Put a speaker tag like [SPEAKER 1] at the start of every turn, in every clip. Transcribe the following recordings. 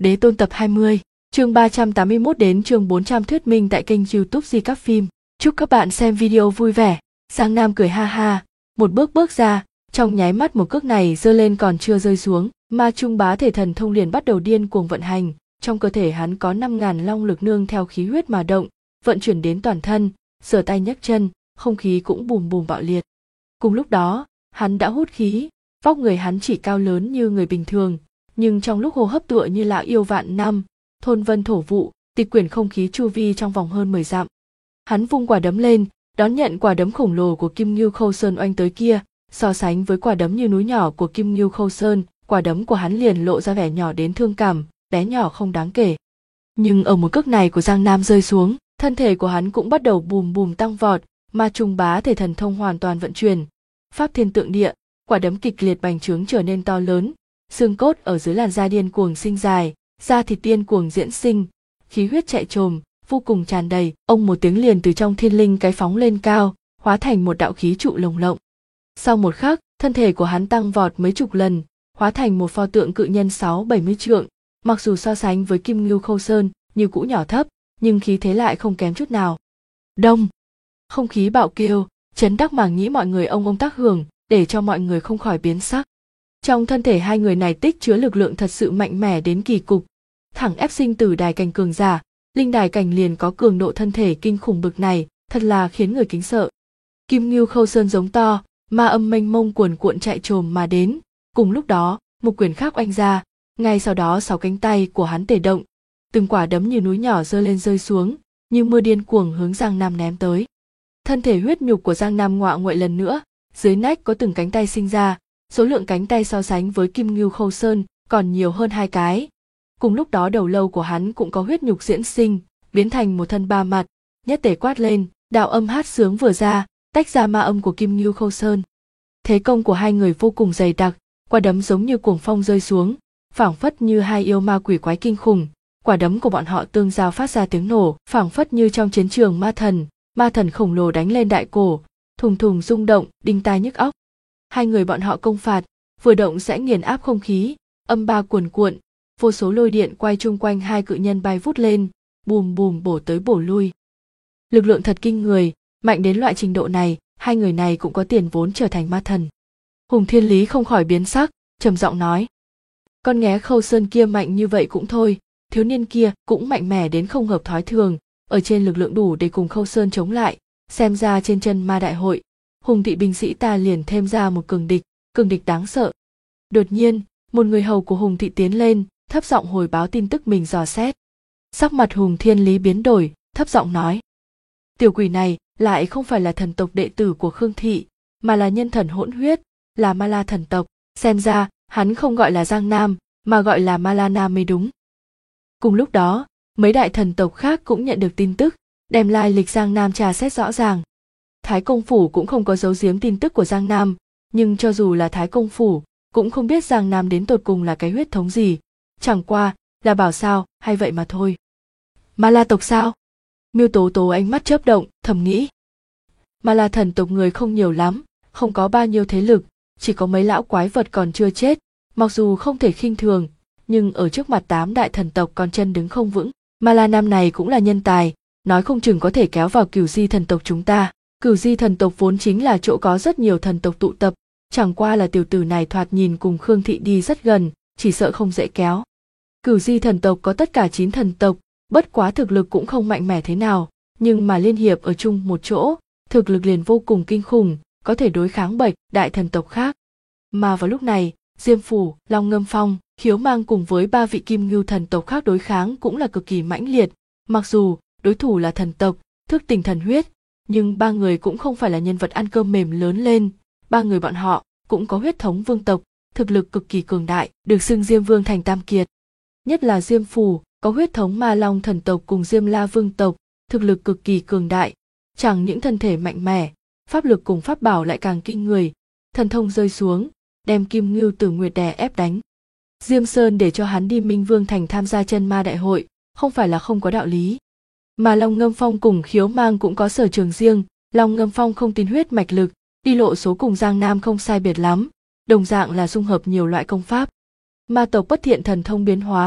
[SPEAKER 1] Đế Tôn tập 20, chương 381 đến chương 400 thuyết minh tại kênh YouTube Di Các Phim. Chúc các bạn xem video vui vẻ. Giang Nam cười ha ha, một bước ra, trong nháy mắt một cước này giơ lên còn chưa rơi xuống, Ma Trung Bá thể thần thông liền bắt đầu điên cuồng vận hành, trong cơ thể hắn có 5.000 long lực nương theo khí huyết mà động, vận chuyển đến toàn thân, giở tay nhấc chân, không khí cũng bùm bùm bạo liệt. Cùng lúc đó, hắn đã hút khí, vóc người hắn chỉ cao lớn như người bình thường, nhưng trong lúc hô hấp tựa như lão yêu vạn năm, thôn vân thổ vụ, tịch quyển không khí chu vi trong vòng hơn 10 dặm. Hắn vung quả đấm lên, đón nhận quả đấm khổng lồ của Kim Ngưu Khâu Sơn oanh tới kia, so sánh với quả đấm như núi nhỏ của Kim Ngưu Khâu Sơn, quả đấm của hắn liền lộ ra vẻ nhỏ đến thương cảm, bé nhỏ không đáng kể. Nhưng ở một cước này của Giang Nam rơi xuống, thân thể của hắn cũng bắt đầu bùm bùm tăng vọt, Ma Trung Bá thể thần thông hoàn toàn vận chuyển, pháp thiên tượng địa, quả đấm kịch liệt bành trướng trở nên to lớn, xương cốt ở dưới làn da điên cuồng sinh dài, da thịt điên cuồng diễn sinh, khí huyết chạy trồm, vô cùng tràn đầy. Ông một tiếng liền từ trong thiên linh cái phóng lên cao, hóa thành một đạo khí trụ lồng lộng. Sau một khắc, thân thể của hắn tăng vọt mấy chục lần, hóa thành một pho tượng cự nhân 6-70 trượng. Mặc dù so sánh với Kim Ngưu Khâu Sơn như cũ nhỏ thấp, nhưng khí thế lại không kém chút nào. Đông, không khí bạo kêu, chấn đắc màng nhĩ mọi người ông tác hưởng, để cho mọi người không khỏi biến sắc. Trong thân thể hai người này tích chứa lực lượng thật sự mạnh mẽ đến kỳ cục, thẳng ép sinh tử đài cảnh cường giả, linh đài cảnh liền có cường độ thân thể kinh khủng bực này, thật là khiến người kính sợ. Kim Ngưu Khâu Sơn giống to, ma âm mênh mông cuồn cuộn chạy trồm mà đến, cùng lúc đó, một quyền khác oanh ra, ngay sau đó 6 cánh tay của hắn tề động, từng quả đấm như núi nhỏ giơ lên rơi xuống, như mưa điên cuồng hướng Giang Nam ném tới. Thân thể huyết nhục của Giang Nam ngoạ nguậy lần nữa, dưới nách có từng cánh tay sinh ra, số lượng cánh tay so sánh với Kim Ngưu Khâu Sơn còn nhiều hơn 2 cái. Cùng lúc đó đầu lâu của hắn cũng có huyết nhục diễn sinh, biến thành một thân 3 mặt, nhất tề quát lên, đạo âm hát sướng vừa ra, tách ra ma âm của Kim Ngưu Khâu Sơn. Thế công của hai người vô cùng dày đặc, quả đấm giống như cuồng phong rơi xuống, phảng phất như hai yêu ma quỷ quái kinh khủng, quả đấm của bọn họ tương giao phát ra tiếng nổ, phảng phất như trong chiến trường ma thần khổng lồ đánh lên đại cổ, thùng thùng rung động, đinh tai nhức óc. Hai người bọn họ công phạt, vừa động sẽ nghiền áp không khí, âm ba cuồn cuộn, vô số lôi điện quay chung quanh hai cự nhân bay vút lên, bùm bùm bổ tới bổ lui. Lực lượng thật kinh người, mạnh đến loại trình độ này, hai người này cũng có tiền vốn trở thành ma thần. Hùng Thiên Lý không khỏi biến sắc, trầm giọng nói: con nghé Khâu Sơn kia mạnh như vậy cũng thôi, thiếu niên kia cũng mạnh mẽ đến không hợp thói thường, ở trên lực lượng đủ để cùng Khâu Sơn chống lại, xem ra trên chân ma đại hội, Hùng thị binh sĩ ta liền thêm ra một cường địch đáng sợ. Đột nhiên, một người hầu của Hùng thị tiến lên, thấp giọng hồi báo tin tức mình dò xét. Sắc mặt Hùng Thiên Lý biến đổi, thấp giọng nói: tiểu quỷ này lại không phải là thần tộc đệ tử của Khương thị, mà là nhân thần hỗn huyết, là Ma La thần tộc, xem ra hắn không gọi là Giang Nam, mà gọi là Ma La Nam mới đúng. Cùng lúc đó, mấy đại thần tộc khác cũng nhận được tin tức, đem lai lịch Giang Nam trà xét rõ ràng. Thái Công Phủ cũng không có giấu giếm tin tức của Giang Nam, nhưng cho dù là Thái Công Phủ, cũng không biết Giang Nam đến tột cùng là cái huyết thống gì, chẳng qua là bảo sao hay vậy mà thôi. Ma La tộc sao? Miêu Tố Tố ánh mắt chớp động, thầm nghĩ. Ma La thần tộc người không nhiều lắm, không có bao nhiêu thế lực, chỉ có mấy lão quái vật còn chưa chết, mặc dù không thể khinh thường, nhưng ở trước mặt 8 đại thần tộc còn chân đứng không vững. Ma La Nam này cũng là nhân tài, nói không chừng có thể kéo vào Cửu Di thần tộc chúng ta. Cửu Di thần tộc vốn chính là chỗ có rất nhiều thần tộc tụ tập, chẳng qua là tiểu tử này thoạt nhìn cùng Khương thị đi rất gần, chỉ sợ không dễ kéo. Cửu Di thần tộc có tất cả 9 thần tộc, bất quá thực lực cũng không mạnh mẽ thế nào, nhưng mà liên hiệp ở chung một chỗ, thực lực liền vô cùng kinh khủng, có thể đối kháng bạch đại thần tộc khác. Mà vào lúc này, Diêm Phủ, Long Ngâm Phong, Khiếu Mang cùng với 3 vị Kim Ngưu thần tộc khác đối kháng cũng là cực kỳ mãnh liệt, mặc dù đối thủ là thần tộc, thức tình thần huyết, nhưng 3 người cũng không phải là nhân vật ăn cơm mềm lớn lên, 3 người bọn họ cũng có huyết thống vương tộc, thực lực cực kỳ cường đại, được xưng Diêm Vương thành tam kiệt. Nhất là Diêm Phủ, có huyết thống Ma Long thần tộc cùng Diêm La vương tộc, thực lực cực kỳ cường đại, chẳng những thân thể mạnh mẽ, pháp lực cùng pháp bảo lại càng kinh người, thần thông rơi xuống, đem Kim Ngưu Tử Nguyệt đè ép đánh. Diêm Sơn để cho hắn đi Minh Vương thành tham gia chân ma đại hội, không phải là không có đạo lý. Mà Long Ngâm Phong cùng Khiếu Mang cũng có sở trường riêng, Long Ngâm Phong không tin huyết mạch lực, đi lộ số cùng Giang Nam không sai biệt lắm, đồng dạng là dung hợp nhiều loại công pháp. Ma tộc bất thiện thần thông biến hóa,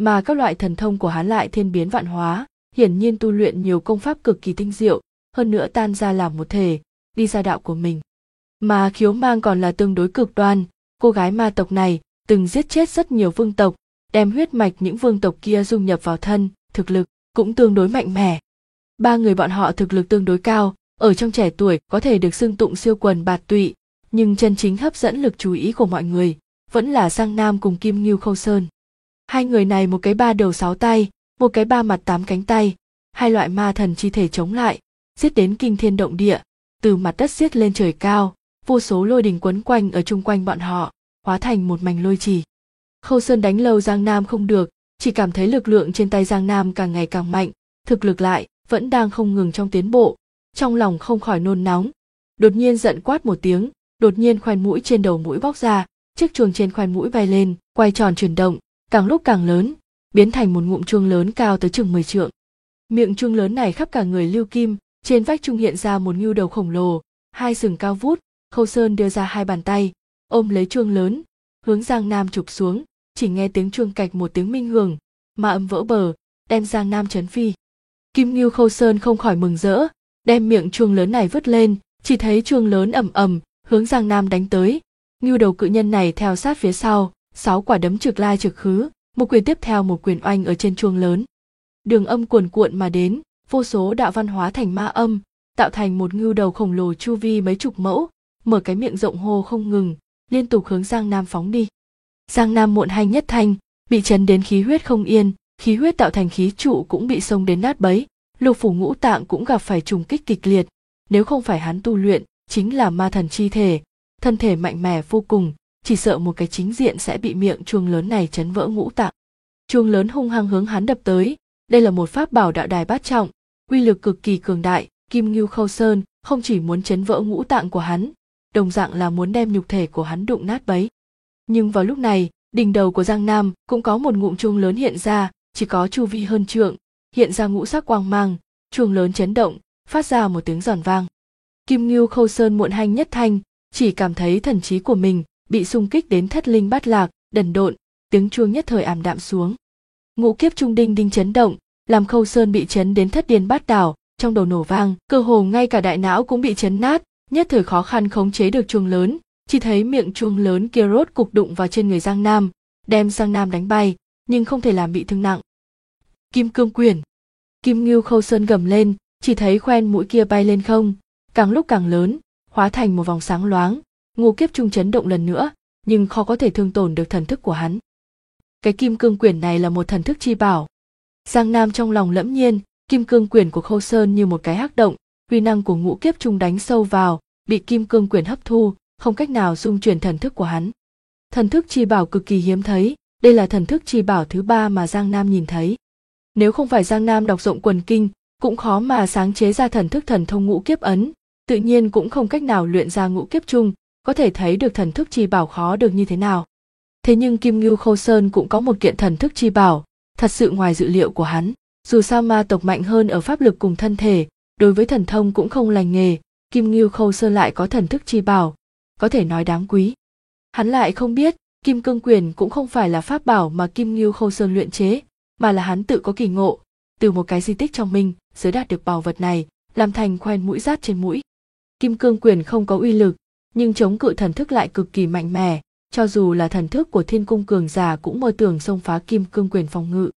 [SPEAKER 1] mà các loại thần thông của hắn lại thiên biến vạn hóa, hiển nhiên tu luyện nhiều công pháp cực kỳ tinh diệu, hơn nữa tan ra làm một thể, đi ra đạo của mình. Mà Khiếu Mang còn là tương đối cực đoan, cô gái ma tộc này từng giết chết rất nhiều vương tộc, đem huyết mạch những vương tộc kia dung nhập vào thân, thực lực cũng tương đối mạnh mẽ. Ba người bọn họ thực lực tương đối cao, ở trong trẻ tuổi có thể được xưng tụng siêu quần bạt tụy, nhưng chân chính hấp dẫn lực chú ý của mọi người vẫn là Giang Nam cùng Kim Ngưu Khâu Sơn. Hai người này một cái 3 đầu 6 tay, một cái 3 mặt 8 cánh tay, hai loại ma thần chi thể chống lại, giết đến kinh thiên động địa, từ mặt đất giết lên trời cao, vô số lôi đình quấn quanh ở chung quanh bọn họ, hóa thành một mảnh lôi trì. Khâu Sơn đánh lâu Giang Nam không được, chỉ cảm thấy lực lượng trên tay Giang Nam càng ngày càng mạnh, thực lực lại vẫn đang không ngừng trong tiến bộ, trong lòng không khỏi nôn nóng. Đột nhiên giận quát một tiếng, đột nhiên khoanh mũi trên đầu mũi bóc ra, chiếc chuông trên khoanh mũi bay lên, quay tròn chuyển động, càng lúc càng lớn, biến thành một ngụm chuông lớn cao tới chừng 10 trượng. Miệng chuông lớn này khắp cả người lưu kim, trên vách chuông hiện ra một ngưu đầu khổng lồ, hai sừng cao vút. Khâu Sơn đưa ra hai bàn tay, ôm lấy chuông lớn, hướng Giang Nam chụp xuống, chỉ nghe tiếng chuông cạch một tiếng minh hưởng, ma âm vỡ bờ, đem Giang Nam chấn phi. Kim Ngưu Khâu Sơn không khỏi mừng rỡ, đem miệng chuông lớn này vứt lên, chỉ thấy chuông lớn ầm ầm hướng Giang Nam đánh tới. Ngưu đầu cự nhân này theo sát phía sau, 6 quả đấm trực lai trực khứ, một quyền tiếp theo một quyền oanh ở trên chuông lớn. Đường âm cuồn cuộn mà đến, vô số đạo văn hóa thành ma âm, tạo thành một ngưu đầu khổng lồ chu vi mấy chục mẫu, mở cái miệng rộng hô không ngừng, liên tục hướng Giang Nam phóng đi. Giang Nam muộn hành nhất thanh, bị chấn đến khí huyết không yên, khí huyết tạo thành khí trụ cũng bị xông đến nát bấy, lục phủ ngũ tạng cũng gặp phải trùng kích kịch liệt. Nếu không phải hắn tu luyện, chính là ma thần chi thể, thân thể mạnh mẽ vô cùng, chỉ sợ một cái chính diện sẽ bị miệng chuông lớn này chấn vỡ ngũ tạng. Chuông lớn hung hăng hướng hắn đập tới, đây là một pháp bảo đạo đài bát trọng, uy lực cực kỳ cường đại. Kim Ngưu Khâu Sơn không chỉ muốn chấn vỡ ngũ tạng của hắn, đồng dạng là muốn đem nhục thể của hắn đụng nát bấy. Nhưng vào lúc này, đỉnh đầu của Giang Nam cũng có một ngụm chuông lớn hiện ra, chỉ có chu vi hơn trượng, hiện ra ngũ sắc quang mang, chuông lớn chấn động, phát ra một tiếng giòn vang. Kim Ngưu Khâu Sơn muộn hành nhất thanh, chỉ cảm thấy thần trí của mình bị xung kích đến thất linh bát lạc, đần độn, tiếng chuông nhất thời ảm đạm xuống. Ngũ kiếp trung đinh đinh chấn động, làm Khâu Sơn bị chấn đến thất điên bát đảo, trong đầu nổ vang, cơ hồ ngay cả đại não cũng bị chấn nát, nhất thời khó khăn khống chế được chuông lớn, chỉ thấy miệng chuông lớn kia rốt cục đụng vào trên người Giang Nam, đem Giang Nam đánh bay, nhưng không thể làm bị thương nặng. Kim Cương Quyền. Kim Ngưu Khâu Sơn gầm lên, chỉ thấy khoen mũi kia bay lên không, càng lúc càng lớn, hóa thành một vòng sáng loáng. Ngũ kiếp trung chấn động lần nữa, nhưng khó có thể thương tổn được thần thức của hắn. Cái Kim Cương Quyền này là một thần thức chi bảo. Giang Nam trong lòng lẫm nhiên, Kim Cương Quyền của Khâu Sơn như một cái hắc động, uy năng của ngũ kiếp trung đánh sâu vào, bị Kim Cương Quyền hấp thu, không cách nào dung chuyển thần thức của hắn. Thần thức chi bảo cực kỳ hiếm thấy, đây là thần thức chi bảo thứ 3 mà Giang Nam nhìn thấy. Nếu không phải Giang Nam đọc rộng quần kinh, cũng khó mà sáng chế ra thần thức thần thông ngũ kiếp ấn, tự nhiên cũng không cách nào luyện ra ngũ kiếp trung, có thể thấy được thần thức chi bảo khó được như thế nào. Thế nhưng Kim Ngưu Khâu Sơn cũng có một kiện thần thức chi bảo, thật sự ngoài dự liệu của hắn. Dù sao ma tộc mạnh hơn ở pháp lực cùng thân thể, đối với thần thông cũng không lành nghề, Kim Ngưu Khâu Sơn lại có thần thức chi bảo, có thể nói đáng quý. Hắn lại không biết, Kim Cương Quyền cũng không phải là pháp bảo mà Kim Ngưu Khâu Sơn luyện chế, mà là hắn tự có kỳ ngộ, từ một cái di tích trong mình, giới đạt được bảo vật này, làm thành khoen mũi rát trên mũi. Kim Cương Quyền không có uy lực, nhưng chống cự thần thức lại cực kỳ mạnh mẽ, cho dù là thần thức của thiên cung cường giả cũng mơ tưởng xông phá Kim Cương Quyền phòng ngự.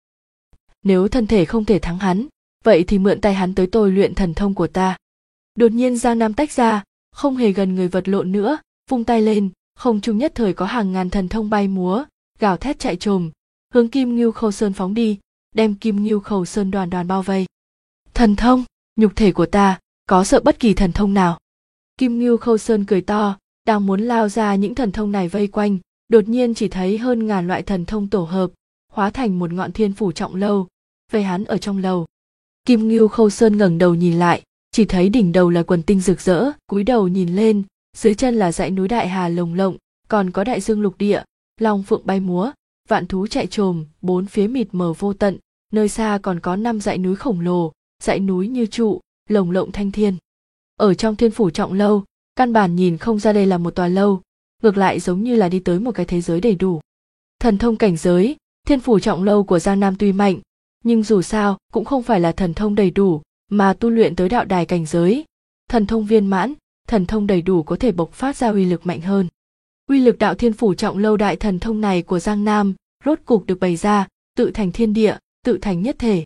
[SPEAKER 1] Nếu thân thể không thể thắng hắn, vậy thì mượn tay hắn tới tôi luyện thần thông của ta. Đột nhiên Giang Nam tách ra, không hề gần người vật lộn nữa, vung tay lên, không trung nhất thời có hàng ngàn thần thông bay múa, gào thét chạy trồm, hướng Kim Ngưu Khâu Sơn phóng đi, đem Kim Ngưu Khâu Sơn đoàn đoàn bao vây. Thần thông, nhục thể của ta, có sợ bất kỳ thần thông nào? Kim Ngưu Khâu Sơn cười to, đang muốn lao ra những thần thông này vây quanh, đột nhiên chỉ thấy hơn ngàn loại thần thông tổ hợp, hóa thành một ngọn thiên phủ trọng lâu, vây hắn ở trong lầu. Kim Ngưu Khâu Sơn ngẩng đầu nhìn lại, chỉ thấy đỉnh đầu là quần tinh rực rỡ, cúi đầu nhìn lên, dưới chân là dãy núi Đại Hà lồng lộng, còn có đại dương lục địa, long phượng bay múa, vạn thú chạy trồm, bốn phía mịt mờ vô tận, nơi xa còn có 5 dãy núi khổng lồ, dãy núi như trụ, lồng lộng thanh thiên. Ở trong thiên phủ trọng lâu, căn bản nhìn không ra đây là một tòa lâu, ngược lại giống như là đi tới một cái thế giới đầy đủ. Thần thông cảnh giới, Thiên phủ trọng lâu của Giang Nam tuy mạnh, nhưng dù sao cũng không phải là thần thông đầy đủ, mà tu luyện tới đạo đài cảnh giới, thần thông viên mãn, thần thông đầy đủ có thể bộc phát ra uy lực mạnh hơn. Uy lực đạo thiên phủ trọng lâu đại thần thông này của Giang Nam rốt cục được bày ra, tự thành thiên địa, tự thành nhất thể.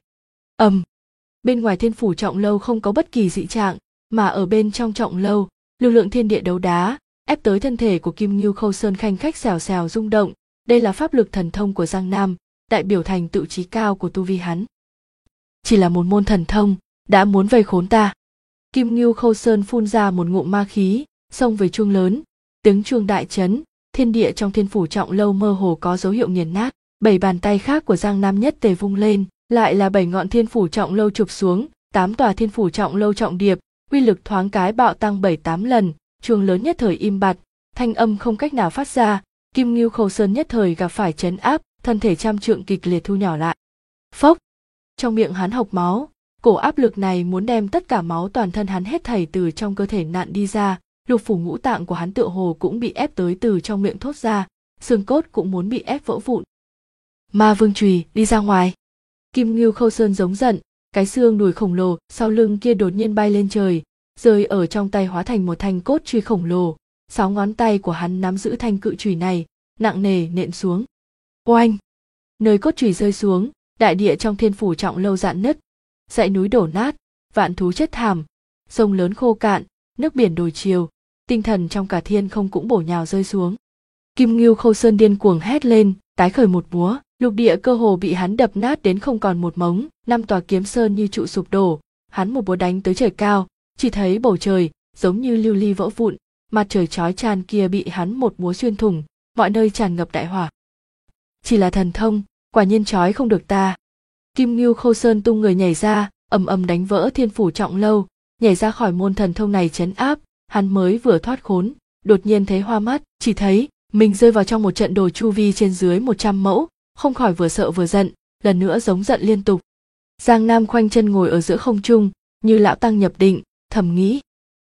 [SPEAKER 1] Bên ngoài thiên phủ trọng lâu không có bất kỳ dị trạng, mà ở bên trong trọng lâu, lực lượng thiên địa đấu đá ép tới thân thể của Kim Ngưu Khâu Sơn khanh khách xèo xèo rung động. Đây là pháp lực thần thông của Giang Nam, đại biểu thành tựu trí cao của tu vi hắn. Chỉ là một môn thần thông đã muốn vây khốn ta. Kim Ngưu Khâu Sơn phun ra một ngụm ma khí, xông về chuông lớn, tiếng chuông đại chấn, thiên địa trong thiên phủ trọng lâu mơ hồ có dấu hiệu nghiền nát. 7 bàn tay khác của Giang Nam nhất tề vung lên, lại là 7 ngọn thiên phủ trọng lâu chụp xuống, 8 tòa thiên phủ trọng lâu trọng điệp, uy lực thoáng cái bạo tăng 7-8 lần, chuông lớn nhất thời im bặt, thanh âm không cách nào phát ra. Kim Ngưu Khâu Sơn nhất thời gặp phải trấn áp, thân thể trăm trượng kịch liệt thu nhỏ lại. Phốc! Trong miệng hắn hộc máu, cổ áp lực này muốn đem tất cả máu toàn thân hắn hết thảy từ trong cơ thể nặn đi ra, lục phủ ngũ tạng của hắn tựa hồ cũng bị ép tới từ trong miệng thốt ra, xương cốt cũng muốn bị ép vỡ vụn. Ma Vương chùy, đi ra ngoài! Kim Ngưu Khâu Sơn giống giận, cái xương đùi khổng lồ sau lưng kia đột nhiên bay lên trời, rơi ở trong tay hóa thành một thanh cốt chùy khổng lồ. 6 ngón tay của hắn nắm giữ thanh cự chùy này, nặng nề nện xuống. Oanh! Nơi cốt chùy rơi xuống, đại địa trong thiên phủ trọng lâu rạn nứt, dãy núi đổ nát, vạn thú chết thảm, sông lớn khô cạn, nước biển đổi chiều, tinh thần trong cả thiên không cũng bổ nhào rơi xuống. Kim Ngưu Khâu Sơn điên cuồng hét lên, tái khởi một búa, lục địa cơ hồ bị hắn đập nát đến không còn một mống, 5 tòa kiếm sơn như trụ sụp đổ, hắn một búa đánh tới trời cao, chỉ thấy bầu trời giống như lưu ly vỡ vụn. Mặt trời chói chang kia bị hắn một búa xuyên thủng, mọi nơi tràn ngập đại hỏa. Chỉ là thần thông, quả nhiên chói không được ta. Kim Ngưu Khâu Sơn tung người nhảy ra, ầm ầm đánh vỡ thiên phủ trọng lâu, nhảy ra khỏi môn thần thông này trấn áp. Hắn mới vừa thoát khốn, đột nhiên thấy hoa mắt, chỉ thấy mình rơi vào trong một trận đồ chu vi trên dưới 100 mẫu, không khỏi vừa sợ vừa giận, lần nữa giống giận liên tục. Giang Nam khoanh chân ngồi ở giữa không trung, như lão tăng nhập định, thầm nghĩ.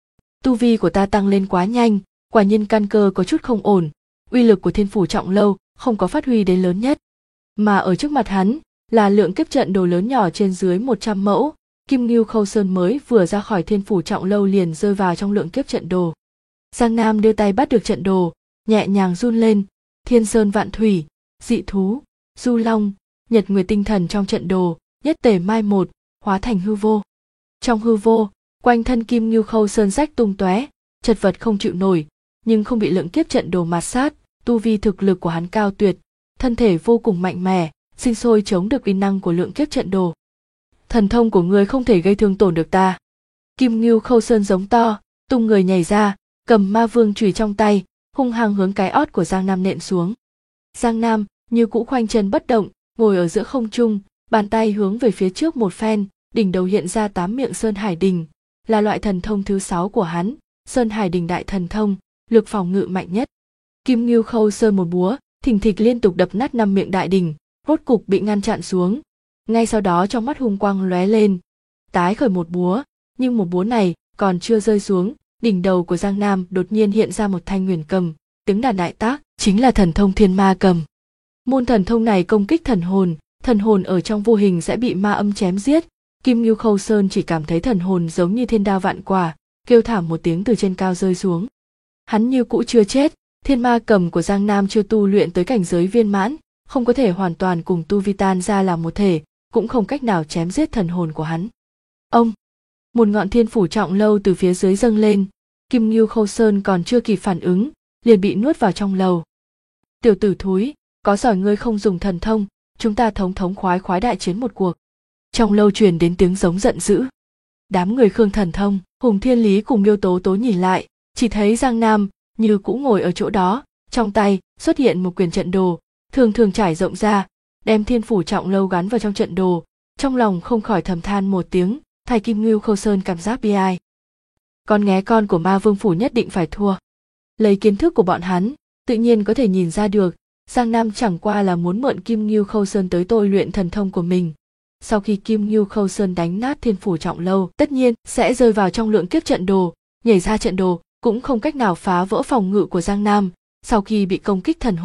[SPEAKER 1] Tu vi của ta tăng lên quá nhanh, quả nhiên căn cơ có chút không ổn, uy lực của thiên phủ trọng lâu không có phát huy đến lớn nhất. Mà ở trước mặt hắn là lượng kiếp trận đồ lớn nhỏ trên dưới 100 mẫu, Kim Ngưu Khâu Sơn mới vừa ra khỏi thiên phủ trọng lâu liền rơi vào trong lượng kiếp trận đồ. Giang Nam đưa tay bắt được trận đồ, nhẹ nhàng run lên, thiên sơn vạn thủy, dị thú, du long, nhật nguyệt tinh thần trong trận đồ, nhất tề mai một, hóa thành hư vô. Trong hư vô, quanh thân Kim Ngưu Khâu Sơn rách tung tóe, chật vật không chịu nổi, nhưng không bị lượng kiếp trận đồ mạt sát, tu vi thực lực của hắn cao tuyệt, thân thể vô cùng mạnh mẽ, sinh sôi chống được uy năng của lượng kiếp trận đồ. Thần thông của ngươi không thể gây thương tổn được ta. Kim Ngưu Khâu Sơn giống to, tung người nhảy ra, cầm Ma Vương chùy trong tay, hung hăng hướng cái ót của Giang Nam nện xuống. Giang Nam như cũ khoanh chân bất động, ngồi ở giữa không trung, bàn tay hướng về phía trước một phen, đỉnh đầu hiện ra 8 miệng Sơn Hải Đình, là loại thần thông thứ 6 của hắn, Sơn Hải Đình đại thần thông, lực phòng ngự mạnh nhất. Kim Ngưu Khâu Sơn một búa, thình thịch liên tục đập nát 5 miệng đại đỉnh, rốt cục bị ngăn chặn xuống. Ngay sau đó trong mắt hung quang lóe lên, tái khởi một búa, nhưng một búa này còn chưa rơi xuống, đỉnh đầu của Giang Nam đột nhiên hiện ra một thanh nguyền cầm, tiếng đàn đại tác, chính là thần thông Thiên Ma Cầm. Môn thần thông này công kích thần hồn ở trong vô hình sẽ bị ma âm chém giết. Kim Ngưu Khâu Sơn chỉ cảm thấy thần hồn giống như thiên đao vạn quả, kêu thảm một tiếng từ trên cao rơi xuống. Hắn như cũ chưa chết, Thiên Ma Cầm của Giang Nam chưa tu luyện tới cảnh giới viên mãn, không có thể hoàn toàn cùng tu vi tan ra làm một thể, cũng không cách nào chém giết thần hồn của hắn. Ông, một ngọn thiên phủ trọng lâu từ phía dưới dâng lên, Kim Ngưu Khâu Sơn còn chưa kịp phản ứng, liền bị nuốt vào trong lầu. Tiểu tử thúi, có giỏi ngươi không dùng thần thông, chúng ta thống khoái khoái đại chiến một cuộc. Trong lâu truyền đến tiếng giống giận dữ. Đám người Khương Thần Thông, Hùng Thiên Lý cùng Miêu Tố Tố nhìn lại, chỉ thấy Giang Nam như cũ ngồi ở chỗ đó, trong tay xuất hiện một quyển trận đồ, thường trải rộng ra, đem thiên phủ trọng lâu gắn vào trong trận đồ, trong lòng không khỏi thầm than một tiếng, thay Kim Ngưu Khâu Sơn cảm giác bi ai. Con nghé con của Ma Vương phủ nhất định phải thua. Lấy kiến thức của bọn hắn, tự nhiên có thể nhìn ra được, Giang Nam chẳng qua là muốn mượn Kim Ngưu Khâu Sơn tới tôi luyện thần thông của mình. Sau khi Kim Ngưu Khâu Sơn đánh nát thiên phủ trọng lâu, tất nhiên sẽ rơi vào trong lượng kiếp trận đồ, nhảy ra trận đồ cũng không cách nào phá vỡ phòng ngự của Giang Nam. Sau khi bị công kích thần hồn,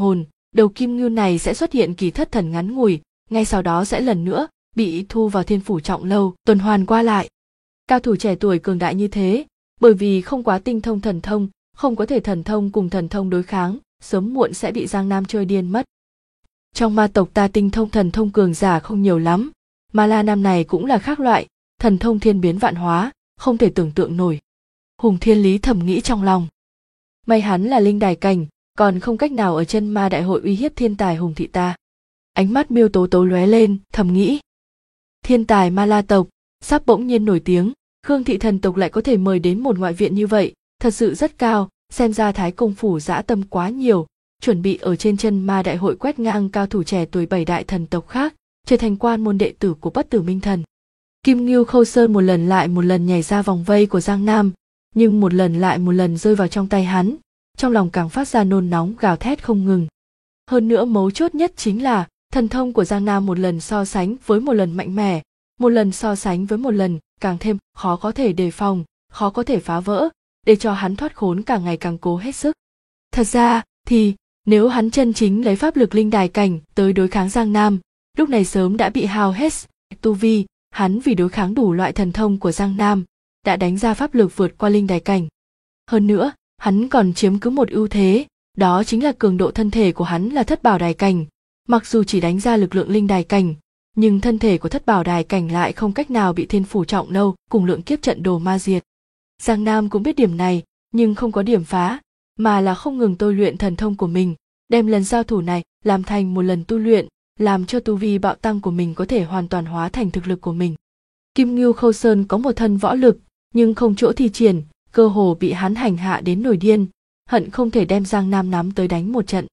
[SPEAKER 1] đầu kim ngưu này sẽ xuất hiện kỳ thất thần ngắn ngủi, ngay sau đó sẽ lần nữa bị thu vào thiên phủ trọng lâu, tuần hoàn qua lại. Cao thủ trẻ tuổi cường đại như thế, bởi vì không quá tinh thông thần thông, không có thể thần thông cùng thần thông đối kháng, sớm muộn sẽ bị Giang Nam chơi điên mất. Trong ma tộc ta tinh thông thần thông cường giả không nhiều lắm, mà La Nam này cũng là khác loại, thần thông thiên biến vạn hóa, không thể tưởng tượng nổi. Hùng Thiên Lý thầm nghĩ trong lòng. May hắn là linh đài cảnh, còn không cách nào ở chân ma đại hội uy hiếp thiên tài Hùng thị ta. Ánh mắt Miêu Tố Tố lóe lên, thầm nghĩ. Thiên tài Ma La tộc, sắp bỗng nhiên nổi tiếng, Khương thị thần tộc lại có thể mời đến một ngoại viện như vậy, thật sự rất cao, xem ra Thái Công phủ dã tâm quá nhiều, chuẩn bị ở trên chân ma đại hội quét ngang cao thủ trẻ tuổi 7 đại thần tộc khác, trở thành quan môn đệ tử của Bất Tử Minh Thần. Kim Ngưu Khâu Sơn một lần lại một lần nhảy ra vòng vây của Giang Nam, nhưng một lần lại một lần rơi vào trong tay hắn, trong lòng càng phát ra nôn nóng gào thét không ngừng. Hơn nữa mấu chốt nhất chính là thần thông của Giang Nam một lần so sánh với một lần mạnh mẽ, một lần so sánh với một lần càng thêm khó có thể đề phòng, khó có thể phá vỡ, để cho hắn thoát khốn càng ngày càng cố hết sức. Thật ra thì nếu hắn chân chính lấy pháp lực linh đài cảnh tới đối kháng Giang Nam, lúc này sớm đã bị hao hết tu vi, hắn vì đối kháng đủ loại thần thông của Giang Nam, đã đánh ra pháp lực vượt qua linh đài cảnh. Hơn nữa, hắn còn chiếm cứ một ưu thế, đó chính là cường độ thân thể của hắn là thất bảo đài cảnh, mặc dù chỉ đánh ra lực lượng linh đài cảnh, nhưng thân thể của thất bảo đài cảnh lại không cách nào bị thiên phủ trọng lâu cùng lượng kiếp trận đồ ma diệt. Giang Nam cũng biết điểm này, nhưng không có điểm phá, mà là không ngừng tôi luyện thần thông của mình, đem lần giao thủ này làm thành một lần tu luyện, làm cho tu vi bạo tăng của mình có thể hoàn toàn hóa thành thực lực của mình. Kim Ngưu Khâu Sơn có một thân võ lực, nhưng không chỗ thi triển, cơ hồ bị hắn hành hạ đến nổi điên, hận không thể đem Giang Nam nắm tới đánh một trận.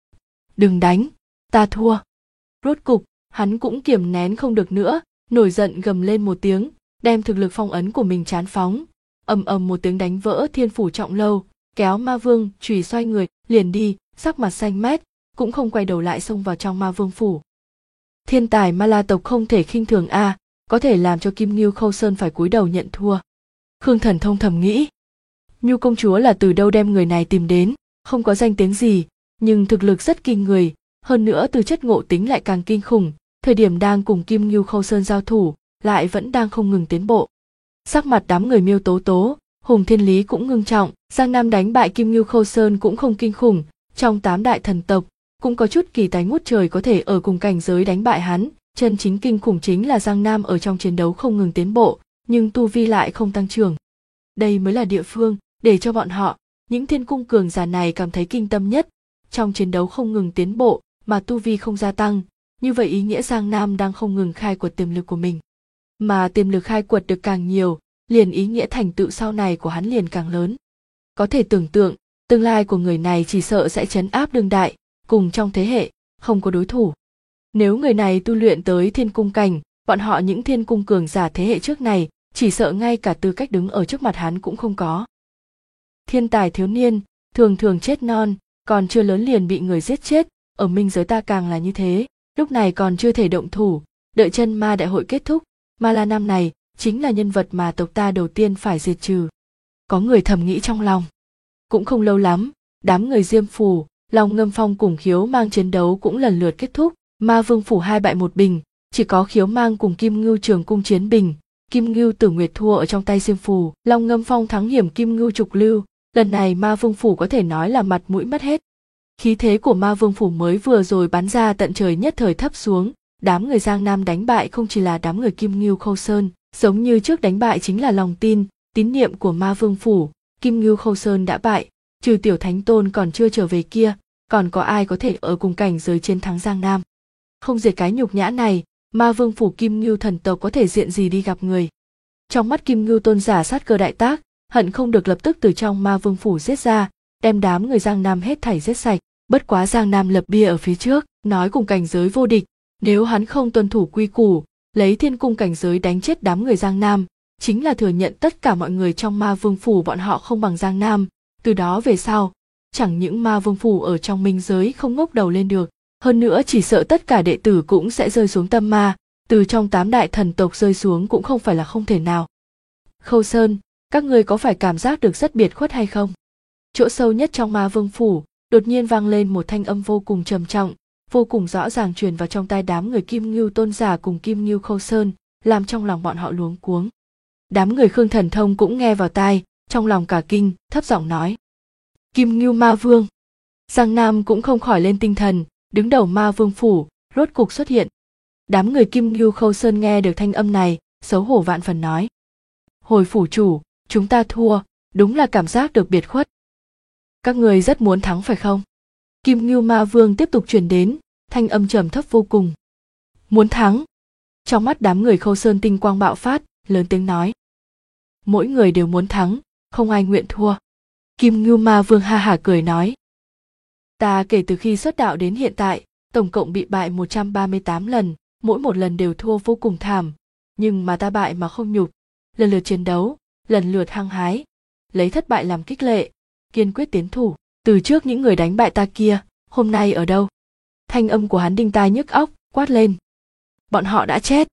[SPEAKER 1] Đừng đánh, ta thua. Rốt cục, hắn cũng kiềm nén không được nữa, nổi giận gầm lên một tiếng, đem thực lực phong ấn của mình trán phóng, ầm ầm một tiếng đánh vỡ thiên phủ trọng lâu, kéo ma vương chùy xoay người liền đi, sắc mặt xanh mét, cũng không quay đầu lại xông vào trong ma vương phủ. Thiên tài Ma La tộc không thể khinh thường a, có thể làm cho Kim Ngưu Khâu Sơn phải cúi đầu nhận thua. Khương Thần Thông thầm nghĩ, Nhu công chúa là từ đâu đem người này tìm đến, không có danh tiếng gì, nhưng thực lực rất kinh người, hơn nữa từ chất ngộ tính lại càng kinh khủng, thời điểm đang cùng Kim Ngưu Khâu Sơn giao thủ, lại vẫn đang không ngừng tiến bộ. Sắc mặt đám người Miêu Tố Tố, Hùng Thiên Lý cũng ngưng trọng, Giang Nam đánh bại Kim Ngưu Khâu Sơn cũng không kinh khủng, trong 8 đại thần tộc cũng có chút kỳ tài ngút trời có thể ở cùng cảnh giới đánh bại hắn, chân chính kinh khủng chính là Giang Nam ở trong chiến đấu không ngừng tiến bộ, nhưng tu vi lại không tăng trưởng. Đây mới là địa phương để cho bọn họ, những thiên cung cường giả này cảm thấy kinh tâm nhất, trong chiến đấu không ngừng tiến bộ mà tu vi không gia tăng, như vậy ý nghĩa Giang Nam đang không ngừng khai quật tiềm lực của mình. Mà tiềm lực khai quật được càng nhiều, liền ý nghĩa thành tựu sau này của hắn liền càng lớn. Có thể tưởng tượng, tương lai của người này chỉ sợ sẽ trấn áp đương đại, cùng trong thế hệ, không có đối thủ. Nếu người này tu luyện tới thiên cung cảnh, bọn họ những thiên cung cường giả thế hệ trước này, chỉ sợ ngay cả tư cách đứng ở trước mặt hắn cũng không có. Thiên tài thiếu niên, thường thường chết non, còn chưa lớn liền bị người giết chết, ở minh giới ta càng là như thế, lúc này còn chưa thể động thủ, đợi chân ma đại hội kết thúc, Ma La Nam này chính là nhân vật mà tộc ta đầu tiên phải diệt trừ. Có người thầm nghĩ trong lòng. Cũng không lâu lắm, đám người Diêm Phù, Long Ngâm Phong cùng Khiếu Mang chiến đấu cũng lần lượt kết thúc, Ma Vương phủ 2 bại 1 bình, chỉ có Khiếu Mang cùng Kim Ngưu Trường Cung chiến bình, Kim Ngưu Tử Nguyệt thua ở trong tay Diêm Phù, Long Ngâm Phong thắng hiểm Kim Ngưu Trục Lưu, lần này Ma Vương phủ có thể nói là mặt mũi mất hết. Khí thế của Ma Vương phủ mới vừa rồi bắn ra tận trời nhất thời thấp xuống, đám người Giang Nam đánh bại không chỉ là đám người Kim Ngưu Khâu Sơn, giống như trước đánh bại chính là lòng tin, tín niệm của Ma Vương phủ, Kim Ngưu Khâu Sơn đã bại, trừ Tiểu Thánh Tôn còn chưa trở về kia, còn có ai có thể ở cùng cảnh giới chiến thắng Giang Nam. Không diệt cái nhục nhã này, Ma Vương phủ Kim Ngưu thần tộc có thể diện gì đi gặp người. Trong mắt Kim Ngưu tôn giả sát cơ đại tác, hận không được lập tức từ trong Ma Vương phủ giết ra, đem đám người Giang Nam hết thảy giết sạch. Bất quá Giang Nam lập bia ở phía trước, nói cùng cảnh giới vô địch, nếu hắn không tuân thủ quy củ, lấy thiên cung cảnh giới đánh chết đám người Giang Nam, chính là thừa nhận tất cả mọi người trong Ma Vương phủ bọn họ không bằng Giang Nam, từ đó về sau, chẳng những Ma Vương phủ ở trong minh giới không ngóc đầu lên được, hơn nữa chỉ sợ tất cả đệ tử cũng sẽ rơi xuống tâm ma, từ trong 8 đại thần tộc rơi xuống cũng không phải là không thể nào. Khâu Sơn, các ngươi có phải cảm giác được rất biệt khuất hay không? Chỗ sâu nhất trong Ma Vương phủ, đột nhiên vang lên một thanh âm vô cùng trầm trọng, vô cùng rõ ràng truyền vào trong tai đám người Kim Ngưu Tôn giả cùng Kim Ngưu Khâu Sơn, làm trong lòng bọn họ luống cuống. Đám người Khương Thần Thông cũng nghe vào tai, trong lòng cả kinh, thấp giọng nói: Kim Ngưu Ma Vương. Giang Nam cũng không khỏi lên tinh thần, đứng đầu Ma Vương phủ rốt cục xuất hiện. Đám người Kim Ngưu Khâu Sơn nghe được thanh âm này, xấu hổ vạn phần nói: Hồi phủ chủ, chúng ta thua, đúng là cảm giác được biệt khuất. Các người rất muốn thắng phải không? Kim Ngưu Ma Vương tiếp tục truyền đến, thanh âm trầm thấp vô cùng. Muốn thắng? Trong mắt đám người Khâu Sơn tinh quang bạo phát, lớn tiếng nói: Mỗi người đều muốn thắng, không ai nguyện thua. Kim Ngưu Ma Vương ha hả cười nói: Ta kể từ khi xuất đạo đến hiện tại, tổng cộng bị bại 138 lần, mỗi một lần đều thua vô cùng thảm, nhưng mà ta bại mà không nhục, lần lượt chiến đấu, lần lượt hăng hái, lấy thất bại làm khích lệ, kiên quyết tiến thủ. Từ trước những người đánh bại ta kia, hôm nay ở đâu? Thanh âm của hắn đinh tai nhức óc, quát lên: Bọn họ đã chết.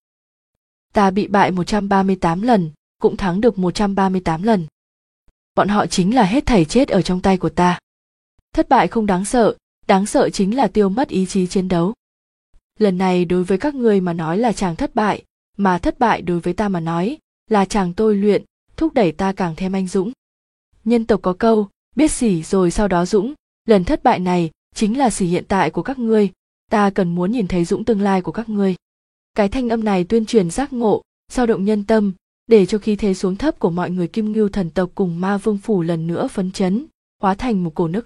[SPEAKER 1] Ta bị bại 138 lần, cũng thắng được 138 lần. Bọn họ chính là hết thảy chết ở trong tay của ta. Thất bại không đáng sợ chính là tiêu mất ý chí chiến đấu. Lần này đối với các ngươi mà nói là chàng thất bại, mà thất bại đối với ta mà nói là chàng tôi luyện, thúc đẩy ta càng thêm anh dũng. Nhân tộc có câu, biết sỉ rồi sau đó dũng, lần thất bại này chính là sỉ hiện tại của các ngươi, ta cần muốn nhìn thấy dũng tương lai của các ngươi. Cái thanh âm này tuyên truyền giác ngộ, dao động nhân tâm, để cho khí thế xuống thấp của mọi người Kim Ngưu thần tộc cùng Ma Vương phủ lần nữa phấn chấn, hóa thành một cổ nước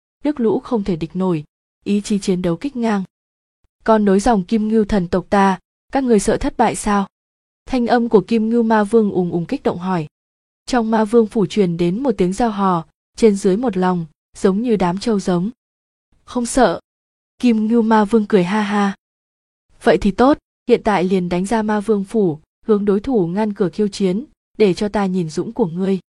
[SPEAKER 1] lũ không thể địch nổi, ý chí chiến đấu kích ngang. Con nối dòng Kim Ngưu thần tộc ta, các người sợ thất bại sao? Thanh âm của Kim Ngưu Ma Vương ùng kích động hỏi. Trong Ma Vương phủ truyền đến một tiếng reo hò, trên dưới một lòng, giống như đám trâu giống. Không sợ. Kim Ngưu Ma Vương cười ha ha. Vậy thì tốt, hiện tại liền đánh ra Ma Vương phủ, hướng đối thủ ngăn cửa khiêu chiến, để cho ta nhìn dũng của ngươi.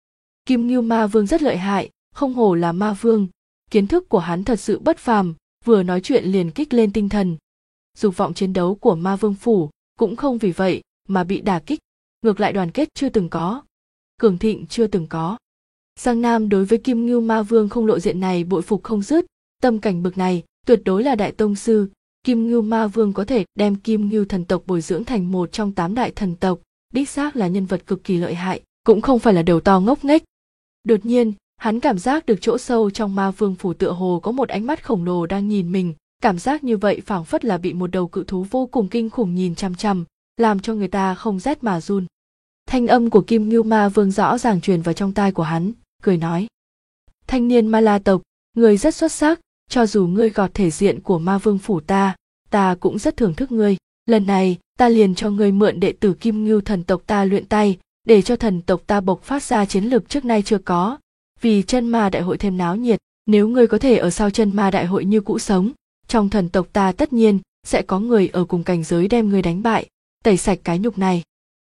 [SPEAKER 1] Kim Ngưu Ma Vương rất lợi hại, không hổ là Ma Vương, kiến thức của hắn thật sự bất phàm, vừa nói chuyện liền kích lên tinh thần. Dục vọng chiến đấu của Ma Vương phủ cũng không vì vậy mà bị đả kích, ngược lại đoàn kết chưa từng có, cường thịnh chưa từng có. Giang Nam đối với Kim Ngưu Ma Vương không lộ diện này bội phục không dứt, tâm cảnh bực này tuyệt đối là đại tông sư. Kim Ngưu Ma Vương có thể đem Kim Ngưu thần tộc bồi dưỡng thành một trong 8 đại thần tộc, đích xác là nhân vật cực kỳ lợi hại, cũng không phải là đầu to ngốc nghếch. Đột nhiên, hắn cảm giác được chỗ sâu trong Ma Vương phủ tựa hồ có một ánh mắt khổng lồ đang nhìn mình, cảm giác như vậy phảng phất là bị một đầu cự thú vô cùng kinh khủng nhìn chằm chằm, làm cho người ta không rét mà run. Thanh âm của Kim Ngưu Ma Vương rõ ràng truyền vào trong tai của hắn, cười nói: Thanh niên Ma La tộc, ngươi rất xuất sắc, cho dù ngươi gọt thể diện của Ma Vương phủ ta cũng rất thưởng thức ngươi. Lần này, ta liền cho ngươi mượn đệ tử Kim Ngưu thần tộc ta luyện tay, để cho thần tộc ta bộc phát ra chiến lực trước nay chưa có. Vì chân ma đại hội thêm náo nhiệt, nếu ngươi có thể ở sau chân ma đại hội như cũ sống, trong thần tộc ta tất nhiên sẽ có người ở cùng cảnh giới đem ngươi đánh bại, tẩy sạch cái nhục này.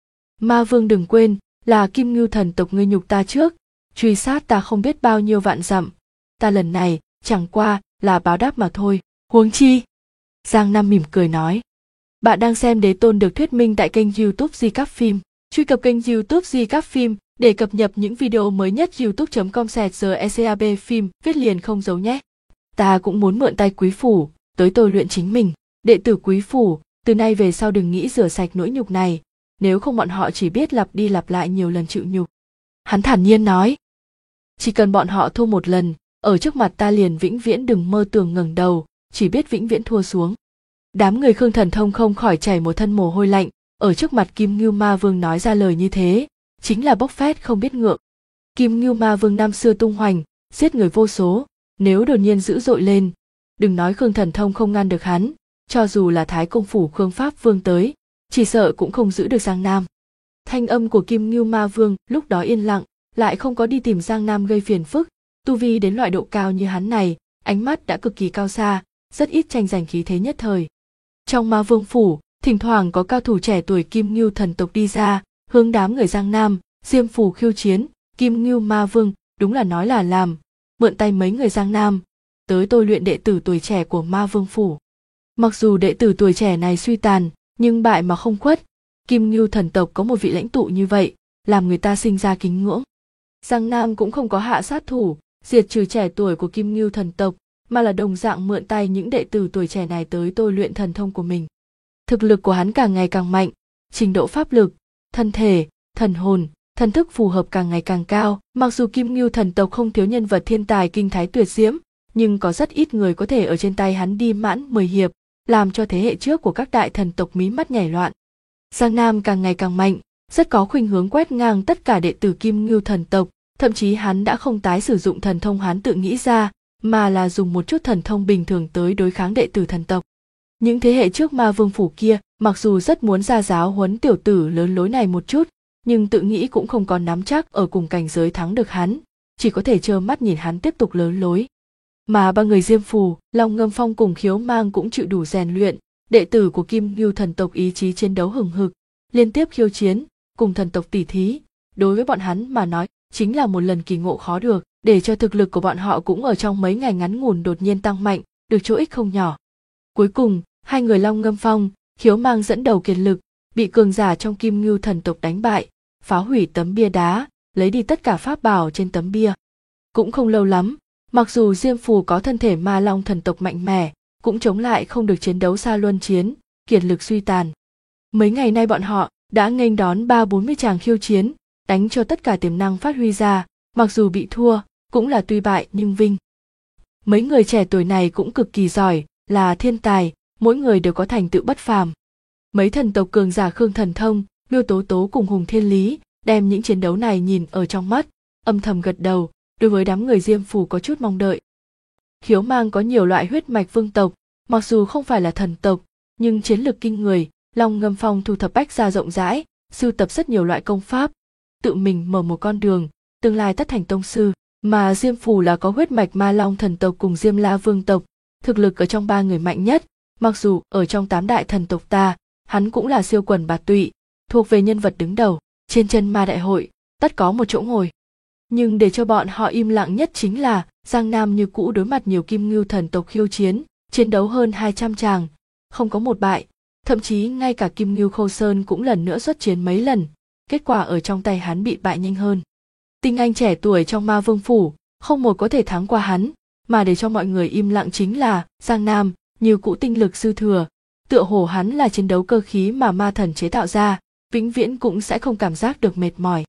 [SPEAKER 1] Ma Vương đừng quên, là Kim Ngưu thần tộc ngươi nhục ta trước, truy sát ta không biết bao nhiêu vạn dặm, ta lần này chẳng qua là báo đáp mà thôi. Huống chi, Giang Nam mỉm cười nói. Bạn đang xem Đế Tôn được thuyết minh tại kênh YouTube Di Cáp Phim. Truy cập kênh YouTube Di Cáp Phim để cập nhật những video mới nhất. youtube.com/GECAB phim viết liền không giấu nhé. Ta cũng muốn mượn tay quý phủ, tới tôi luyện chính mình. Đệ tử quý phủ, từ nay về sau đừng nghĩ rửa sạch nỗi nhục này, nếu không bọn họ chỉ biết lặp đi lặp lại nhiều lần chịu nhục. Hắn thản nhiên nói. Chỉ cần bọn họ thua một lần, ở trước mặt ta liền vĩnh viễn đừng mơ tưởng ngẩng đầu, chỉ biết vĩnh viễn thua xuống. Đám người Khương Thần Thông không khỏi chảy một thân mồ hôi lạnh, ở trước mặt Kim Ngưu Ma Vương nói ra lời như thế, chính là bốc phét không biết ngượng. Kim Ngưu Ma Vương năm xưa tung hoành, giết người vô số, nếu đột nhiên dữ dội lên, đừng nói Khương Thần Thông không ngăn được hắn, cho dù là Thái Công phủ Khương Pháp Vương tới, chỉ sợ cũng không giữ được Giang Nam. Thanh âm của Kim Ngưu Ma Vương lúc đó yên lặng, lại không có đi tìm Giang Nam gây phiền phức, tu vi đến loại độ cao như hắn này, ánh mắt đã cực kỳ cao xa, rất ít tranh giành khí thế nhất thời. Trong Ma Vương phủ, thỉnh thoảng có cao thủ trẻ tuổi Kim Ngưu thần tộc đi ra, hướng đám người Giang Nam, Diêm phủ khiêu chiến. Kim Ngưu Ma Vương đúng là nói là làm, mượn tay mấy người Giang Nam, tới tôi luyện đệ tử tuổi trẻ của Ma Vương phủ. Mặc dù đệ tử tuổi trẻ này suy tàn, nhưng bại mà không khuất. Kim Ngưu thần tộc có một vị lãnh tụ như vậy, làm người ta sinh ra kính ngưỡng. Giang Nam cũng không có hạ sát thủ, diệt trừ trẻ tuổi của Kim Ngưu thần tộc, mà là đồng dạng mượn tay những đệ tử tuổi trẻ này tới tôi luyện thần thông của mình. Thực lực của hắn càng ngày càng mạnh, trình độ pháp lực, thân thể, thần hồn, thần thức phù hợp càng ngày càng cao. Mặc dù Kim Ngưu thần tộc không thiếu nhân vật thiên tài kinh thái tuyệt diễm, nhưng có rất ít người có thể ở trên tay hắn đi mãn 10 hiệp, làm cho thế hệ trước của các đại thần tộc mí mắt nhảy loạn. Giang Nam càng ngày càng mạnh, rất có khuynh hướng quét ngang tất cả đệ tử Kim Ngưu thần tộc, thậm chí hắn đã không tái sử dụng thần thông hắn tự nghĩ ra, mà là dùng một chút thần thông bình thường tới đối kháng đệ tử thần tộc. Những thế hệ trước Ma Vương phủ kia, mặc dù rất muốn ra giáo huấn tiểu tử lớn lối này một chút, nhưng tự nghĩ cũng không còn nắm chắc ở cùng cảnh giới thắng được hắn, chỉ có thể trơ mắt nhìn hắn tiếp tục lớn lối. Mà ba người Diêm Phù, Long Ngâm Phong cùng Khiếu Mang cũng chịu đủ rèn luyện, đệ tử của Kim Ngưu thần tộc ý chí chiến đấu hừng hực, liên tiếp khiêu chiến, cùng thần tộc tỉ thí, đối với bọn hắn mà nói, chính là một lần kỳ ngộ khó được, để cho thực lực của bọn họ cũng ở trong mấy ngày ngắn ngủn đột nhiên tăng mạnh, được chỗ ích không nhỏ. Cuối cùng, hai người Long Ngâm Phong, Khiếu Mang dẫn đầu kiệt lực, bị cường giả trong Kim Ngưu thần tộc đánh bại, phá hủy tấm bia đá, lấy đi tất cả pháp bảo trên tấm bia. Cũng không lâu lắm, mặc dù Diêm Phù có thân thể Ma Long thần tộc mạnh mẽ, cũng chống lại không được chiến đấu xa luân chiến, kiệt lực suy tàn. Mấy ngày nay bọn họ đã nghênh đón 30-40 tràng khiêu chiến, đánh cho tất cả tiềm năng phát huy ra, mặc dù bị thua, cũng là tuy bại nhưng vinh. Mấy người trẻ tuổi này cũng cực kỳ giỏi, là thiên tài, mỗi người đều có thành tựu bất phàm. Mấy thần tộc cường giả Khương Thần Thông, Miêu Tố Tố cùng Hùng Thiên Lý đem những chiến đấu này nhìn ở trong mắt, âm thầm gật đầu, đối với đám người Diêm Phù có chút mong đợi. Khiếu Mang có nhiều loại huyết mạch vương tộc, mặc dù không phải là thần tộc, nhưng chiến lược kinh người. Long Ngâm Phong thu thập bách gia rộng rãi, sưu tập rất nhiều loại công pháp, tự mình mở một con đường, tương lai tất thành tông sư. Mà Diêm Phù là có huyết mạch Ma Long thần tộc cùng Diêm La vương tộc, thực lực ở trong ba người mạnh nhất, mặc dù ở trong 8 đại thần tộc ta, hắn cũng là siêu quần bạt tụy, thuộc về nhân vật đứng đầu, trên chân ma đại hội, tất có một chỗ ngồi. Nhưng để cho bọn họ im lặng nhất chính là Giang Nam như cũ đối mặt nhiều Kim Ngưu thần tộc khiêu chiến, chiến đấu hơn 200 tràng, không có một bại. Thậm chí ngay cả Kim Ngưu Khâu Sơn cũng lần nữa xuất chiến mấy lần, kết quả ở trong tay hắn bị bại nhanh hơn. Tinh anh trẻ tuổi trong Ma Vương phủ, không một có thể thắng qua hắn, mà để cho mọi người im lặng chính là Giang Nam, như cũ tinh lực dư thừa, tựa hồ hắn là chiến đấu cơ khí mà ma thần chế tạo ra, vĩnh viễn cũng sẽ không cảm giác được mệt mỏi.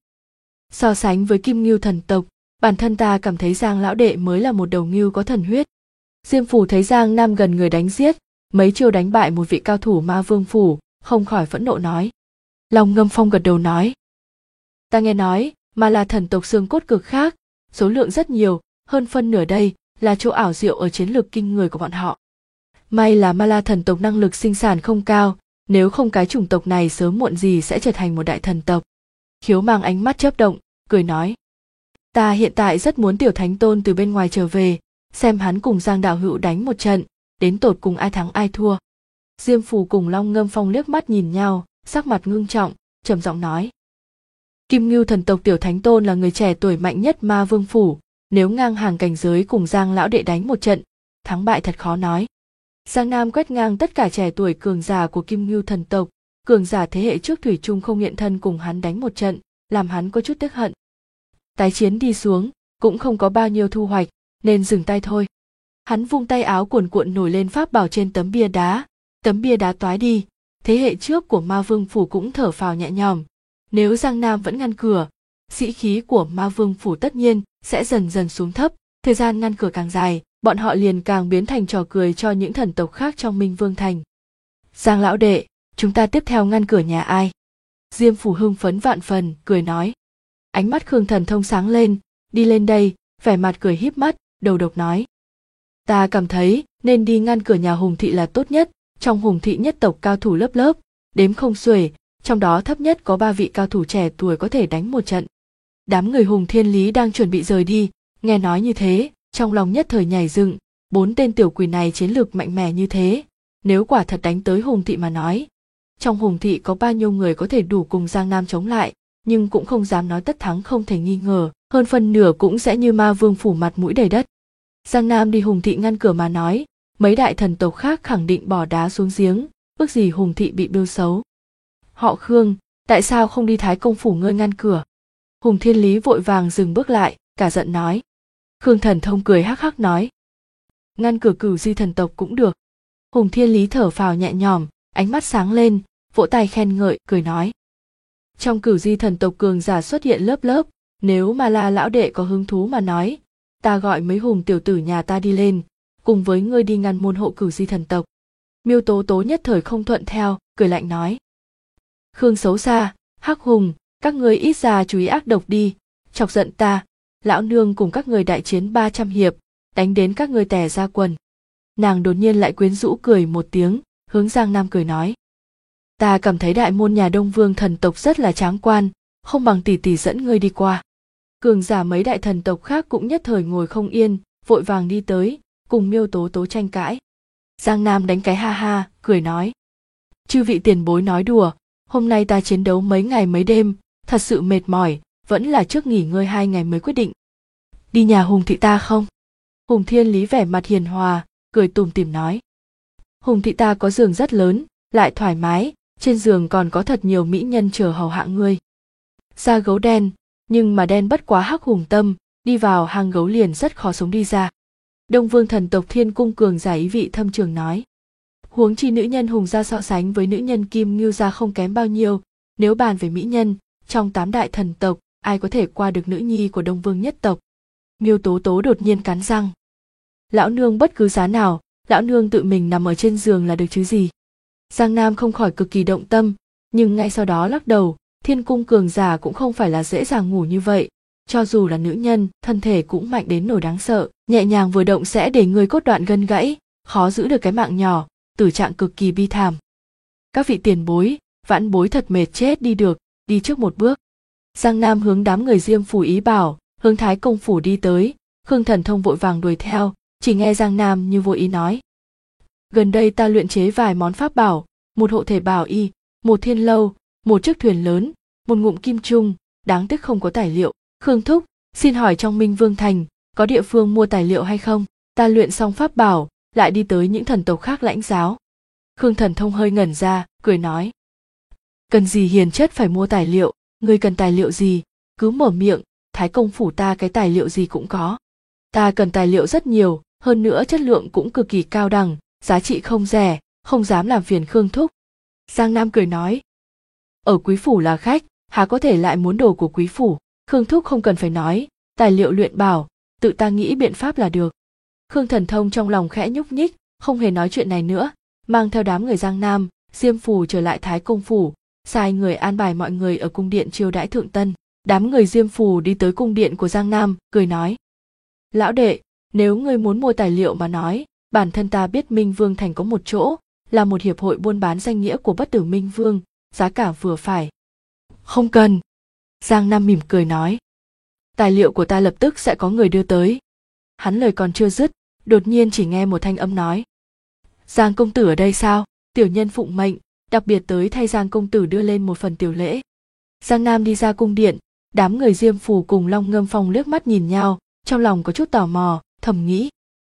[SPEAKER 1] So sánh với Kim Ngưu thần tộc, bản thân ta cảm thấy Giang lão đệ mới là một đầu ngưu có thần huyết. Diêm Phù thấy Giang Nam gần người đánh giết, mấy chiêu đánh bại một vị cao thủ Ma Vương phủ, không khỏi phẫn nộ nói. Long Ngâm Phong gật đầu nói. Ta nghe nói, mà là thần tộc xương cốt cực khác, số lượng rất nhiều, hơn phân nửa đây là chỗ ảo diệu ở chiến lược kinh người của bọn họ. May là Ma La thần tộc năng lực sinh sản không cao, nếu không cái chủng tộc này sớm muộn gì sẽ trở thành một đại thần tộc. Khiếu Mang ánh mắt chớp động, cười nói. Ta hiện tại rất muốn Tiểu Thánh Tôn từ bên ngoài trở về, xem hắn cùng Giang đạo hữu đánh một trận, đến tột cùng ai thắng ai thua. Diêm Phù cùng Long Ngâm Phong liếc mắt nhìn nhau, sắc mặt ngưng trọng, trầm giọng nói. Kim Ngưu thần tộc Tiểu Thánh Tôn là người trẻ tuổi mạnh nhất Ma Vương phủ, nếu ngang hàng cảnh giới cùng Giang lão đệ đánh một trận, thắng bại thật khó nói. Giang Nam quét ngang tất cả trẻ tuổi cường giả của Kim Ngưu thần tộc, cường giả thế hệ trước thủy chung không hiện thân cùng hắn đánh một trận, làm hắn có chút tiếc hận. Tái chiến đi xuống, cũng không có bao nhiêu thu hoạch, nên dừng tay thôi. Hắn vung tay áo cuồn cuộn nổi lên pháp bảo trên tấm bia đá toái đi, thế hệ trước của Ma Vương phủ cũng thở phào nhẹ nhõm. Nếu Giang Nam vẫn ngăn cửa, sĩ khí của Ma Vương phủ tất nhiên sẽ dần dần xuống thấp, thời gian ngăn cửa càng dài, bọn họ liền càng biến thành trò cười cho những thần tộc khác trong Minh Vương thành. Giang lão đệ, chúng ta tiếp theo ngăn cửa nhà ai? Diêm Phù hưng phấn vạn phần, cười nói. Ánh mắt Khương Thần Thông sáng lên, đi lên đây, vẻ mặt cười híp mắt, đầu độc nói. Ta cảm thấy nên đi ngăn cửa nhà Hùng thị là tốt nhất, trong Hùng thị nhất tộc cao thủ lớp lớp, đếm không xuể, trong đó thấp nhất có 3 vị cao thủ trẻ tuổi có thể đánh một trận. Đám người Hùng Thiên Lý đang chuẩn bị rời đi, nghe nói như thế, trong lòng nhất thời nhảy dựng, 4 tên tiểu quỷ này chiến lược mạnh mẽ như thế, nếu quả thật đánh tới Hùng thị mà nói, trong Hùng thị có bao nhiêu người có thể đủ cùng Giang Nam chống lại, nhưng cũng không dám nói tất thắng không thể nghi ngờ, hơn phân nửa cũng sẽ như Ma Vương phủ mặt mũi đầy đất. Giang Nam đi Hùng thị ngăn cửa mà nói, mấy đại thần tộc khác khẳng định bỏ đá xuống giếng, ước gì Hùng thị bị bêu xấu. Họ Khương, tại sao không đi Thái công phủ ngươi ngăn cửa? Hùng Thiên Lý vội vàng dừng bước lại, cả giận nói. Khương Thần Thông cười hắc hắc nói. Ngăn cửa Cửu Di thần tộc cũng được. Hùng Thiên Lý thở phào nhẹ nhõm, ánh mắt sáng lên, vỗ tay khen ngợi, cười nói. Trong Cửu Di thần tộc cường giả xuất hiện lớp lớp, nếu mà là lão đệ có hứng thú mà nói, ta gọi mấy hùng tiểu tử nhà ta đi lên, cùng với ngươi đi ngăn môn hộ Cửu Di thần tộc. Miêu Tố Tố nhất thời không thuận theo, cười lạnh nói. Khương xấu xa, Hắc Hùng, các ngươi ít ra chú ý ác độc đi, chọc giận ta, lão nương cùng các ngươi đại chiến 300 hiệp, đánh đến các ngươi tè ra quần. Nàng đột nhiên lại quyến rũ cười một tiếng, hướng Giang Nam cười nói. Ta cảm thấy đại môn nhà Đông Vương thần tộc rất là tráng quan, không bằng tỷ tỷ dẫn ngươi đi qua. Cường giả mấy đại thần tộc khác cũng nhất thời ngồi không yên, vội vàng đi tới, cùng Miêu Tố Tố tranh cãi. Giang Nam đánh cái ha ha, cười nói. Chư vị tiền bối nói đùa, hôm nay ta chiến đấu mấy ngày mấy đêm, thật sự mệt mỏi, vẫn là trước nghỉ ngơi 2 ngày mới quyết định. Đi nhà Hùng thị ta không? Hùng Thiên Lý vẻ mặt hiền hòa, cười tủm tỉm nói. Hùng thị ta có giường rất lớn, lại thoải mái, trên giường còn có thật nhiều mỹ nhân chờ hầu hạ ngươi. Da gấu đen, nhưng mà đen bất quá hắc hùng tâm, đi vào hang gấu liền rất khó sống đi ra. Đông Vương thần tộc Thiên Cung cường giả ý vị thâm trường nói. Huống chi nữ nhân Hùng gia so sánh với nữ nhân Kim Ngưu gia không kém bao nhiêu, nếu bàn về mỹ nhân, trong 8 đại thần tộc, ai có thể qua được nữ nhi của Đông Vương nhất tộc. Miêu Tố Tố đột nhiên cắn răng. Lão nương bất cứ giá nào, lão nương tự mình nằm ở trên giường là được chứ gì. Giang Nam không khỏi cực kỳ động tâm, nhưng ngay sau đó lắc đầu, Thiên Cung cường giả cũng không phải là dễ dàng ngủ như vậy, cho dù là nữ nhân, thân thể cũng mạnh đến nỗi đáng sợ, nhẹ nhàng vừa động sẽ để người cốt đoạn gân gãy, khó giữ được cái mạng nhỏ, tử trạng cực kỳ bi thảm. Các vị tiền bối, vãn bối thật mệt chết đi được, đi trước một bước. Giang Nam hướng đám người Diêm Phủ ý bảo, hướng Thái Công phủ đi tới, Khương Thần Thông vội vàng đuổi theo, chỉ nghe Giang Nam như vô ý nói. Gần đây ta luyện chế vài món pháp bảo, một hộ thể bảo y, một thiên lâu, một chiếc thuyền lớn, một ngụm kim trung, đáng tiếc không có tài liệu. Khương thúc, xin hỏi trong Minh Vương thành có địa phương mua tài liệu hay không? Ta luyện xong pháp bảo, lại đi tới những thần tộc khác lãnh giáo. Khương Thần Thông hơi ngẩn ra, cười nói. Cần gì hiền chất phải mua tài liệu, ngươi cần tài liệu gì, cứ mở miệng, Thái Công phủ ta cái tài liệu gì cũng có. Ta cần tài liệu rất nhiều, hơn nữa chất lượng cũng cực kỳ cao đẳng, giá trị không rẻ, không dám làm phiền Khương thúc. Giang Nam cười nói. Ở quý phủ là khách, há có thể lại muốn đồ của quý phủ. Khương thúc không cần phải nói, tài liệu luyện bảo, tự ta nghĩ biện pháp là được. Khương Thần Thông trong lòng khẽ nhúc nhích, không hề nói chuyện này nữa, mang theo đám người Giang Nam, Diêm Phủ trở lại Thái Công phủ, sai người an bài mọi người ở cung điện chiêu đãi thượng tân. Đám người Diêm Phủ đi tới cung điện của Giang Nam, cười nói. Lão đệ, nếu ngươi muốn mua tài liệu mà nói, bản thân ta biết Minh Vương thành có một chỗ, là một hiệp hội buôn bán danh nghĩa của bất tử Minh Vương, giá cả vừa phải. Không cần. Giang Nam mỉm cười nói. Tài liệu của ta lập tức sẽ có người đưa tới. Hắn lời còn chưa dứt, đột nhiên chỉ nghe một thanh âm nói. Giang công tử ở đây sao? Tiểu nhân phụng mệnh, đặc biệt tới thay Giang công tử đưa lên một phần tiểu lễ. Giang Nam đi ra cung điện, đám người Diêm Phủ cùng Long Ngâm Phong liếc mắt nhìn nhau, trong lòng có chút tò mò, thầm nghĩ.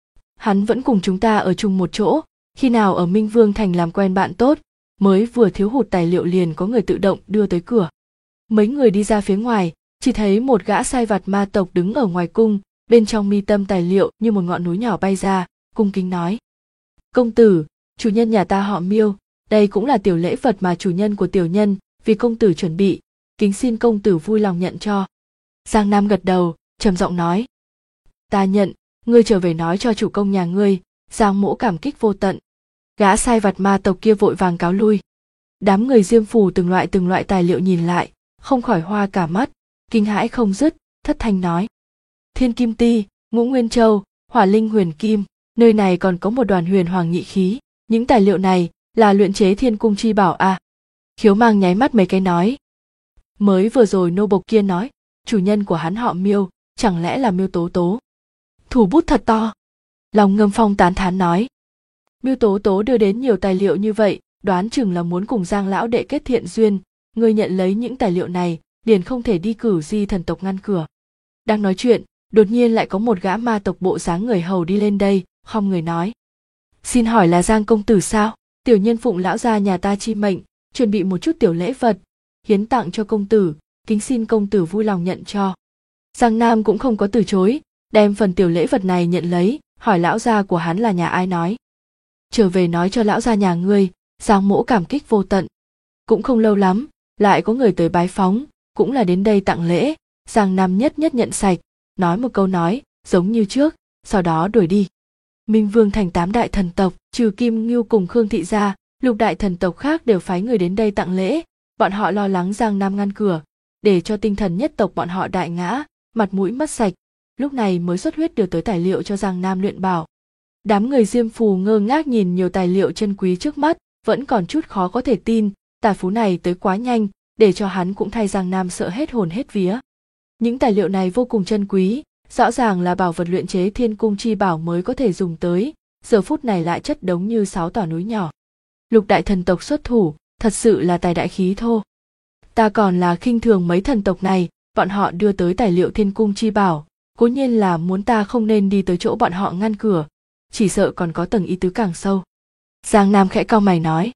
[SPEAKER 1] Hắn vẫn cùng chúng ta ở chung một chỗ, khi nào ở Minh Vương thành làm quen bạn tốt, mới vừa thiếu hụt tài liệu liền có người tự động đưa tới cửa. Mấy người đi ra phía ngoài, chỉ thấy một gã sai vặt ma tộc đứng ở ngoài cung, bên trong mi tâm tài liệu như một ngọn núi nhỏ bay ra, cung kính nói. Công tử, chủ nhân nhà ta họ Miêu, đây cũng là tiểu lễ vật mà chủ nhân của tiểu nhân vì công tử chuẩn bị, kính xin công tử vui lòng nhận cho. Giang Nam gật đầu, trầm giọng nói. Ta nhận, ngươi trở về nói cho chủ công nhà ngươi, Giang mỗ cảm kích vô tận. Gã sai vặt ma tộc kia vội vàng cáo lui. Đám người Diêm Phủ từng loại tài liệu nhìn lại, không khỏi hoa cả mắt, kinh hãi không dứt, thất thanh nói. Thiên Kim Ti, Ngũ Nguyên Châu, Hỏa Linh Huyền Kim, nơi này còn có một đoàn huyền hoàng nhị khí, những tài liệu này là luyện chế Thiên Cung chi bảo à? Khiếu Mang nháy mắt mấy cái nói. Mới vừa rồi nô bộc kia nói, chủ nhân của hắn họ Miêu, chẳng lẽ là Miêu Tố Tố? Thủ bút thật to. Long Ngâm Phong tán thán nói. Miêu Tố Tố đưa đến nhiều tài liệu như vậy, đoán chừng là muốn cùng Giang lão đệ kết thiện duyên, ngươi nhận lấy những tài liệu này, liền không thể đi Cửu Di thần tộc ngăn cửa. Đang nói chuyện, đột nhiên lại có một gã ma tộc bộ dáng người hầu đi lên đây, khom người nói. Xin hỏi là Giang công tử sao? Tiểu nhân phụng lão gia nhà ta chi mệnh, chuẩn bị một chút tiểu lễ vật, hiến tặng cho công tử, kính xin công tử vui lòng nhận cho. Giang Nam cũng không có từ chối, đem phần tiểu lễ vật này nhận lấy, hỏi lão gia của hắn là nhà ai nói. Trở về nói cho lão gia nhà ngươi, Giang Mỗ cảm kích vô tận. Cũng không lâu lắm, lại có người tới bái phóng, cũng là đến đây tặng lễ. Giang Nam nhất nhất nhận sạch, nói một câu nói, giống như trước, sau đó đuổi đi. Minh Vương thành 8 đại thần tộc, trừ Kim Ngưu cùng Khương Thị ra, lục đại thần tộc khác đều phái người đến đây tặng lễ. Bọn họ lo lắng Giang Nam ngăn cửa, để cho tinh thần nhất tộc bọn họ đại ngã, mặt mũi mất sạch. Lúc này mới xuất huyết đưa tới tài liệu cho Giang Nam luyện bảo. Đám người Diêm Phù ngơ ngác nhìn nhiều tài liệu chân quý trước mắt, vẫn còn chút khó có thể tin, tài phú này tới quá nhanh, để cho hắn cũng thay Giang Nam sợ hết hồn hết vía. Những tài liệu này vô cùng chân quý, rõ ràng là bảo vật luyện chế Thiên Cung chi bảo mới có thể dùng tới, giờ phút này lại chất đống như 6 tòa núi nhỏ. Lục đại thần tộc xuất thủ, thật sự là tài đại khí thô. Ta còn là khinh thường mấy thần tộc này, bọn họ đưa tới tài liệu Thiên Cung chi bảo, cố nhiên là muốn ta không nên đi tới chỗ bọn họ ngăn cửa, chỉ sợ còn có tầng ý tứ càng sâu. Giang Nam khẽ cau mày nói.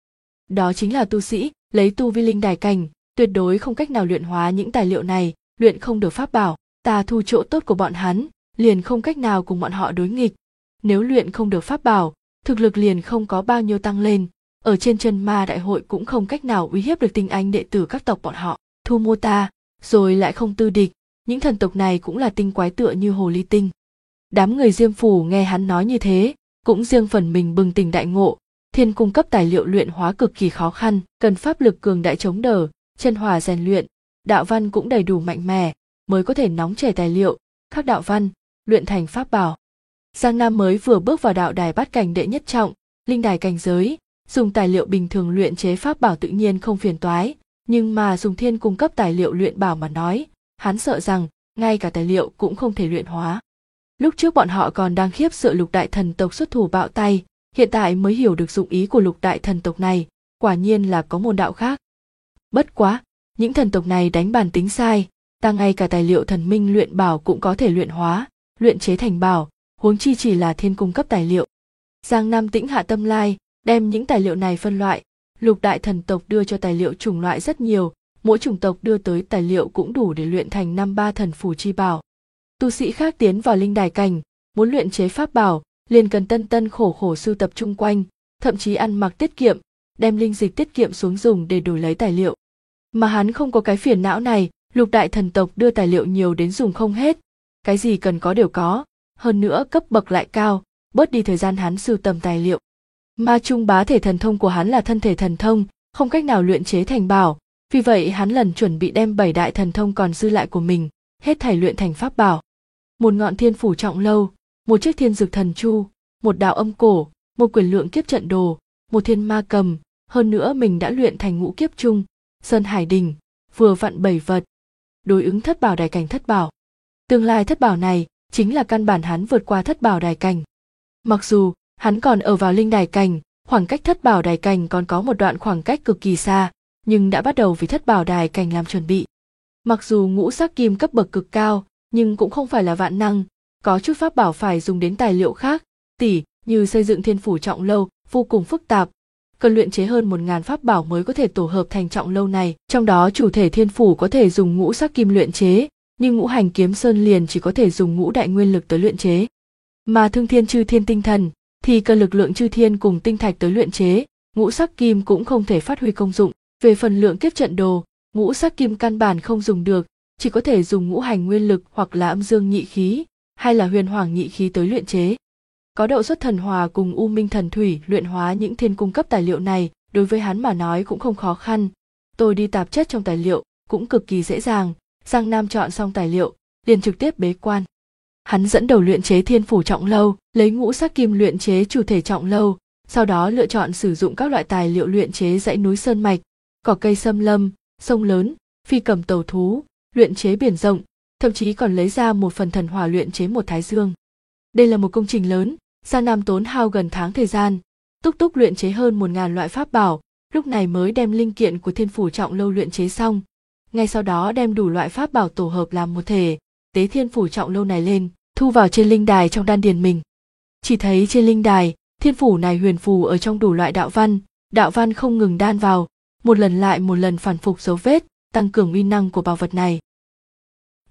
[SPEAKER 1] Đó chính là tu sĩ, lấy tu vi linh đài cảnh, tuyệt đối không cách nào luyện hóa những tài liệu này, luyện không được pháp bảo, ta thu chỗ tốt của bọn hắn, liền không cách nào cùng bọn họ đối nghịch. Nếu luyện không được pháp bảo, thực lực liền không có bao nhiêu tăng lên, ở trên chân ma đại hội cũng không cách nào uy hiếp được tinh anh đệ tử các tộc bọn họ. Thu mua ta, rồi lại không tư địch, những thần tộc này cũng là tinh quái tựa như hồ ly tinh. Đám người Diêm Phù nghe hắn nói như thế, cũng riêng phần mình bừng tỉnh đại ngộ. Thiên cung cấp tài liệu luyện hóa cực kỳ khó khăn, cần pháp lực cường đại chống đỡ, chân hỏa rèn luyện, đạo văn cũng đầy đủ mạnh mẽ, mới có thể nóng chảy tài liệu, khắc đạo văn, luyện thành pháp bảo. Giang Nam mới vừa bước vào đạo đài bát cảnh đệ nhất trọng, linh đài cảnh giới, dùng tài liệu bình thường luyện chế pháp bảo tự nhiên không phiền toái, nhưng mà dùng thiên cung cấp tài liệu luyện bảo mà nói, hắn sợ rằng ngay cả tài liệu cũng không thể luyện hóa. Lúc trước bọn họ còn đang khiếp sợ lục đại thần tộc xuất thủ bạo tay, hiện tại mới hiểu được dụng ý của lục đại thần tộc này, quả nhiên là có môn đạo khác. Bất quá, những thần tộc này đánh bản tính sai, ta ngay cả tài liệu thần minh luyện bảo cũng có thể luyện hóa, luyện chế thành bảo, huống chi chỉ là thiên cung cấp tài liệu. Giang Nam tĩnh hạ tâm lai, đem những tài liệu này phân loại, lục đại thần tộc đưa cho tài liệu chủng loại rất nhiều, mỗi chủng tộc đưa tới tài liệu cũng đủ để luyện thành 5-3 thần phù chi bảo. Tu sĩ khác tiến vào linh đài cảnh, muốn luyện chế pháp bảo, liền cần tân khổ khổ sưu tập chung quanh, thậm chí ăn mặc tiết kiệm, đem linh dịch tiết kiệm xuống dùng để đổi lấy tài liệu. Mà hắn không có cái phiền não này, lục đại thần tộc đưa tài liệu nhiều đến dùng không hết, cái gì cần có đều có, hơn nữa cấp bậc lại cao, bớt đi thời gian hắn sưu tầm tài liệu. Ma trung bá thể thần thông của hắn là thân thể thần thông, không cách nào luyện chế thành bảo, vì vậy hắn lần chuẩn bị đem 7 đại thần thông còn dư lại của mình, hết thảy luyện thành pháp bảo. Một ngọn thiên phủ trọng lâu, một chiếc thiên dược thần chu, một đạo âm cổ, một quyển lượng kiếp trận đồ, một thiên ma cầm, hơn nữa mình đã luyện thành ngũ kiếp trung, sơn hải đình, vừa vặn 7 vật, đối ứng thất bảo đài cảnh thất bảo. Tương lai thất bảo này chính là căn bản hắn vượt qua thất bảo đài cảnh. Mặc dù hắn còn ở vào linh đài cảnh, khoảng cách thất bảo đài cảnh còn có một đoạn khoảng cách cực kỳ xa, nhưng đã bắt đầu vì thất bảo đài cảnh làm chuẩn bị. Mặc dù ngũ sắc kim cấp bậc cực cao, nhưng cũng không phải là vạn năng, có chút pháp bảo phải dùng đến tài liệu khác, tỉ như xây dựng thiên phủ trọng lâu vô cùng phức tạp, cần luyện chế hơn 1000 pháp bảo mới có thể tổ hợp thành trọng lâu này, trong đó chủ thể thiên phủ có thể dùng ngũ sắc kim luyện chế, nhưng ngũ hành kiếm sơn liền chỉ có thể dùng ngũ đại nguyên lực tới luyện chế. Mà thương thiên chư thiên tinh thần thì cần lực lượng chư thiên cùng tinh thạch tới luyện chế, ngũ sắc kim cũng không thể phát huy công dụng. Về phần lượng kiếp trận đồ, ngũ sắc kim căn bản không dùng được, chỉ có thể dùng ngũ hành nguyên lực hoặc là âm dương nhị khí, hay là huyền hoàng nhị khí tới luyện chế. Có đậu xuất thần hòa cùng u minh thần thủy luyện hóa những thiên cung cấp tài liệu này, đối với hắn mà nói cũng không khó khăn. Tôi đi tạp chất trong tài liệu cũng cực kỳ dễ dàng. Giang Nam chọn xong tài liệu, liền trực tiếp bế quan. Hắn dẫn đầu luyện chế thiên phủ trọng lâu, lấy ngũ sắc kim luyện chế chủ thể trọng lâu, sau đó lựa chọn sử dụng các loại tài liệu luyện chế dãy núi sơn mạch, cỏ cây xâm lâm, sông lớn, phi cầm tàu thú, luyện chế biển rộng, thậm chí còn lấy ra một phần thần hỏa luyện chế một thái dương. Đây là một công trình lớn, Giang Nam tốn hao gần tháng thời gian, túc túc luyện chế hơn 1000 loại pháp bảo, lúc này mới đem linh kiện của thiên phủ trọng lâu luyện chế xong. Ngay sau đó đem đủ loại pháp bảo tổ hợp làm một thể, tế thiên phủ trọng lâu này lên, thu vào trên linh đài trong đan điền mình. Chỉ thấy trên linh đài, thiên phủ này huyền phù ở trong đủ loại đạo văn không ngừng đan vào, một lần lại một lần phản phục dấu vết, tăng cường uy năng của bảo vật này.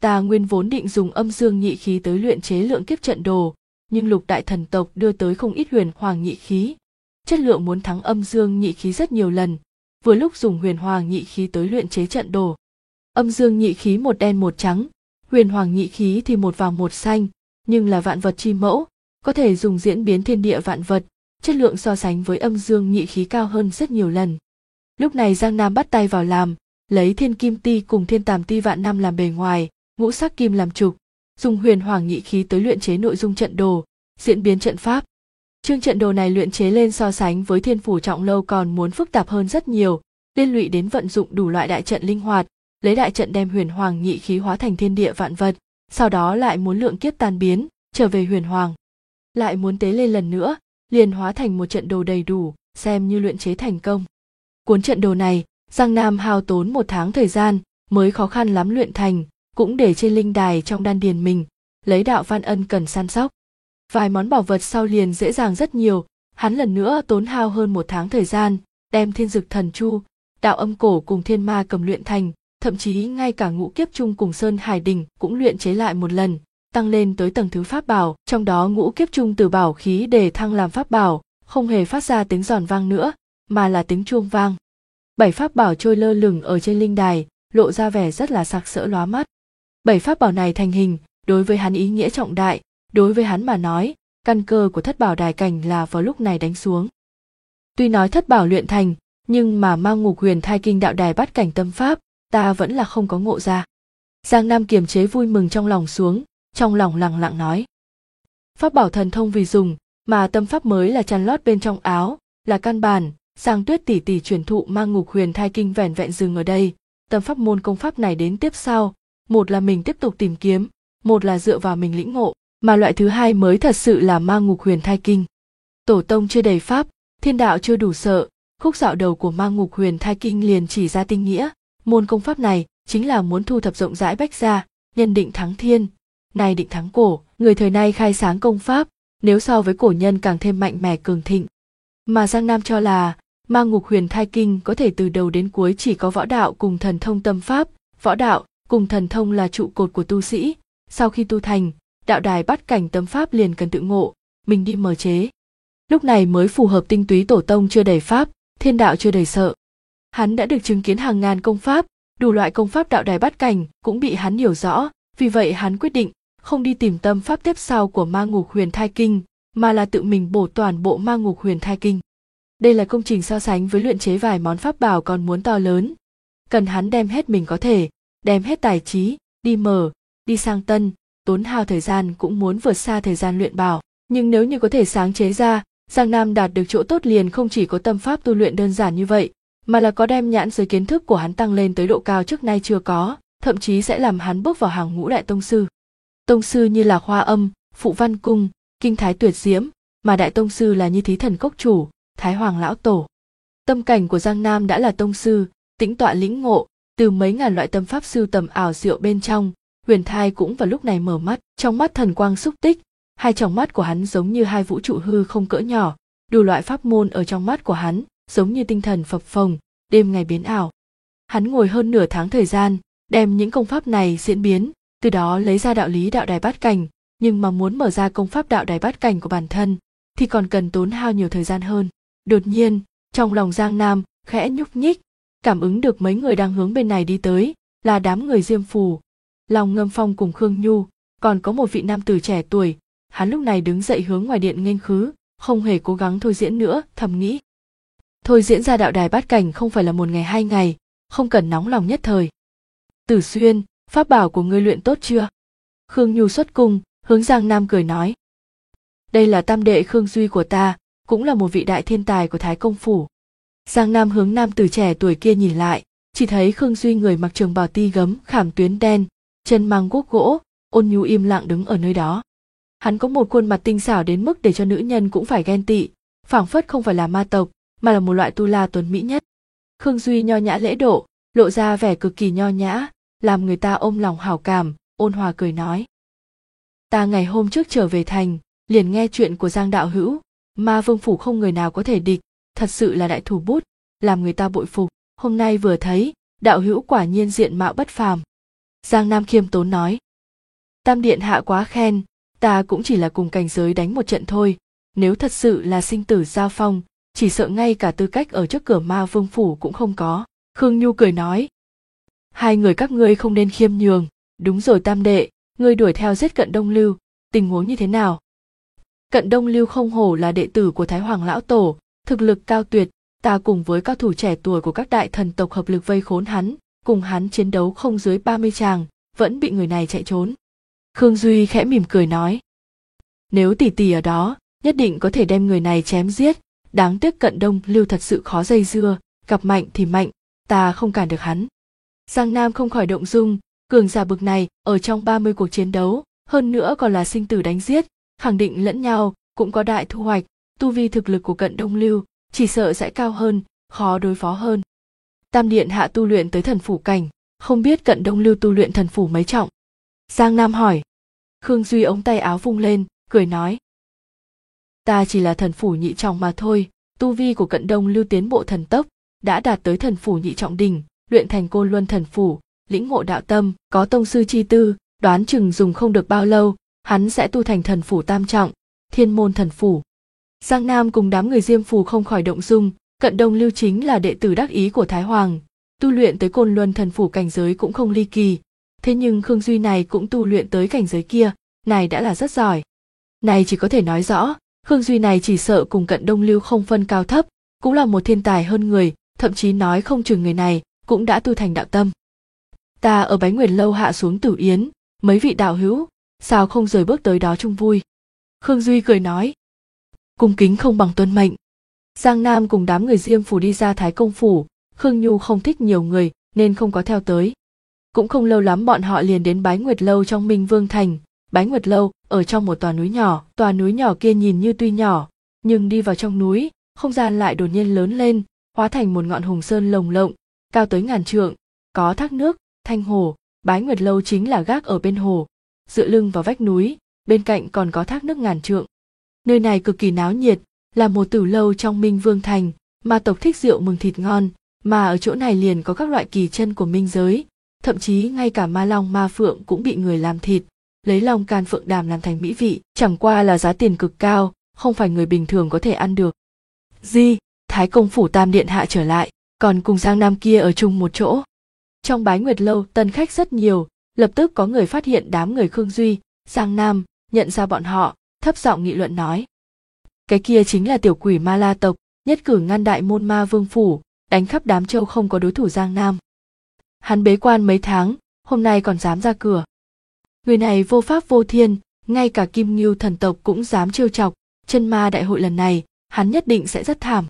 [SPEAKER 1] Ta nguyên vốn định dùng âm dương nhị khí tới luyện chế lượng kiếp trận đồ, nhưng Lục đại thần tộc đưa tới không ít huyền hoàng nhị khí. Chất lượng muốn thắng âm dương nhị khí rất nhiều lần, vừa lúc dùng huyền hoàng nhị khí tới luyện chế trận đồ. Âm dương nhị khí một đen một trắng, huyền hoàng nhị khí thì một vàng một xanh, nhưng là vạn vật chi mẫu, có thể dùng diễn biến thiên địa vạn vật, chất lượng so sánh với âm dương nhị khí cao hơn rất nhiều lần. Lúc này Giang Nam bắt tay vào làm, lấy thiên kim ti cùng thiên tàm ti vạn năm làm bề ngoài, ngũ sắc kim làm trục, dùng huyền hoàng nhị khí tới luyện chế nội dung trận đồ, diễn biến trận pháp. Chương trận đồ này luyện chế lên so sánh với Thiên Phủ Trọng Lâu còn muốn phức tạp hơn rất nhiều, liên lụy đến vận dụng đủ loại đại trận linh hoạt, lấy đại trận đem huyền hoàng nhị khí hóa thành thiên địa vạn vật, sau đó lại muốn lượng kiếp tan biến, trở về huyền hoàng. Lại muốn tế lên lần nữa, liền hóa thành một trận đồ đầy đủ, xem như luyện chế thành công. Cuốn trận đồ này, Giang Nam hao tốn 1 tháng thời gian, mới khó khăn lắm luyện thành, cũng để trên linh đài trong đan điền mình, lấy đạo văn ân cần săn sóc. Vài món bảo vật sau liền dễ dàng rất nhiều, hắn lần nữa tốn hao hơn 1 tháng thời gian, đem thiên dực thần chu, đạo âm cổ cùng thiên ma cầm luyện thành, thậm chí ngay cả ngũ kiếp trung cùng sơn hải đỉnh cũng luyện chế lại một lần, tăng lên tới tầng thứ pháp bảo, trong đó ngũ kiếp trung từ bảo khí để thăng làm pháp bảo, không hề phát ra tiếng giòn vang nữa, mà là tiếng chuông vang. 7 pháp bảo trôi lơ lửng ở trên linh đài, lộ ra vẻ rất là sặc sỡ lóa mắt. 7 pháp bảo này thành hình, đối với hắn ý nghĩa trọng đại, đối với hắn mà nói, căn cơ của thất bảo đài cảnh là vào lúc này đánh xuống. Tuy nói thất bảo luyện thành, nhưng mà mang ngục huyền thai kinh đạo đài bắt cảnh tâm pháp, ta vẫn là không có ngộ ra. Giang Nam kiềm chế vui mừng trong lòng xuống, trong lòng lặng lặng nói. Pháp bảo thần thông vì dùng, mà tâm pháp mới là chăn lót bên trong áo, là căn bản, Giang Tuyết tỷ tỷ truyền thụ mang ngục huyền thai kinh vẻn vẹn dừng ở đây, tâm pháp môn công pháp này đến tiếp sau, một là mình tiếp tục tìm kiếm, một là dựa vào mình lĩnh ngộ, mà loại thứ hai mới thật sự là mang ngục huyền thai kinh. Tổ tông chưa đầy pháp, thiên đạo chưa đủ sợ, khúc dạo đầu của mang ngục huyền thai kinh liền chỉ ra tinh nghĩa, môn công pháp này chính là muốn thu thập rộng rãi bách gia, nhân định thắng thiên, nay định thắng cổ, người thời nay khai sáng công pháp, nếu so với cổ nhân càng thêm mạnh mẽ cường thịnh. Mà Giang Nam cho là mang ngục huyền thai kinh có thể từ đầu đến cuối chỉ có võ đạo cùng thần thông tâm pháp, võ đạo cùng thần thông là trụ cột của tu sĩ, sau khi tu thành, đạo đài bắt cảnh tâm pháp liền cần tự ngộ, mình đi mở chế. Lúc này mới phù hợp tinh túy tổ tông chưa đầy pháp, thiên đạo chưa đầy sợ. Hắn đã được chứng kiến hàng ngàn công pháp, đủ loại công pháp đạo đài bắt cảnh cũng bị hắn hiểu rõ, vì vậy hắn quyết định không đi tìm tâm pháp tiếp sau của mang ngục huyền thai kinh, mà là tự mình bổ toàn bộ mang ngục huyền thai kinh. Đây là công trình so sánh với luyện chế vài món pháp bảo còn muốn to lớn. Cần hắn đem hết mình có thể, đem hết tài trí, đi mở, đi sang tân, tốn hao thời gian cũng muốn vượt xa thời gian luyện bảo. Nhưng nếu như có thể sáng chế ra, Giang Nam đạt được chỗ tốt liền không chỉ có tâm pháp tu luyện đơn giản như vậy, mà là có đem nhãn giới kiến thức của hắn tăng lên tới độ cao trước nay chưa có, thậm chí sẽ làm hắn bước vào hàng ngũ đại tông sư. Tông sư như là Khoa Âm, Phụ Văn Cung, Kinh Thái Tuyệt Diễm, mà đại tông sư là như Thí Thần Cốc Chủ, Thái Hoàng Lão Tổ. Tâm cảnh của Giang Nam đã là tông sư, tĩnh tọa lĩnh ngộ, từ mấy ngàn loại tâm pháp sưu tầm ảo diệu bên trong, huyền thai cũng vào lúc này mở mắt, trong mắt thần quang xúc tích, hai tròng mắt của hắn giống như hai vũ trụ hư không cỡ nhỏ, đủ loại pháp môn ở trong mắt của hắn, giống như tinh thần phập phồng, đêm ngày biến ảo. Hắn ngồi hơn nửa tháng thời gian, đem những công pháp này diễn biến, từ đó lấy ra đạo lý đạo đài bát cảnh, nhưng mà muốn mở ra công pháp đạo đài bát cảnh của bản thân, thì còn cần tốn hao nhiều thời gian hơn. Đột nhiên, trong lòng Giang Nam khẽ nhúc nhích, cảm ứng được mấy người đang hướng bên này đi tới, là đám người Diêm Phù, Long Ngâm Phong cùng Khương Nhu, còn có một vị nam tử trẻ tuổi. Hắn lúc này đứng dậy hướng ngoài điện nghênh khứ, không hề cố gắng thôi diễn nữa, thầm nghĩ. Thôi diễn ra đạo đài bát cảnh không phải là 1 ngày 2 ngày, không cần nóng lòng nhất thời. Tử Xuyên, pháp bảo của ngươi luyện tốt chưa? Khương Nhu xuất cung, hướng Giang Nam cười nói. Đây là tam đệ Khương Duy của ta, cũng là một vị đại thiên tài của Thái Công Phủ. Giang Nam hướng nam tử trẻ tuổi kia nhìn lại, chỉ thấy Khương Duy người mặc trường bào ti gấm khảm tuyến đen, chân mang guốc gỗ, ôn nhu im lặng đứng ở nơi đó. Hắn có một khuôn mặt tinh xảo đến mức để cho nữ nhân cũng phải ghen tị, phảng phất không phải là ma tộc, mà là một loại tu la tuấn mỹ nhất. Khương Duy nho nhã lễ độ, lộ ra vẻ cực kỳ nho nhã, làm người ta ôm lòng hảo cảm, ôn hòa cười nói. Ta ngày hôm trước trở về thành, liền nghe chuyện của Giang đạo hữu, Ma Vương phủ không người nào có thể địch, thật sự là đại thủ bút, làm người ta bội phục. Hôm nay vừa thấy, đạo hữu quả nhiên diện mạo bất phàm. Giang Nam khiêm tốn nói. Tam điện hạ quá khen, ta cũng chỉ là cùng cảnh giới đánh một trận thôi, nếu thật sự là sinh tử giao phong, chỉ sợ ngay cả tư cách ở trước cửa Ma Vương phủ cũng không có. Khương Nhu cười nói. Hai người các ngươi không nên khiêm nhường, đúng rồi Tam đệ, ngươi đuổi theo giết Cận Đông Lưu, tình huống như thế nào? Cận Đông Lưu không hổ là đệ tử của Thái Hoàng lão tổ, thực lực cao tuyệt, ta cùng với cao thủ trẻ tuổi của các đại thần tộc hợp lực vây khốn hắn, cùng hắn chiến đấu không dưới 30 tràng, vẫn bị người này chạy trốn. Khương Duy khẽ mỉm cười nói. Nếu tỷ tỷ ở đó, nhất định có thể đem người này chém giết, đáng tiếc Cận Đông Lưu thật sự khó dây dưa, gặp mạnh thì mạnh, ta không cản được hắn. Giang Nam không khỏi động dung, cường giả bực này ở trong 30 cuộc chiến đấu, hơn nữa còn là sinh tử đánh giết, khẳng định lẫn nhau, cũng có đại thu hoạch, tu vi thực lực của Cận Đông Lưu chỉ sợ sẽ cao hơn, khó đối phó hơn. Tam điện hạ tu luyện tới thần phủ cảnh, không biết Cận Đông Lưu tu luyện thần phủ mấy trọng? Giang Nam hỏi. Khương Duy ống tay áo vung lên, cười nói. Ta chỉ là thần phủ nhị trọng mà thôi, tu vi của Cận Đông Lưu tiến bộ thần tốc, đã đạt tới thần phủ nhị trọng đỉnh, luyện thành Côn Luân thần phủ, lĩnh ngộ đạo tâm, có tông sư chi tư, đoán chừng dùng không được bao lâu, hắn sẽ tu thành thần phủ tam trọng, Thiên Môn thần phủ. Giang Nam cùng đám người Diêm Phù không khỏi động dung, Cận Đông Lưu chính là đệ tử đắc ý của Thái Hoàng, tu luyện tới Côn Luân thần phủ cảnh giới cũng không ly kỳ, thế nhưng Khương Duy này cũng tu luyện tới cảnh giới kia, này đã là rất giỏi. Này chỉ có thể nói rõ, Khương Duy này chỉ sợ cùng Cận Đông Lưu không phân cao thấp, cũng là một thiên tài hơn người, thậm chí nói không chừng người này cũng đã tu thành đạo tâm. Ta ở Bái Nguyệt lâu hạ xuống Tử Yến, mấy vị đạo hữu, sao không rời bước tới đó chung vui? Khương Duy cười nói. Cung kính không bằng tuân mệnh. Giang Nam cùng đám người Diêm Phủ đi ra Thái Công phủ, Khương Nhu không thích nhiều người nên không có theo tới. Cũng không lâu lắm bọn họ liền đến Bái Nguyệt lâu trong Minh Vương thành. Bái Nguyệt lâu ở trong một tòa núi nhỏ kia nhìn như tuy nhỏ, nhưng đi vào trong núi, không gian lại đột nhiên lớn lên, hóa thành một ngọn hùng sơn lồng lộng, cao tới ngàn trượng, có thác nước, thanh hồ. Bái Nguyệt lâu chính là gác ở bên hồ, dựa lưng vào vách núi, bên cạnh còn có thác nước ngàn trượng. Nơi này cực kỳ náo nhiệt, là một tử lâu trong Minh Vương thành, ma tộc thích rượu mừng thịt ngon, mà ở chỗ này liền có các loại kỳ chân của minh giới, thậm chí ngay cả ma long ma phượng cũng bị người làm thịt, lấy long can phượng đàm làm thành mỹ vị, chẳng qua là giá tiền cực cao, không phải người bình thường có thể ăn được. Thái Công phủ Tam điện hạ trở lại, còn cùng Giang Nam kia ở chung một chỗ. Trong Bái Nguyệt lâu tân khách rất nhiều, lập tức có người phát hiện đám người Khương Duy, Giang Nam, nhận ra bọn họ, thấp giọng nghị luận nói. Cái kia chính là tiểu quỷ Ma La tộc, nhất cử ngăn đại môn Ma Vương phủ, đánh khắp đám châu không có đối thủ Giang Nam. Hắn bế quan mấy tháng, hôm nay còn dám ra cửa. Người này vô pháp vô thiên, ngay cả Kim Ngưu thần tộc cũng dám trêu chọc, chân ma đại hội lần này, hắn nhất định sẽ rất thảm.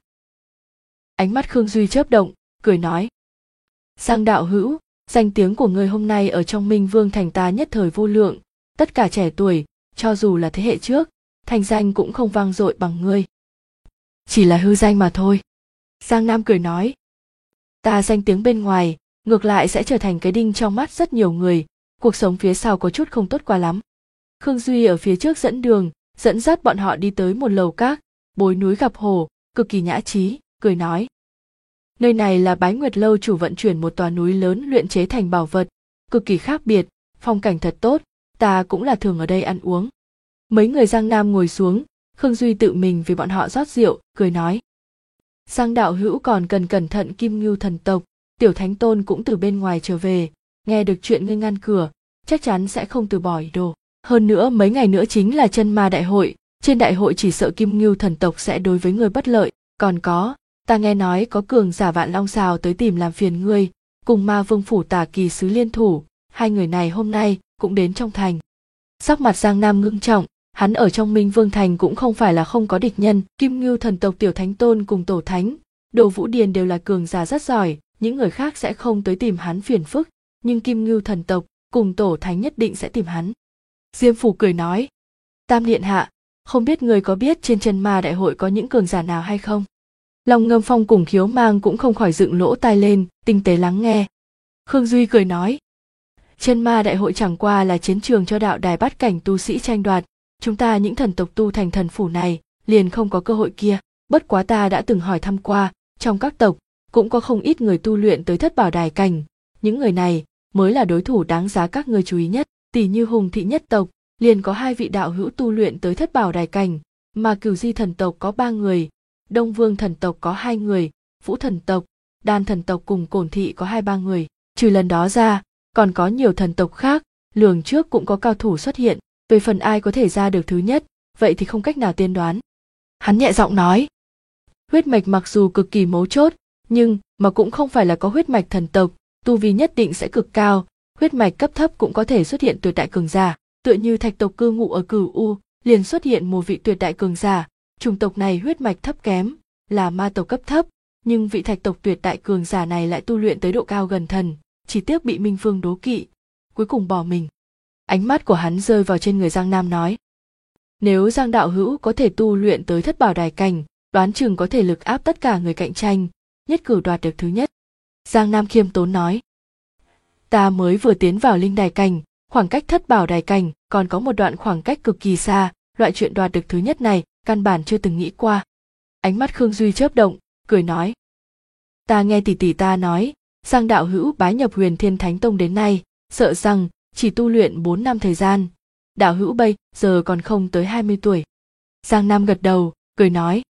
[SPEAKER 1] Ánh mắt Khương Duy chớp động, cười nói. Giang đạo hữu, danh tiếng của ngươi hôm nay ở trong Minh Vương thành ta nhất thời vô lượng, tất cả trẻ tuổi, cho dù là thế hệ trước, thành danh cũng không vang dội bằng ngươi. Chỉ là hư danh mà thôi. Giang Nam cười nói. Ta danh tiếng bên ngoài, ngược lại sẽ trở thành cái đinh trong mắt rất nhiều người, cuộc sống phía sau có chút không tốt quá lắm. Khương Duy ở phía trước dẫn đường, dẫn dắt bọn họ đi tới một lầu các, bối núi gặp hồ, cực kỳ nhã trí, cười nói. Nơi này là Bái Nguyệt lâu chủ vận chuyển một tòa núi lớn luyện chế thành bảo vật, cực kỳ khác biệt, phong cảnh thật tốt, ta cũng là thường ở đây ăn uống. Mấy người Giang Nam ngồi xuống, Khương Duy tự mình vì bọn họ rót rượu, cười nói. Giang đạo hữu còn cần cẩn thận Kim Ngưu thần tộc, Tiểu Thánh Tôn cũng từ bên ngoài trở về, nghe được chuyện ngươi ngăn cửa, chắc chắn sẽ không từ bỏ ý đồ. Hơn nữa mấy ngày nữa chính là chân ma đại hội, trên đại hội chỉ sợ Kim Ngưu thần tộc sẽ đối với ngươi bất lợi, còn có, ta nghe nói có cường giả Vạn Long Sào tới tìm làm phiền ngươi, cùng Ma Vương phủ Tả Kỳ sứ liên thủ, hai người này hôm nay cũng đến trong thành. Sắc mặt Giang Nam ngưng trọng, hắn ở trong Minh Vương thành cũng không phải là không có địch nhân, Kim Ngưu thần tộc Tiểu Thánh Tôn cùng Tổ Thánh, Đồ Vũ Điền đều là cường giả rất giỏi, những người khác sẽ không tới tìm hắn phiền phức, nhưng Kim Ngưu thần tộc cùng Tổ Thánh nhất định sẽ tìm hắn. Diêm Phủ cười nói. Tam điện hạ, không biết người có biết trên chân ma đại hội có những cường giả nào hay không? Long Ngâm Phong cùng Khiếu Mang cũng không khỏi dựng lỗ tai lên, tinh tế lắng nghe. Khương Duy cười nói. Chân ma đại hội chẳng qua là chiến trường cho đạo đài bát cảnh tu sĩ tranh đoạt, chúng ta những thần tộc tu thành thần phủ này liền không có cơ hội kia, bất quá ta đã từng hỏi thăm qua, trong các tộc cũng có không ít người tu luyện tới thất bảo đài cảnh, những người này mới là đối thủ đáng giá các ngươi chú ý nhất. Tỷ như Hùng thị nhất tộc liền có 2 vị đạo hữu tu luyện tới thất bảo đài cảnh, mà Cửu Di thần tộc có 3 người, Đông Vương thần tộc có 2 người, Vũ thần tộc, Đan thần tộc cùng Cổn thị có 2-3 người. Trừ lần đó ra, còn có nhiều thần tộc khác, lường trước cũng có cao thủ xuất hiện. Về phần ai có thể ra được thứ nhất, vậy thì không cách nào tiên đoán. Hắn nhẹ giọng nói, huyết mạch mặc dù cực kỳ mấu chốt, nhưng mà cũng không phải là có huyết mạch thần tộc, tu vi nhất định sẽ cực cao, huyết mạch cấp thấp cũng có thể xuất hiện tuyệt đại cường giả. Tựa như thạch tộc cư ngụ ở Cửu U, liền xuất hiện một vị tuyệt đại cường giả, chủng tộc này huyết mạch thấp kém, là ma tộc cấp thấp, nhưng vị thạch tộc tuyệt đại cường giả này lại tu luyện tới độ cao gần thần, chỉ tiếc bị Minh Vương đố kỵ, cuối cùng bỏ mình. Ánh mắt của hắn rơi vào trên người Giang Nam nói, nếu Giang đạo hữu có thể tu luyện tới thất bảo đài cảnh, đoán chừng có thể lực áp tất cả người cạnh tranh, nhất cử đoạt được thứ nhất. Giang Nam khiêm tốn nói, ta mới vừa tiến vào linh đài cảnh, khoảng cách thất bảo đài cảnh còn có một đoạn khoảng cách cực kỳ xa, loại chuyện đoạt được thứ nhất này căn bản chưa từng nghĩ qua. Ánh mắt Khương Duy chớp động, cười nói, ta nghe tỷ tỷ ta nói, Giang đạo hữu bái nhập Huyền Thiên Thánh Tông đến nay, sợ rằng chỉ tu luyện 4 năm thời gian, đạo hữu bây giờ còn không tới 20 tuổi. Giang Nam gật đầu, cười nói,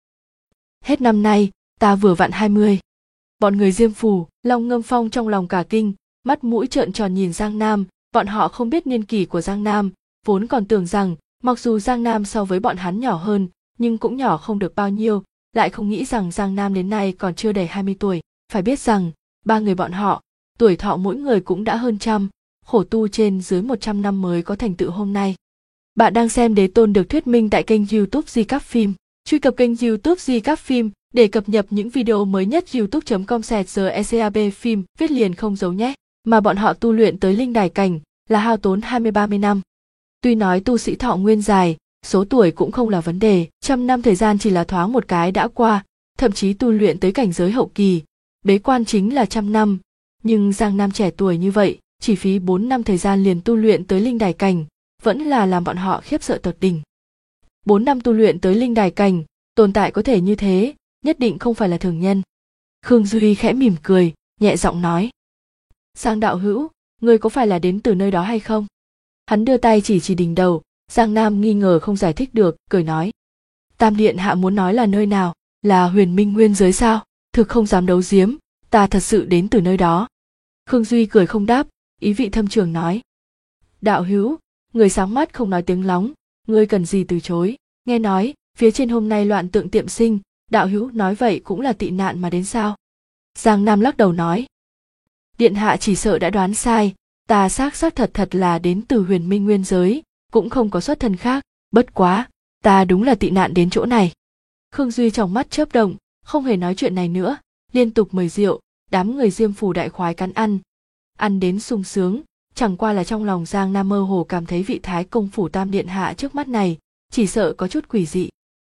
[SPEAKER 1] hết năm nay, ta vừa vặn 20. Bọn người Diêm Phù, Long Ngâm Phong trong lòng cả kinh, mắt mũi trợn tròn nhìn Giang Nam, bọn họ không biết niên kỷ của Giang Nam, vốn còn tưởng rằng, mặc dù Giang Nam so với bọn hắn nhỏ hơn, nhưng cũng nhỏ không được bao nhiêu, lại không nghĩ rằng Giang Nam đến nay còn chưa đầy 20 tuổi. Phải biết rằng, 3 người bọn họ, tuổi thọ mỗi người cũng đã hơn trăm, khổ tu trên dưới 100 năm mới có thành tựu hôm nay. Bạn đang xem Đế Tôn được thuyết minh tại kênh YouTube Recap Phim. Truy cập kênh YouTube Recap Phim để cập nhật những video mới nhất. youtube.com/recap phim viết liền không dấu nhé. Mà bọn họ tu luyện tới linh đài cảnh là hao tốn 20-30 năm. Tuy nói tu sĩ thọ nguyên dài, số tuổi cũng không là vấn đề, 100 năm thời gian chỉ là thoáng một cái đã qua, thậm chí tu luyện tới cảnh giới hậu kỳ, bế quan chính là 100 năm, nhưng Giang Nam trẻ tuổi như vậy, chỉ phí 4 năm thời gian liền tu luyện tới linh đài cảnh, vẫn là làm bọn họ khiếp sợ tột đỉnh. 4 năm tu luyện tới linh đài cảnh, tồn tại có thể như thế, nhất định không phải là thường nhân. Khương Duy khẽ mỉm cười, nhẹ giọng nói, Giang đạo hữu, ngươi có phải là đến từ nơi đó hay không? Hắn đưa tay chỉ đỉnh đầu, Giang Nam nghi ngờ không giải thích được, cười nói, Tam điện hạ muốn nói là nơi nào, là Huyền Minh Nguyên giới sao? Thực không dám đấu giếm, ta thật sự đến từ nơi đó. Khương Duy cười không đáp, ý vị thâm trường nói, đạo hữu, người sáng mắt không nói tiếng lóng, ngươi cần gì từ chối. Nghe nói phía trên hôm nay loạn tượng tiệm sinh, đạo hữu nói vậy cũng là tị nạn mà đến sao? Giang Nam lắc đầu nói, điện hạ chỉ sợ đã đoán sai, ta xác thật là đến từ Huyền Minh Nguyên giới, cũng không có xuất thân khác, bất quá, ta đúng là tị nạn đến chỗ này. Khương Duy trong mắt chớp động, không hề nói chuyện này nữa, liên tục mời rượu, đám người Diêm Phù đại khoái cắn ăn đến sung sướng, chẳng qua là trong lòng Giang Nam mơ hồ cảm thấy vị Thái Công phủ Tam điện hạ trước mắt này, chỉ sợ có chút quỷ dị.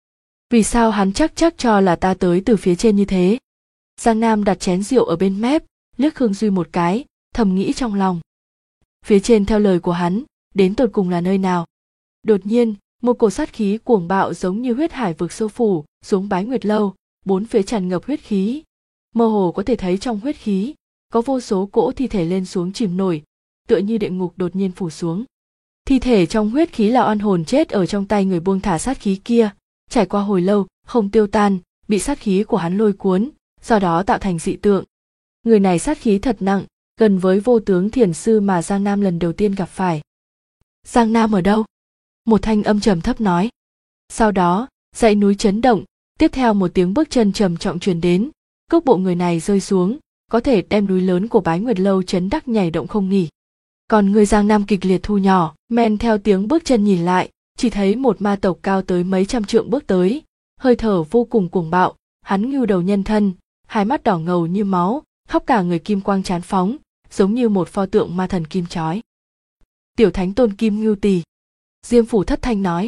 [SPEAKER 1] Vì sao hắn chắc cho là ta tới từ phía trên như thế? Giang Nam đặt chén rượu ở bên mép, liếc Khương Duy một cái, thầm nghĩ trong lòng. Phía trên theo lời của hắn, đến tột cùng là nơi nào? Đột nhiên, một cổ sát khí cuồng bạo giống như huyết hải vực sâu phủ xuống Bái Nguyệt lâu, bốn phía tràn ngập huyết khí. Mơ hồ có thể thấy trong huyết khí, có vô số cỗ thi thể lên xuống chìm nổi, tựa như địa ngục đột nhiên phủ xuống. Thi thể trong huyết khí là oan hồn chết ở trong tay người buông thả sát khí kia, trải qua hồi lâu, không tiêu tan, bị sát khí của hắn lôi cuốn, do đó tạo thành dị tượng. Người này sát khí thật nặng, gần với Vô Tướng Thiền Sư mà Giang Nam lần đầu tiên gặp phải. Giang Nam ở đâu? Một thanh âm trầm thấp nói. Sau đó, dãy núi chấn động, tiếp theo một tiếng bước chân trầm trọng truyền đến, cước bộ người này rơi xuống, có thể đem núi lớn của Bái Nguyệt lâu chấn đắc nhảy động không nghỉ. Còn người Giang Nam kịch liệt thu nhỏ, men theo tiếng bước chân nhìn lại, chỉ thấy một ma tộc cao tới mấy trăm trượng bước tới, hơi thở vô cùng cuồng bạo, hắn ngưu đầu nhân thân, hai mắt đỏ ngầu như máu, khắp cả người kim quang chán phóng, giống như một pho tượng ma thần kim chói. Tiểu Thánh Tôn Kim Ngưu Tỳ. Diêm Phủ thất thanh nói.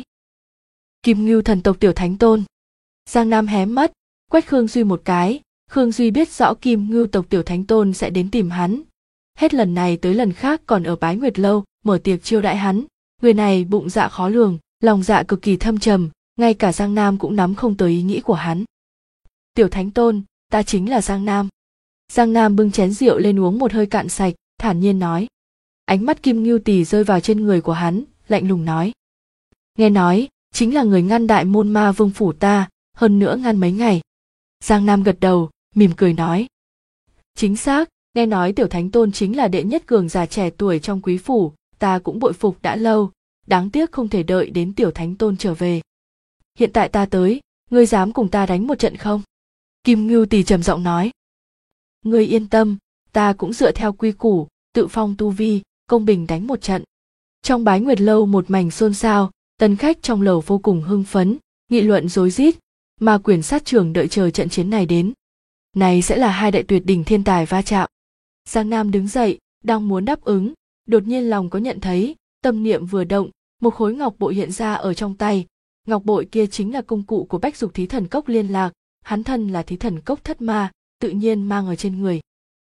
[SPEAKER 1] Kim Ngưu thần tộc Tiểu Thánh Tôn. Giang Nam hé mắt, quét Khương Duy một cái, Khương Duy biết rõ Kim Ngưu tộc Tiểu Thánh Tôn sẽ đến tìm hắn. Hết lần này tới lần khác còn ở Bái Nguyệt lâu, mở tiệc chiêu đãi hắn. Người này bụng dạ khó lường, lòng dạ cực kỳ thâm trầm, ngay cả Giang Nam cũng nắm không tới ý nghĩ của hắn. Tiểu Thánh Tôn, ta chính là Giang Nam. Giang Nam bưng chén rượu lên uống một hơi cạn sạch, thản nhiên nói. Ánh mắt Kim Ngưu Tỳ rơi vào trên người của hắn, lạnh lùng nói. Nghe nói, chính là người ngăn đại môn ma vương phủ ta, hơn nữa ngăn mấy ngày. Giang Nam gật đầu, mỉm cười nói. Chính xác, nghe nói Tiểu Thánh Tôn chính là đệ nhất cường giả trẻ tuổi trong quý phủ, ta cũng bội phục đã lâu, đáng tiếc không thể đợi đến Tiểu Thánh Tôn trở về. Hiện tại ta tới, ngươi dám cùng ta đánh một trận không? Kim Ngưu Tỳ trầm giọng nói. Ngươi yên tâm, ta cũng dựa theo quy củ, tự phong tu vi, công bình đánh một trận. Trong Bái Nguyệt lâu một mảnh xôn xao, tân khách trong lầu vô cùng hưng phấn, nghị luận rối rít, Ma Quyền Sát Trưởng đợi chờ trận chiến này đến. Này sẽ là hai đại tuyệt đỉnh thiên tài va chạm. Giang Nam đứng dậy, đang muốn đáp ứng, đột nhiên lòng có nhận thấy, tâm niệm vừa động, một khối ngọc bội hiện ra ở trong tay. Ngọc bội kia chính là công cụ của Bách Dục Thí Thần Cốc liên lạc, hắn thân là Thí Thần Cốc thất ma, tự nhiên mang ở trên người.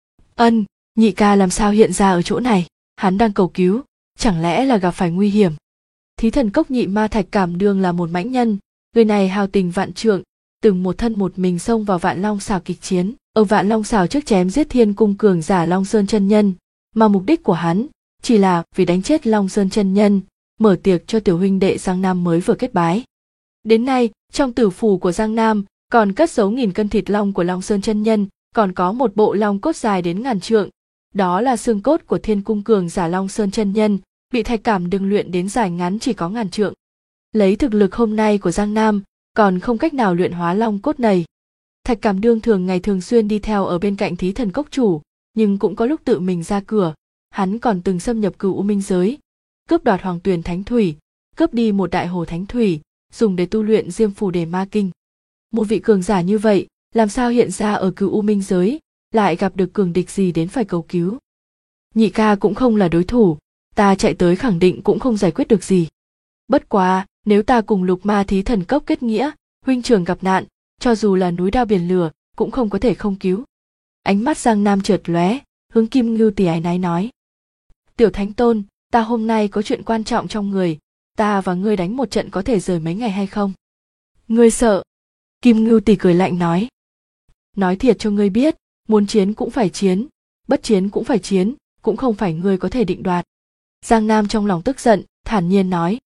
[SPEAKER 1] Ân, nhị ca làm sao hiện ra ở chỗ này? Hắn đang cầu cứu, chẳng lẽ là gặp phải nguy hiểm? Thí Thần Cốc nhị ma Thạch Cảm Đường là một mãnh nhân, người này hào tình vạn trượng, từng một thân một mình xông vào Vạn Long Xảo kịch chiến, ở Vạn Long Xảo trước chém giết Thiên Cung cường giả Long Sơn chân nhân, mà mục đích của hắn chỉ là vì đánh chết Long Sơn chân nhân, mở tiệc cho tiểu huynh đệ Giang Nam mới vừa kết bái. Đến nay, trong tử phủ của Giang Nam còn cất giấu 1000 cân thịt long của Long Sơn chân nhân, còn có một bộ long cốt dài đến 1000 trượng, đó là xương cốt của Thiên Cung cường giả Long Sơn chân nhân, bị Thạch Cảm Đường luyện đến dài ngắn chỉ có 1000 trượng. Lấy thực lực hôm nay của Giang Nam, còn không cách nào luyện hóa long cốt này. Thạch Cảm Đường thường xuyên đi theo ở bên cạnh Thí Thần Cốc chủ, nhưng cũng có lúc tự mình ra cửa. Hắn còn từng xâm nhập Cửu U Minh giới, cướp đoạt Hoàng Tuyền Thánh Thủy, cướp đi một đại hồ thánh thủy, dùng để tu luyện Diêm Phù Đề Ma Kinh. Một vị cường giả như vậy, làm sao hiện ra ở Cửu U Minh giới, lại gặp được cường địch gì đến phải cầu cứu? Nhị ca cũng không là đối thủ, ta chạy tới khẳng định cũng không giải quyết được gì. Bất quá, nếu ta cùng Lục Ma Thí Thần Cốc kết nghĩa, huynh trưởng gặp nạn, cho dù là núi đao biển lửa, cũng không có thể không cứu. Ánh mắt Giang Nam chợt lóe, hướng Kim Ngưu Tỳ áy náy nói. Tiểu Thánh Tôn, ta hôm nay có chuyện quan trọng trong người, ta và ngươi đánh một trận có thể rời mấy ngày hay không? Ngươi sợ? Kim Ngưu Tỳ cười lạnh nói. Nói thiệt cho ngươi biết, muốn chiến cũng phải chiến, bất chiến cũng phải chiến, cũng không phải ngươi có thể định đoạt. Giang Nam trong lòng tức giận, thản nhiên nói.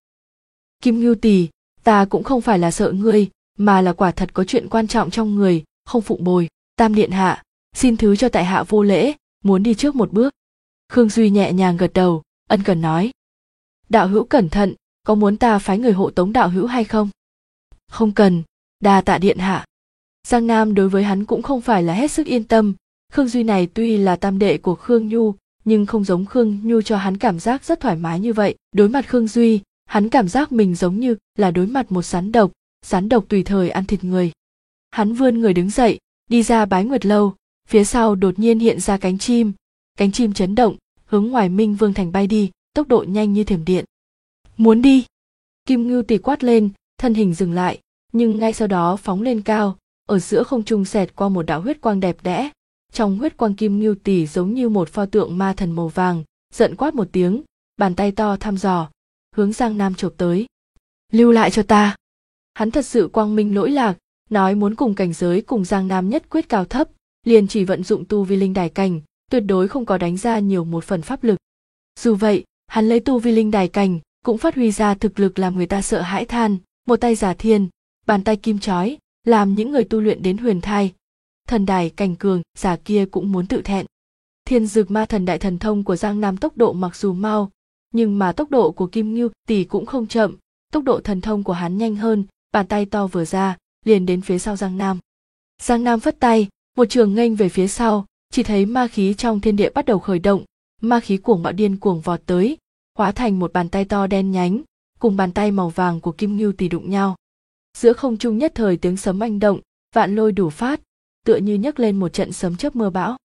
[SPEAKER 1] Kim Ngưu Tỳ, ta cũng không phải là sợ ngươi, mà là quả thật có chuyện quan trọng trong người, không phụng bồi. Tam điện hạ, xin thứ cho tại hạ vô lễ, muốn đi trước một bước. Khương Duy nhẹ nhàng gật đầu, ân cần nói. Đạo hữu cẩn thận, có muốn ta phái người hộ tống đạo hữu hay không? Không cần, đa tạ điện hạ. Giang Nam đối với hắn cũng không phải là hết sức yên tâm. Khương Duy này tuy là tam đệ của Khương Nhu, nhưng không giống Khương Nhu cho hắn cảm giác rất thoải mái như vậy. Đối mặt Khương Duy, hắn cảm giác mình giống như là đối mặt một rắn độc tùy thời ăn thịt người. Hắn vươn người đứng dậy, đi ra Bái Nguyệt lâu, phía sau đột nhiên hiện ra cánh chim chấn động, hướng ngoài Minh Vương thành bay đi, tốc độ nhanh như thiểm điện. Muốn đi? Kim Ngưu Tỳ quát lên, thân hình dừng lại, nhưng ngay sau đó phóng lên cao, ở giữa không trung xẹt qua một đạo huyết quang đẹp đẽ. Trong huyết quang Kim Ngưu Tỳ giống như một pho tượng ma thần màu vàng, giận quát một tiếng, bàn tay to thăm dò, hướng Giang Nam chộp tới. Lưu lại cho ta. Hắn thật sự quang minh lỗi lạc, nói muốn cùng cảnh giới cùng Giang Nam nhất quyết cao thấp, liền chỉ vận dụng tu vi linh đài cảnh, tuyệt đối không có đánh ra nhiều một phần pháp lực. Dù vậy, hắn lấy tu vi linh đài cảnh, cũng phát huy ra thực lực làm người ta sợ hãi than, một tay giả thiên, bàn tay kim chói, làm những người tu luyện đến huyền thai. Thần đài cảnh cường, giả kia cũng muốn tự thẹn. Thiên Dực Ma Thần đại thần thông của Giang Nam tốc độ mặc dù mau, nhưng mà tốc độ của Kim Ngưu Tỳ cũng không chậm, tốc độ thần thông của hắn nhanh hơn, bàn tay to vừa ra, liền đến phía sau Giang Nam. Giang Nam phất tay, một trường nghênh về phía sau, chỉ thấy ma khí trong thiên địa bắt đầu khởi động, ma khí cuồng bạo điên cuồng vọt tới, hóa thành một bàn tay to đen nhánh, cùng bàn tay màu vàng của Kim Ngưu Tỳ đụng nhau. Giữa không trung nhất thời tiếng sấm oanh động, vạn lôi đủ phát, tựa như nhấc lên một trận sấm chớp mưa bão.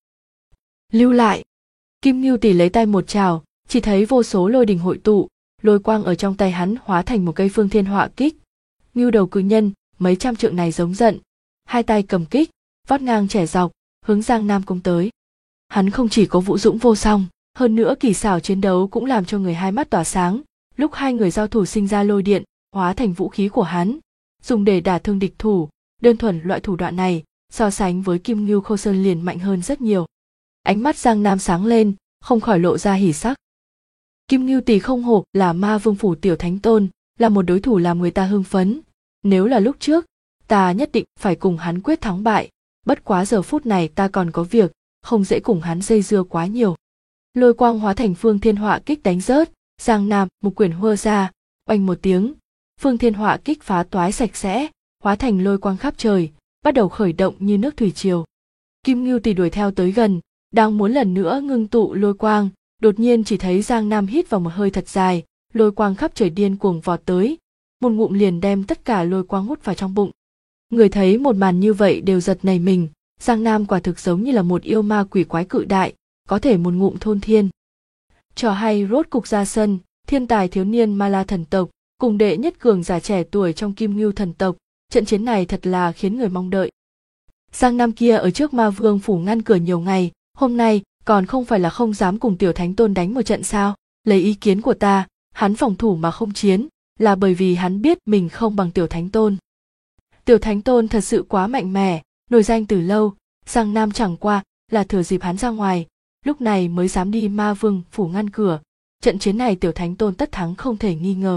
[SPEAKER 1] Lưu lại! Kim Ngưu Tỳ lấy tay một trào, chỉ thấy vô số lôi đình hội tụ, lôi quang ở trong tay hắn hóa thành một cây phương thiên họa kích. Ngưu đầu cự nhân, mấy trăm trượng này giống giận, hai tay cầm kích, vót ngang chẻ dọc, hướng Giang Nam công tới. Hắn không chỉ có vũ dũng vô song, hơn nữa kỳ xảo chiến đấu cũng làm cho người hai mắt tỏa sáng. Lúc hai người giao thủ sinh ra lôi điện, hóa thành vũ khí của hắn, dùng để đả thương địch thủ. Đơn thuần loại thủ đoạn này, so sánh với Kim Ngưu Khâu Sơn liền mạnh hơn rất nhiều. Ánh mắt Giang Nam sáng lên, không khỏi lộ ra hỉ sắc. Kim Ngưu Tỳ không hổ là Ma Vương phủ tiểu thánh tôn, là một đối thủ làm người ta hưng phấn. Nếu là lúc trước, ta nhất định phải cùng hắn quyết thắng bại, bất quá giờ phút này ta còn có việc, không dễ cùng hắn dây dưa quá nhiều. Lôi quang hóa thành phương thiên họa kích đánh rớt, Giang Nam một quyển hua ra, oanh một tiếng, phương thiên họa kích phá toái sạch sẽ, hóa thành lôi quang khắp trời, bắt đầu khởi động như nước thủy triều. Kim Ngưu Tỳ đuổi theo tới gần, đang muốn lần nữa ngưng tụ lôi quang, đột nhiên chỉ thấy Giang Nam hít vào một hơi thật dài, lôi quang khắp trời điên cuồng vọt tới, một ngụm liền đem tất cả lôi quang hút vào trong bụng. Người thấy một màn như vậy đều giật nảy mình, Giang Nam quả thực giống như là một yêu ma quỷ quái cự đại, có thể một ngụm thôn thiên. Trò hay rốt cục ra sân, thiên tài thiếu niên Ma La thần tộc cùng đệ nhất cường giả trẻ tuổi trong Kim Ngưu thần tộc, trận chiến này thật là khiến người mong đợi. Giang Nam kia ở trước Ma Vương phủ ngăn cửa nhiều ngày, hôm nay còn không phải là không dám cùng tiểu thánh tôn đánh một trận sao? Lấy ý kiến của ta, hắn phòng thủ mà không chiến, là bởi vì hắn biết mình không bằng tiểu thánh tôn. Tiểu thánh tôn thật sự quá mạnh mẽ, nổi danh từ lâu, Giang Nam chẳng qua là thừa dịp hắn ra ngoài, lúc này mới dám đi Ma Vương phủ ngăn cửa, trận chiến này tiểu thánh tôn tất thắng không thể nghi ngờ.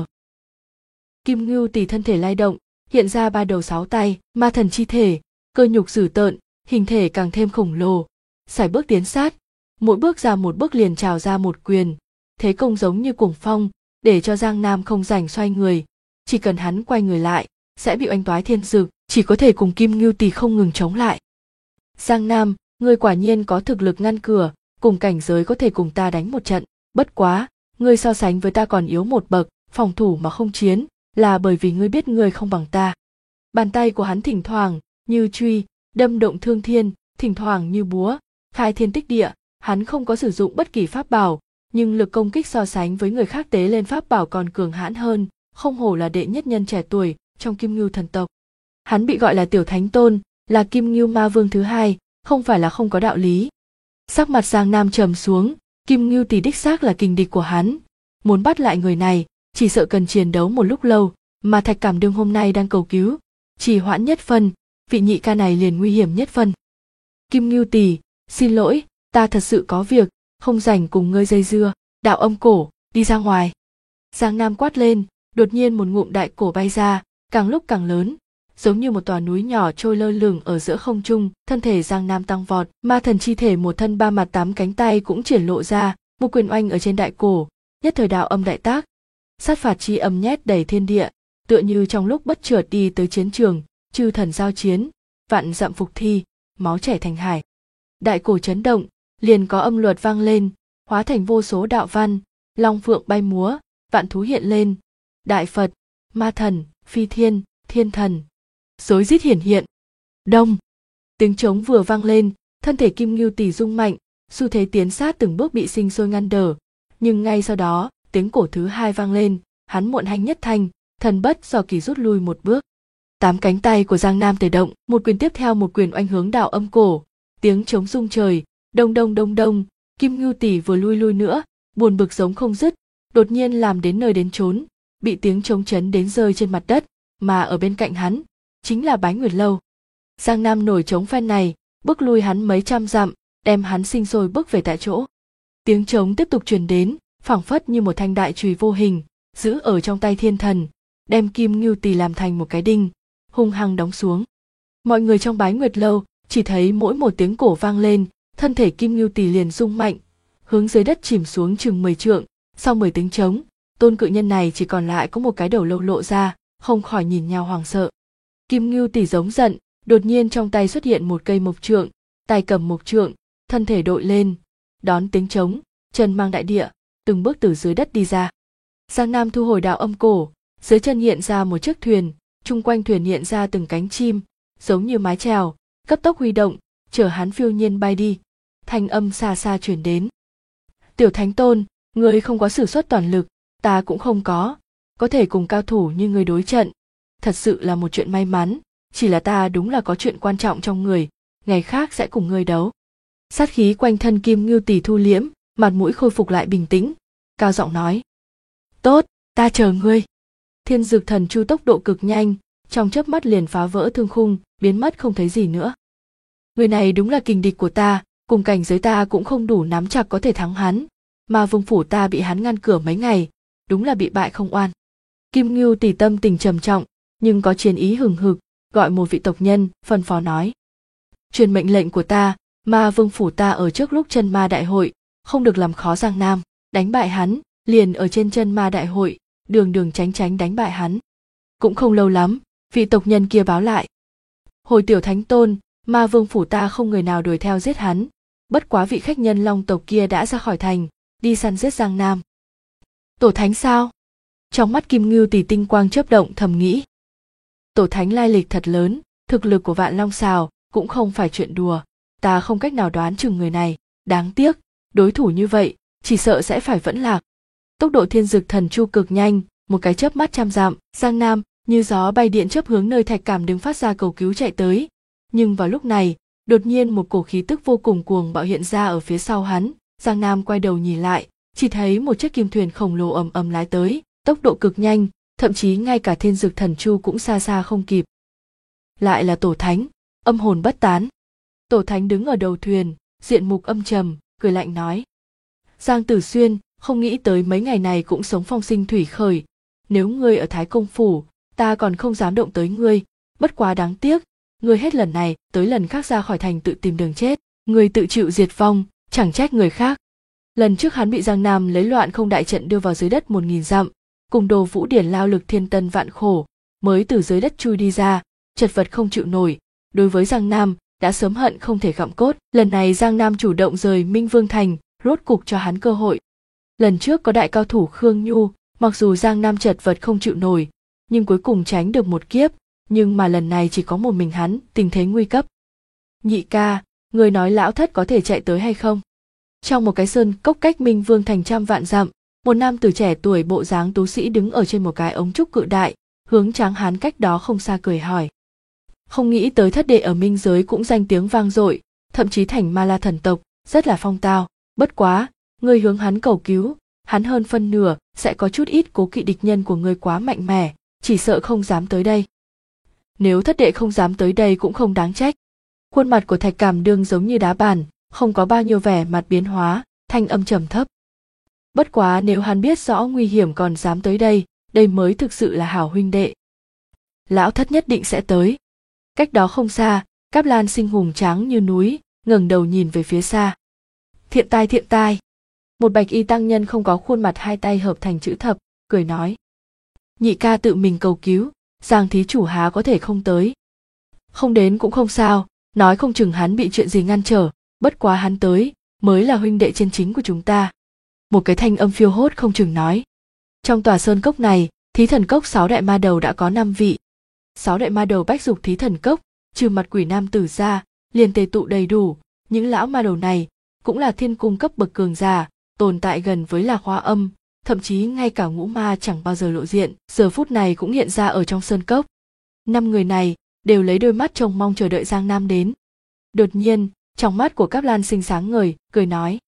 [SPEAKER 1] Kim Ngưu Tỳ thân thể lay động, hiện ra 3 đầu 6 tay, ma thần chi thể, cơ nhục dữ tợn, hình thể càng thêm khổng lồ, sải bước tiến sát, mỗi bước ra một bước liền trào ra một quyền, thế công giống như cuồng phong, để cho Giang Nam không rảnh xoay người, chỉ cần hắn quay người lại, sẽ bị oanh toái thiên dực, chỉ có thể cùng Kim Ngưu Tỳ không ngừng chống lại. Giang Nam, ngươi quả nhiên có thực lực ngăn cửa, cùng cảnh giới có thể cùng ta đánh một trận, bất quá, ngươi so sánh với ta còn yếu một bậc, phòng thủ mà không chiến, là bởi vì ngươi biết ngươi không bằng ta. Bàn tay của hắn thỉnh thoảng như truy, đâm động thương thiên, thỉnh thoảng như búa, khai thiên tích địa, hắn không có sử dụng bất kỳ pháp bảo, nhưng lực công kích so sánh với người khác tế lên pháp bảo còn cường hãn hơn, không hổ là đệ nhất nhân trẻ tuổi trong Kim Ngưu thần tộc. Hắn bị gọi là tiểu thánh tôn, là Kim Ngưu ma vương thứ hai, không phải là không có đạo lý. Sắc mặt Giang Nam trầm xuống, Kim Ngưu Tỳ đích xác là kình địch của hắn, muốn bắt lại người này, chỉ sợ cần chiến đấu một lúc lâu, mà Thạch Cảm Đương hôm nay đang cầu cứu, trì hoãn nhất phân, vị nhị ca này liền nguy hiểm nhất phân. Kim Ngưu Tỳ, xin lỗi, ta thật sự có việc, không rảnh cùng ngươi dây dưa, đạo âm cổ, đi ra ngoài. Giang Nam quát lên, đột nhiên một ngụm đại cổ bay ra, càng lúc càng lớn, giống như một tòa núi nhỏ trôi lơ lửng ở giữa không trung, thân thể Giang Nam tăng vọt, ma thần chi thể một thân 3 mặt 8 cánh tay cũng triển lộ ra, một quyền oanh ở trên đại cổ, nhất thời đạo âm đại tác, sát phạt chi âm nhét đầy thiên địa, tựa như trong lúc bất chợt đi tới chiến trường, chư thần giao chiến, vạn dặm phục thi, máu chảy thành hải. Đại cổ chấn động, liền có âm luật vang lên, hóa thành vô số đạo văn, long phượng bay múa, vạn thú hiện lên, đại Phật, ma thần, phi thiên, thiên thần, rối rít hiển hiện. Đông, tiếng trống vừa vang lên, thân thể Kim Ngưu Tỳ rung mạnh, xu thế tiến sát từng bước bị sinh sôi ngăn đỡ, nhưng ngay sau đó, tiếng cổ thứ hai vang lên, hắn muộn hành nhất thanh, thần bất do kỳ rút lui một bước. 8 cánh tay của Giang Nam tề động, một quyền tiếp theo một quyền oanh hướng đạo âm cổ, tiếng trống rung trời, đông đông đông đông, Kim Ngưu Tỳ vừa lui nữa, buồn bực giống không dứt, đột nhiên làm đến nơi đến chốn, bị tiếng trống chấn đến rơi trên mặt đất, mà ở bên cạnh hắn chính là Bái Nguyệt Lâu. Giang Nam nổi trống phen này, bước lui hắn mấy trăm dặm, đem hắn sinh sôi bước về tại chỗ. Tiếng trống tiếp tục truyền đến, phảng phất như một thanh đại chùy vô hình, giữ ở trong tay thiên thần, đem Kim Ngưu Tỳ làm thành một cái đinh, hung hăng đóng xuống. Mọi người trong Bái Nguyệt Lâu chỉ thấy mỗi một tiếng cổ vang lên, thân thể Kim Ngưu Tỳ liền rung mạnh, hướng dưới đất chìm xuống chừng 10 trượng. Sau 10 tiếng trống, tôn cự nhân này chỉ còn lại có một cái đầu lâu lộ ra, không khỏi nhìn nhau hoảng sợ. Kim Ngưu Tỳ giống giận, đột nhiên trong tay xuất hiện một cây mộc trượng, tay cầm mộc trượng, thân thể đội lên, đón tiếng trống, chân mang đại địa, từng bước từ dưới đất đi ra. Giang Nam thu hồi đạo âm cổ, dưới chân hiện ra một chiếc thuyền, chung quanh thuyền hiện ra từng cánh chim, giống như mái chèo, cấp tốc huy động, chở hắn phiêu nhiên bay đi. Thanh âm xa xa truyền đến. Tiểu Thánh Tôn, ngươi không có sử xuất toàn lực, ta cũng không có thể cùng cao thủ như ngươi đối trận. Thật sự là một chuyện may mắn, chỉ là ta đúng là có chuyện quan trọng trong người, ngày khác sẽ cùng ngươi đấu. Sát khí quanh thân Kim Ngưu Tỳ thu liễm, mặt mũi khôi phục lại bình tĩnh, cao giọng nói. Tốt, ta chờ ngươi. Thiên Dực Thần Chu tốc độ cực nhanh, trong chớp mắt liền phá vỡ thương khung, biến mất không thấy gì nữa. Người này đúng là kình địch của ta, cùng cảnh giới ta cũng không đủ nắm chặt có thể thắng hắn, mà vương phủ ta bị hắn ngăn cửa mấy ngày, đúng là bị bại không oan. Kim Ngưu Tỷ tâm tình trầm trọng, nhưng có chiến ý hừng hực, gọi một vị tộc nhân, phân phó nói: truyền mệnh lệnh của ta, mà vương phủ ta ở trước lúc chân ma đại hội, không được làm khó Giang Nam, đánh bại hắn, liền ở trên chân ma đại hội, đường đường tránh tránh đánh bại hắn. Cũng không lâu lắm, vị tộc nhân kia báo lại: hồi tiểu thánh tôn, ma vương phủ ta không người nào đuổi theo giết hắn, bất quá vị khách nhân long tộc kia đã ra khỏi thành, đi săn giết Giang Nam. Tổ thánh sao? Trong mắt Kim Ngưu Tỷ tinh quang chớp động, thầm nghĩ: tổ thánh lai lịch thật lớn, thực lực của Vạn Long Sào cũng không phải chuyện đùa, ta không cách nào đoán chừng người này, đáng tiếc, đối thủ như vậy, chỉ sợ sẽ phải vẫn lạc. Tốc độ thiên dực thần chu cực nhanh, một cái chớp mắt trăm dặm, Giang Nam như gió bay điện chớp hướng nơi Thạch Cảm đứng phát ra cầu cứu chạy tới. Nhưng vào lúc này, đột nhiên một cổ khí tức vô cùng cuồng bạo hiện ra ở phía sau hắn. Giang Nam quay đầu nhìn lại, chỉ thấy một chiếc kim thuyền khổng lồ ầm ầm lái tới, tốc độ cực nhanh, thậm chí ngay cả thiên dực thần chu cũng xa xa không kịp. Lại là tổ thánh, âm hồn bất tán. Tổ thánh đứng ở đầu thuyền, diện mục âm trầm, cười lạnh nói: Giang Tử Xuyên, không nghĩ tới mấy ngày này cũng sống phong sinh thủy khởi, nếu ngươi ở Thái Công phủ, ta còn không dám động tới ngươi, bất quá đáng tiếc, ngươi hết lần này tới lần khác ra khỏi thành tự tìm đường chết, ngươi tự chịu diệt vong, chẳng trách người khác. Lần trước hắn bị Giang Nam lấy loạn không đại trận đưa vào dưới đất 1000 dặm, cùng Đồ Vũ Điển lao lực thiên tân vạn khổ, mới từ dưới đất chui đi ra, chật vật không chịu nổi, đối với Giang Nam đã sớm hận không thể gặm cốt. Lần này Giang Nam chủ động rời Minh Vương thành, rốt cục cho hắn cơ hội. Lần trước có đại cao thủ Khương Nhu, mặc dù Giang Nam chật vật không chịu nổi, nhưng cuối cùng tránh được một kiếp, nhưng mà lần này chỉ có một mình hắn, tình thế nguy cấp. Nhị ca, người nói lão thất có thể chạy tới hay không? Trong một cái sơn cốc cách Minh Vương thành trăm vạn dặm, một nam tử trẻ tuổi bộ dáng tú sĩ đứng ở trên một cái ống trúc cự đại, hướng Tráng Hán cách đó không xa cười hỏi: không nghĩ tới thất đệ ở Minh giới cũng danh tiếng vang dội, thậm chí thành Ma La thần tộc, rất là phong tao, bất quá, ngươi hướng hắn cầu cứu, hắn hơn phân nửa sẽ có chút ít cố kỵ địch nhân của ngươi quá mạnh mẽ, chỉ sợ không dám tới đây. Nếu thất đệ không dám tới đây cũng không đáng trách. Khuôn mặt của Thạch Cảm Đương giống như đá bàn, không có bao nhiêu vẻ mặt biến hóa, thanh âm trầm thấp. Bất quá nếu hắn biết rõ nguy hiểm còn dám tới đây, đây mới thực sự là hảo huynh đệ. Lão thất nhất định sẽ tới. Cách đó không xa, Cáp Lan Sinh hùng tráng như núi, ngẩng đầu nhìn về phía xa. Thiện tai thiện tai. Một bạch y tăng nhân không có khuôn mặt, hai tay hợp thành chữ thập, cười nói: nhị ca tự mình cầu cứu, Giang thí chủ há có thể không tới. Không đến cũng không sao, nói không chừng hắn bị chuyện gì ngăn trở, bất quá hắn tới, mới là huynh đệ chân chính của chúng ta. Một cái thanh âm phiêu hốt không chừng nói. Trong tòa sơn cốc này, thí thần cốc 6 đại ma đầu đã có 5 vị. 6 đại ma đầu bách dục thí thần cốc, trừ mặt quỷ nam tử ra, liền tề tụ đầy đủ. Những lão ma đầu này cũng là thiên cung cấp bậc cường giả, tồn tại gần với Lạc Hoa Âm, thậm chí ngay cả ngũ ma chẳng bao giờ lộ diện, giờ phút này cũng hiện ra ở trong sơn cốc. 5 người này đều lấy đôi mắt trông mong chờ đợi Giang Nam đến. Đột nhiên, trong mắt của Cáp Lan Sinh sáng ngời, cười nói: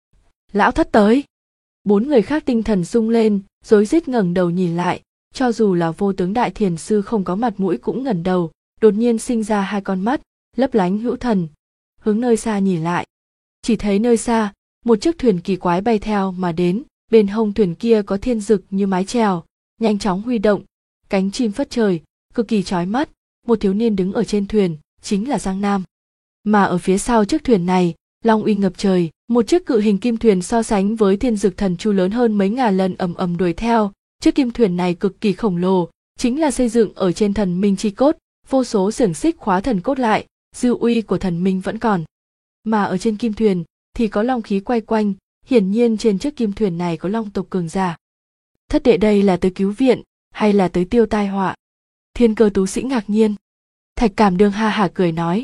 [SPEAKER 1] lão thất tới. 4 người khác tinh thần rung lên, rối rít ngẩng đầu nhìn lại, cho dù là Vô Tướng Đại Thiền sư không có mặt mũi cũng ngẩng đầu, đột nhiên sinh ra hai con mắt lấp lánh hữu thần, hướng nơi xa nhìn lại. Chỉ thấy nơi xa, một chiếc thuyền kỳ quái bay theo mà đến, bên hông thuyền kia có thiên dực như mái chèo, nhanh chóng huy động, cánh chim phất trời, cực kỳ chói mắt. Một thiếu niên đứng ở trên thuyền, chính là Giang Nam. Mà ở phía sau chiếc thuyền này, long uy ngập trời, một chiếc cự hình kim thuyền so sánh với thiên dực thần chu lớn hơn mấy ngàn lần ầm ầm đuổi theo. Chiếc kim thuyền này cực kỳ khổng lồ, chính là xây dựng ở trên thần minh chi cốt, vô số xiềng xích khóa thần cốt lại, dư uy của thần minh vẫn còn. Mà ở trên kim thuyền thì có long khí quay quanh, hiển nhiên trên chiếc kim thuyền này có long tộc cường giả. Thất đệ đây là tới cứu viện, hay là tới tiêu tai họa? Thiên Cơ tú sĩ ngạc nhiên. Thạch Cảm Đương ha hả cười nói: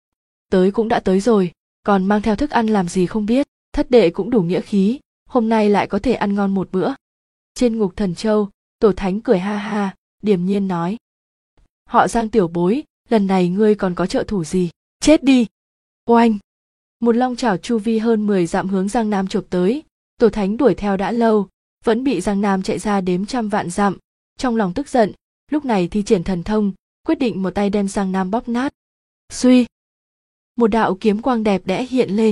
[SPEAKER 1] tới cũng đã tới rồi, còn mang theo thức ăn làm gì không biết, thất đệ cũng đủ nghĩa khí, hôm nay lại có thể ăn ngon một bữa. Trên Ngục Thần Châu, Tổ Thánh cười ha ha, điềm nhiên nói: họ Giang tiểu bối, lần này ngươi còn có trợ thủ gì? Chết đi! Oanh! Một long chảo chu vi hơn 10 dặm hướng Giang Nam chộp tới. Tổ Thánh đuổi theo đã lâu, vẫn bị Giang Nam chạy ra đếm trăm vạn dặm, trong lòng tức giận, lúc này thi triển thần thông, quyết định một tay đem Giang Nam bóp nát. Suy! Một đạo kiếm quang đẹp đẽ hiện lên,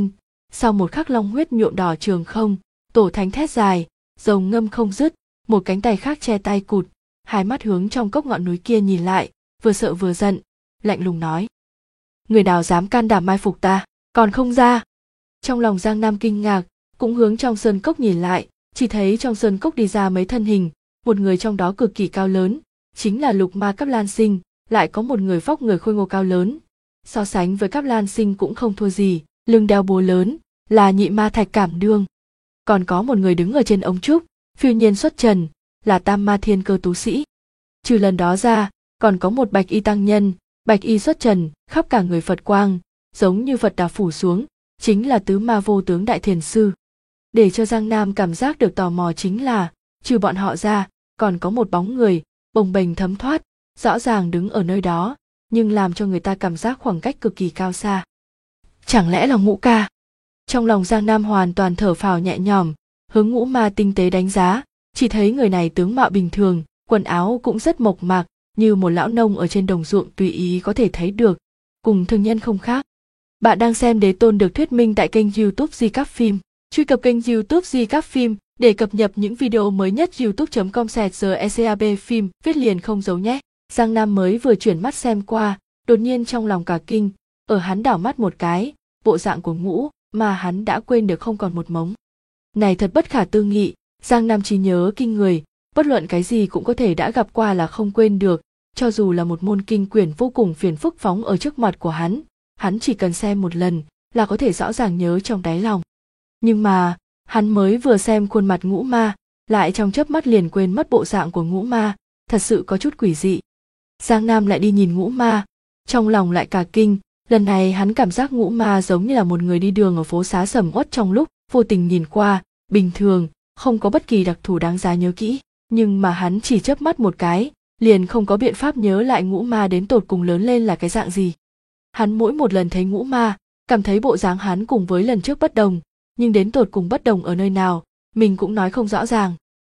[SPEAKER 1] Sau một khắc long huyết nhuộm đỏ trường không, Tổ Thánh thét dài, rồng ngâm không dứt, một cánh tay khác che tay cụt, hai mắt hướng trong cốc ngọn núi kia nhìn lại, vừa sợ vừa giận, lạnh lùng nói: người nào dám can đảm mai phục ta, còn không ra. Trong lòng Giang Nam kinh ngạc, cũng hướng trong sơn cốc nhìn lại, chỉ thấy trong sơn cốc đi ra mấy thân hình, một người trong đó cực kỳ cao lớn, chính là Lục Ma Cáp Lan Sinh, lại có một người vóc người khôi ngô cao lớn, so sánh với Cáp Lan Sinh cũng không thua gì, lưng đeo búa lớn, là Nhị Ma Thạch Cảm Đương. Còn có một người đứng ở trên ống trúc, phiêu nhiên xuất trần, là Tam Ma Thiên Cơ Tú Sĩ. Trừ lần đó ra, còn có một bạch y tăng nhân, bạch y xuất trần, khắp cả người Phật quang, giống như Phật đà phủ xuống, chính là Tứ Ma Vô Tướng Đại Thiền Sư. Để cho Giang Nam cảm giác được tò mò chính là, trừ bọn họ ra, còn có một bóng người, bồng bềnh thấm thoát, rõ ràng đứng ở nơi đó, nhưng làm cho người ta cảm giác khoảng cách cực kỳ cao xa. Chẳng lẽ là Ngũ Ca? Trong lòng Giang Nam hoàn toàn thở phào nhẹ nhõm, hướng Ngũ Ma tinh tế đánh giá, chỉ thấy người này tướng mạo bình thường, quần áo cũng rất mộc mạc, như một lão nông ở trên đồng ruộng tùy ý có thể thấy được, cùng thường nhân không khác. Bạn đang xem Đế Tôn được thuyết minh tại kênh YouTube Di Cáp Phim. Truy cập kênh YouTube Di Cáp Phim để cập nhật những video mới nhất. youtube.com/secab phim viết liền không giấu nhé. Giang Nam mới vừa chuyển mắt xem qua, đột nhiên trong lòng cả kinh, ở hắn đảo mắt một cái, bộ dạng của Ngũ mà hắn đã quên được không còn một mống. Này thật bất khả tư nghị, Giang Nam trí nhớ kinh người, bất luận cái gì cũng có thể đã gặp qua là không quên được, cho dù là một môn kinh quyển vô cùng phiền phức phóng ở trước mặt của hắn chỉ cần xem một lần là có thể rõ ràng nhớ trong đáy lòng. Nhưng mà, hắn mới vừa xem khuôn mặt Ngũ Ma, lại trong chớp mắt liền quên mất bộ dạng của Ngũ Ma, thật sự có chút quỷ dị. Giang Nam lại đi nhìn Ngũ Ma, trong lòng lại cả kinh, lần này hắn cảm giác Ngũ Ma giống như là một người đi đường ở phố xá sầm uất trong lúc vô tình nhìn qua, bình thường, không có bất kỳ đặc thù đáng giá nhớ kỹ, nhưng mà hắn chỉ chớp mắt một cái, liền không có biện pháp nhớ lại Ngũ Ma đến tột cùng lớn lên là cái dạng gì. Hắn mỗi một lần thấy Ngũ Ma, cảm thấy bộ dáng hắn cùng với lần trước bất đồng, nhưng đến tột cùng bất đồng ở nơi nào, mình cũng nói không rõ ràng.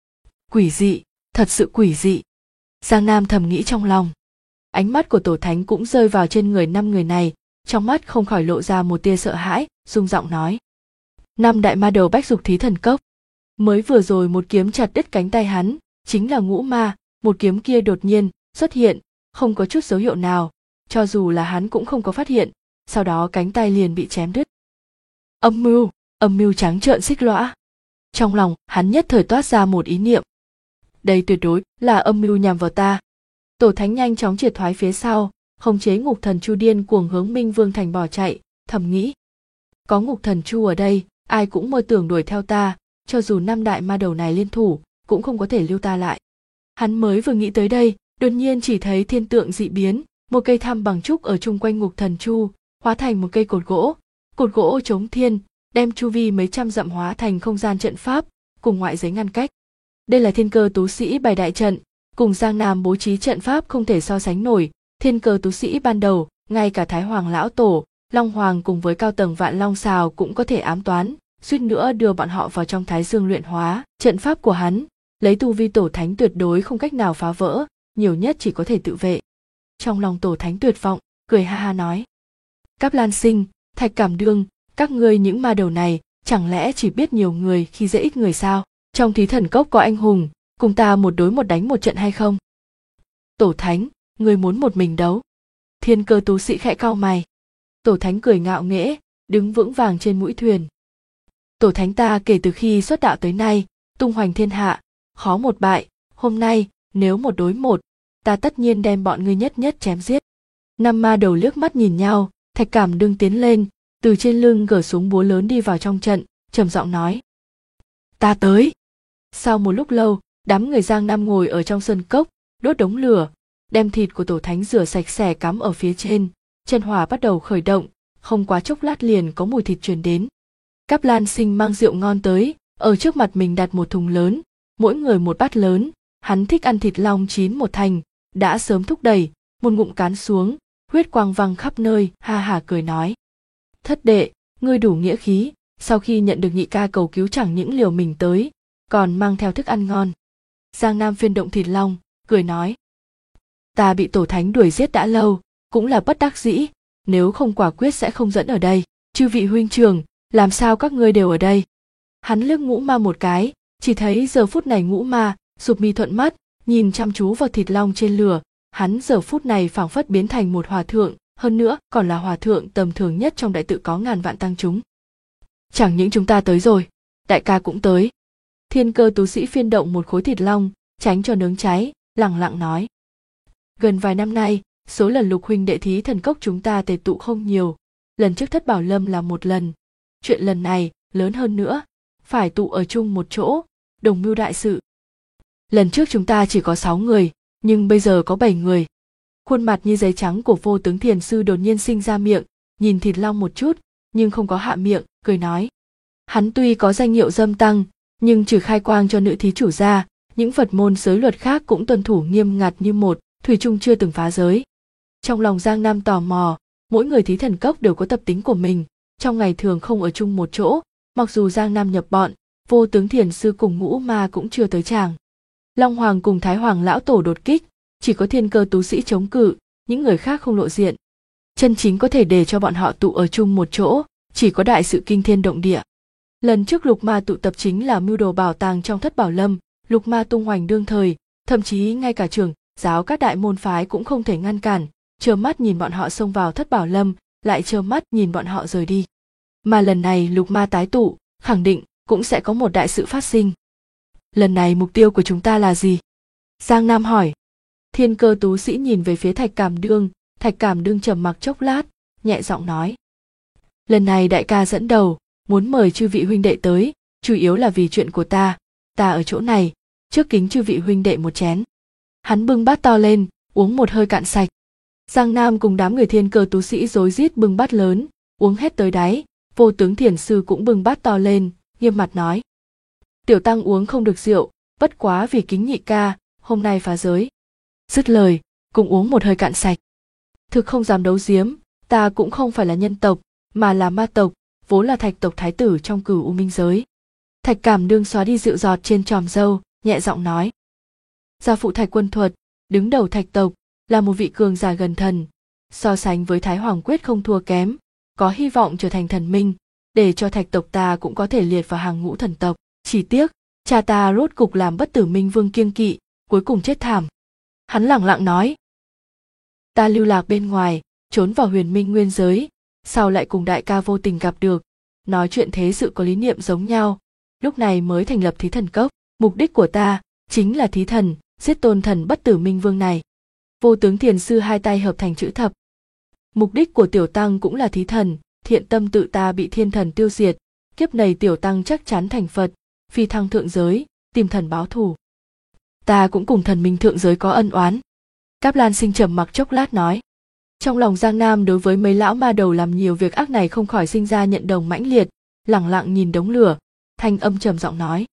[SPEAKER 1] Quỷ dị, thật sự quỷ dị. Giang Nam thầm nghĩ trong lòng. Ánh mắt của Tổ Thánh cũng rơi vào trên người 5 người này, trong mắt không khỏi lộ ra một tia sợ hãi, rung giọng nói: 5 đại ma đầu Bách Dục Thí Thần Cốc. Mới vừa rồi một kiếm chặt đứt cánh tay hắn, chính là Ngũ Ma, một kiếm kia đột nhiên xuất hiện, không có chút dấu hiệu nào, cho dù là hắn cũng không có phát hiện, sau đó cánh tay liền bị chém đứt. Âm mưu trắng trợn xích lõa. Trong lòng hắn nhất thời toát ra một ý niệm. Đây tuyệt đối là âm mưu nhằm vào ta. Tổ Thánh nhanh chóng triệt thoái phía sau, khống chế Ngục Thần Chu điên cuồng hướng Minh Vương Thành bỏ chạy, thầm nghĩ: có Ngục Thần Chu ở đây, ai cũng mơ tưởng đuổi theo ta, cho dù 5 đại ma đầu này liên thủ, cũng không có thể lưu ta lại. Hắn mới vừa nghĩ tới đây, đột nhiên chỉ thấy thiên tượng dị biến, một cây tham bằng trúc ở chung quanh Ngục Thần Chu, hóa thành một cây cột gỗ chống thiên, đem chu vi mấy trăm dặm hóa thành không gian trận pháp, cùng ngoại giới ngăn cách. Đây là Thiên Cơ Tú Sĩ bày đại trận, cùng Giang Nam bố trí trận pháp không thể so sánh nổi. Thiên Cơ Tú Sĩ ban đầu, ngay cả Thái Hoàng Lão Tổ, Long Hoàng cùng với cao tầng Vạn Long Sào cũng có thể ám toán, suýt nữa đưa bọn họ vào trong Thái Dương luyện hóa. Trận pháp của hắn, lấy tu vi Tổ Thánh tuyệt đối không cách nào phá vỡ, nhiều nhất chỉ có thể tự vệ. Trong lòng Tổ Thánh tuyệt vọng, cười ha ha nói: Cáp Lan Sinh, Thạch Cảm Đương, các ngươi những ma đầu này, chẳng lẽ chỉ biết nhiều người khi dễ ít người sao? Trong Thí Thần Cốc có anh hùng, cùng ta một đối một đánh một trận hay không? Tổ Thánh, ngươi muốn một mình đấu? Thiên Cơ Tú Sĩ khẽ cau mày. Tổ Thánh cười ngạo nghễ, đứng vững vàng trên mũi thuyền. Tổ Thánh ta kể từ khi xuất đạo tới nay, tung hoành thiên hạ, khó một bại, hôm nay, nếu một đối một, ta tất nhiên đem bọn ngươi nhất nhất chém giết. 5 ma đầu liếc mắt nhìn nhau, Thạch Cảm Đương tiến lên, từ trên lưng gỡ xuống búa lớn đi vào trong trận, trầm giọng nói: ta tới. Sau một lúc lâu, đám người Giang Nam ngồi ở trong sân cốc, đốt đống lửa, đem thịt của Tổ Thánh rửa sạch sẽ cắm ở phía trên, chân hỏa bắt đầu khởi động, không quá chốc lát liền có mùi thịt truyền đến. Cáp Lan Sinh mang rượu ngon tới, ở trước mặt mình đặt một thùng lớn, mỗi người một bát lớn, hắn thích ăn thịt long chín một thành, đã sớm thúc đẩy, một ngụm cán xuống, huyết quang văng khắp nơi, ha hả cười nói: thất đệ, ngươi đủ nghĩa khí, sau khi nhận được nhị ca cầu cứu chẳng những liều mình tới, còn mang theo thức ăn ngon. Giang Nam phiên động thịt long, cười nói: ta bị Tổ Thánh đuổi giết đã lâu, cũng là bất đắc dĩ, nếu không quả quyết sẽ không dẫn ở đây. Chư vị huynh trưởng, làm sao các ngươi đều ở đây? Hắn liếc Ngũ Ma một cái, chỉ thấy giờ phút này Ngũ Ma sụp mi thuận mắt, nhìn chăm chú vào thịt long trên lửa. Hắn giờ phút này phảng phất biến thành một hòa thượng, hơn nữa còn là hòa thượng tầm thường nhất trong đại tự có ngàn vạn tăng chúng. Chẳng những chúng ta tới rồi, đại ca cũng tới. Thiên Cơ tú sĩ phiên động một khối thịt long, tránh cho nướng cháy, lẳng lặng nói. Gần vài năm nay, số lần Lục huynh đệ thí thần cốc chúng ta tề tụ không nhiều. Lần trước Thất Bảo Lâm là một lần. Chuyện lần này lớn hơn nữa, phải tụ ở chung một chỗ, đồng mưu đại sự. Lần trước chúng ta chỉ có 6 người, nhưng bây giờ có 7 người. Khuôn mặt như giấy trắng của Vô Tướng Thiền Sư đột nhiên sinh ra miệng, nhìn thịt long một chút, nhưng không có hạ miệng, cười nói. Hắn tuy có danh hiệu Dâm Tăng, nhưng trừ khai quang cho nữ thí chủ ra, những Phật môn giới luật khác cũng tuân thủ nghiêm ngặt như một, thủy chung chưa từng phá giới. Trong lòng Giang Nam tò mò, mỗi người thí thần cốc đều có tập tính của mình, trong ngày thường không ở chung một chỗ, mặc dù Giang Nam nhập bọn, Vô Tướng Thiền Sư cùng Ngũ Ma cũng chưa tới chàng. Long Hoàng cùng Thái Hoàng lão tổ đột kích, chỉ có Thiên Cơ tú sĩ chống cự, những người khác không lộ diện. Chân chính có thể để cho bọn họ tụ ở chung một chỗ, chỉ có đại sự kinh thiên động địa. Lần trước Lục Ma tụ tập chính là mưu đồ bảo tàng trong Thất Bảo Lâm, Lục Ma tung hoành đương thời, thậm chí ngay cả trưởng giáo các đại môn phái cũng không thể ngăn cản, trơ mắt nhìn bọn họ xông vào Thất Bảo Lâm, lại trơ mắt nhìn bọn họ rời đi. Mà lần này Lục Ma tái tụ, khẳng định cũng sẽ có một đại sự phát sinh. Lần này mục tiêu của chúng ta là gì? Giang Nam hỏi. Thiên Cơ tú sĩ nhìn về phía Thạch Cảm Đương trầm mặc chốc lát, nhẹ giọng nói. Lần này đại ca dẫn đầu, muốn mời chư vị huynh đệ tới, chủ yếu là vì chuyện của ta ở chỗ này, trước kính chư vị huynh đệ một chén. Hắn bưng bát to lên, uống một hơi cạn sạch. Giang Nam cùng đám người Thiên Cơ tú sĩ rối rít bưng bát lớn, uống hết tới đáy. Vô Tướng Thiền Sư cũng bưng bát to lên, nghiêm mặt nói. Tiểu tăng uống không được rượu, bất quá vì kính nhị ca, hôm nay phá giới. Dứt lời, cùng uống một hơi cạn sạch. Thực không dám đấu giếm, ta cũng không phải là nhân tộc, mà là ma tộc, vốn là Thạch tộc thái tử trong Cửu U Minh giới. Thạch Cảm Đương xóa đi rượu giọt trên tròm râu, nhẹ giọng nói. Gia phụ Thạch Quân Thuật, đứng đầu Thạch tộc, là một vị cường giả gần thần, so sánh với Thái Hoàng Quyết không thua kém, có hy vọng trở thành thần minh, để cho Thạch tộc ta cũng có thể liệt vào hàng ngũ thần tộc. Chỉ tiếc, cha ta rốt cục làm Bất Tử Minh Vương kiêng kỵ, cuối cùng chết thảm. Hắn lẳng lặng nói. Ta lưu lạc bên ngoài, trốn vào Huyền Minh Nguyên giới, sau lại cùng đại ca vô tình gặp được, nói chuyện thế sự có lý niệm giống nhau, lúc này mới thành lập thí thần cốc. Mục đích của ta chính là thí thần, giết tôn thần Bất Tử Minh Vương này. Vô Tướng Thiền Sư hai tay hợp thành chữ thập. Mục đích của tiểu tăng cũng là thí thần, thiện tâm tự ta bị thiên thần tiêu diệt, kiếp này tiểu tăng chắc chắn thành Phật, phi thăng thượng giới, tìm thần báo thù. Ta cũng cùng thần minh thượng giới có ân oán. Cáp Lan Sinh trầm mặc chốc lát nói. Trong lòng Giang Nam đối với mấy lão ma đầu làm nhiều việc ác này không khỏi sinh ra nhận đồng mãnh liệt, lẳng lặng nhìn đống lửa, thanh âm trầm giọng nói.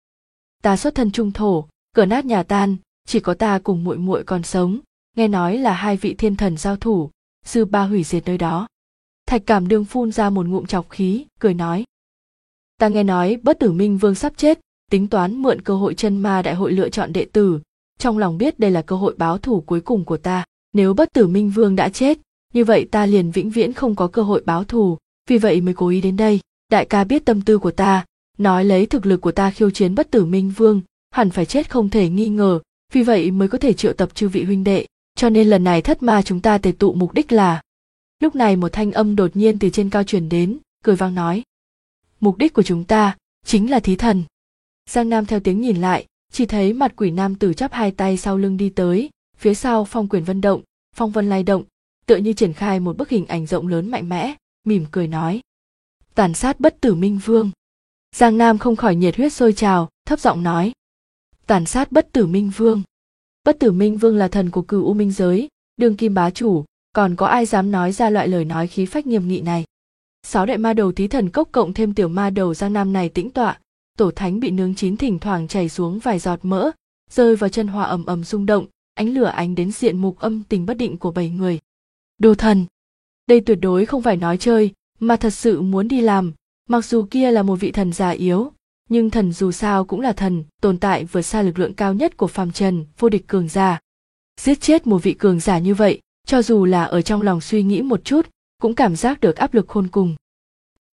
[SPEAKER 1] Ta xuất thân trung thổ, cửa nát nhà tan, chỉ có ta cùng muội muội còn sống, nghe nói là hai vị thiên thần giao thủ, dư ba hủy diệt nơi đó. Thạch Cảm Đương phun ra một ngụm trọc khí, cười nói. Ta nghe nói Bất Tử Minh Vương sắp chết, tính toán mượn cơ hội chân ma đại hội lựa chọn đệ tử, trong lòng biết đây là cơ hội báo thù cuối cùng của ta. Nếu Bất Tử Minh Vương đã chết, như vậy ta liền vĩnh viễn không có cơ hội báo thù, vì vậy mới cố ý đến đây. Đại ca biết tâm tư của ta, nói lấy thực lực của ta khiêu chiến Bất Tử Minh Vương, hẳn phải chết không thể nghi ngờ, vì vậy mới có thể triệu tập chư vị huynh đệ, cho nên lần này thất ma chúng ta tề tụ mục đích là. Lúc này một thanh âm đột nhiên từ trên cao truyền đến, cười vang nói. Mục đích của chúng ta chính là thí thần. Giang Nam theo tiếng nhìn lại, chỉ thấy mặt quỷ nam tử chắp hai tay sau lưng đi tới, phía sau phong quyền vân động, phong vân lay động, tựa như triển khai một bức hình ảnh rộng lớn mạnh mẽ, mỉm cười nói. Tàn sát Bất Tử Minh Vương. Giang Nam không khỏi nhiệt huyết sôi trào, thấp giọng nói. Tàn sát Bất Tử Minh Vương. Bất Tử Minh Vương là thần của Cửu U Minh giới, đương kim bá chủ, còn có ai dám nói ra loại lời nói khí phách nghiêm nghị này. 6 đại ma đầu thí thần cốc cộng thêm tiểu ma đầu Giang Nam này tĩnh tọa, tổ thánh bị nướng chín thỉnh thoảng chảy xuống vài giọt mỡ, rơi vào chân hòa ầm ầm rung động, ánh lửa ánh đến diện mục âm tình bất định của 7 người. Đồ thần, đây tuyệt đối không phải nói chơi, mà thật sự muốn đi làm. Mặc dù kia là một vị thần già yếu, nhưng thần dù sao cũng là thần, tồn tại vượt xa lực lượng cao nhất của phàm trần, vô địch cường giả. Giết chết một vị cường giả như vậy, cho dù là ở trong lòng suy nghĩ một chút, cũng cảm giác được áp lực khôn cùng.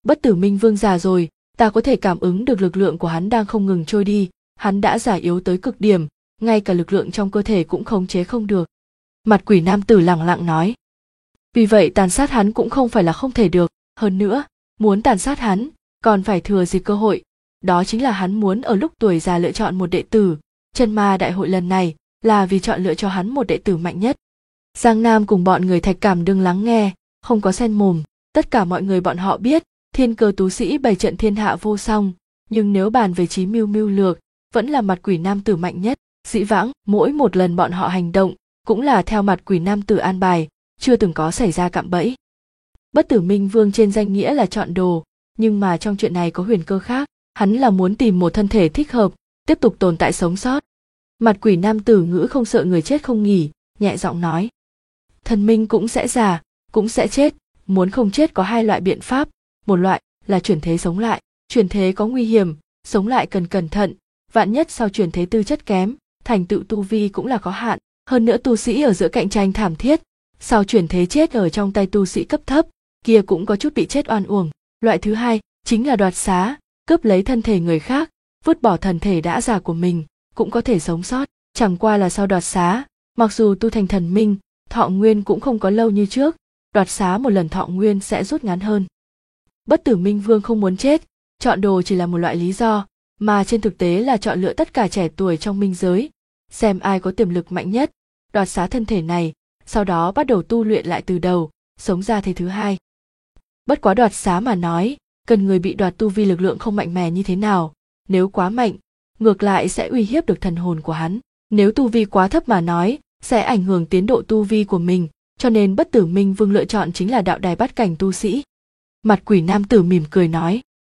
[SPEAKER 1] Bất Tử Minh Vương già rồi, ta có thể cảm ứng được lực lượng của hắn đang không ngừng trôi đi, hắn đã già yếu tới cực điểm, ngay cả lực lượng trong cơ thể cũng khống chế không được. Mặt quỷ nam tử lẳng lặng nói. Vì vậy tàn sát hắn cũng không phải là không thể được, hơn nữa, muốn tàn sát hắn, còn phải thừa dịp cơ hội, đó chính là hắn muốn ở lúc tuổi già lựa chọn một đệ tử, chân ma đại hội lần này là vì chọn lựa cho hắn một đệ tử mạnh nhất. Giang Nam cùng bọn người Thạch Cảm đừng lắng nghe, không có xen mồm, tất cả mọi người bọn họ biết, thiên cơ tú sĩ bày trận thiên hạ vô song, nhưng nếu bàn về trí mưu mưu lược, vẫn là mặt quỷ nam tử mạnh nhất. Dĩ vãng, mỗi một lần bọn họ hành động, cũng là theo mặt quỷ nam tử an bài, chưa từng có xảy ra cạm bẫy. Bất Tử Minh Vương trên danh nghĩa là chọn đồ, nhưng mà trong chuyện này có huyền cơ khác, hắn là muốn tìm một thân thể thích hợp, tiếp tục tồn tại sống sót. Mặt quỷ nam tử ngữ không sợ người chết không nghỉ, nhẹ giọng nói. Thần minh cũng sẽ già, cũng sẽ chết, muốn không chết có hai loại biện pháp, một loại là chuyển thế sống lại, chuyển thế có nguy hiểm, sống lại cần cẩn thận, vạn nhất sau chuyển thế tư chất kém, thành tựu tu vi cũng là có hạn, hơn nữa tu sĩ ở giữa cạnh tranh thảm thiết, sau chuyển thế chết ở trong tay tu sĩ cấp thấp, kia cũng có chút bị chết oan uổng. Loại thứ hai chính là đoạt xá, cướp lấy thân thể người khác, vứt bỏ thân thể đã già của mình, cũng có thể sống sót, chẳng qua là sau đoạt xá, mặc dù tu thành thần minh, thọ nguyên cũng không có lâu như trước, đoạt xá một lần thọ nguyên sẽ rút ngắn hơn. Bất Tử Minh Vương không muốn chết, chọn đồ chỉ là một loại lý do, mà trên thực tế là chọn lựa tất cả trẻ tuổi trong minh giới, xem ai có tiềm lực mạnh nhất, đoạt xá thân thể này, sau đó bắt đầu tu luyện lại từ đầu, sống ra thế thứ hai. Bất quá đoạt xá mà nói, cần người bị đoạt tu vi lực lượng không mạnh mẽ như thế nào, nếu quá mạnh, ngược lại sẽ uy hiếp được thần hồn của hắn, nếu tu vi quá thấp mà nói, sẽ ảnh hưởng tiến độ tu vi của mình, cho nên Bất Tử Minh Vương lựa chọn chính là đạo đài bát cảnh tu sĩ. Mặt quỷ nam tử mỉm cười nói.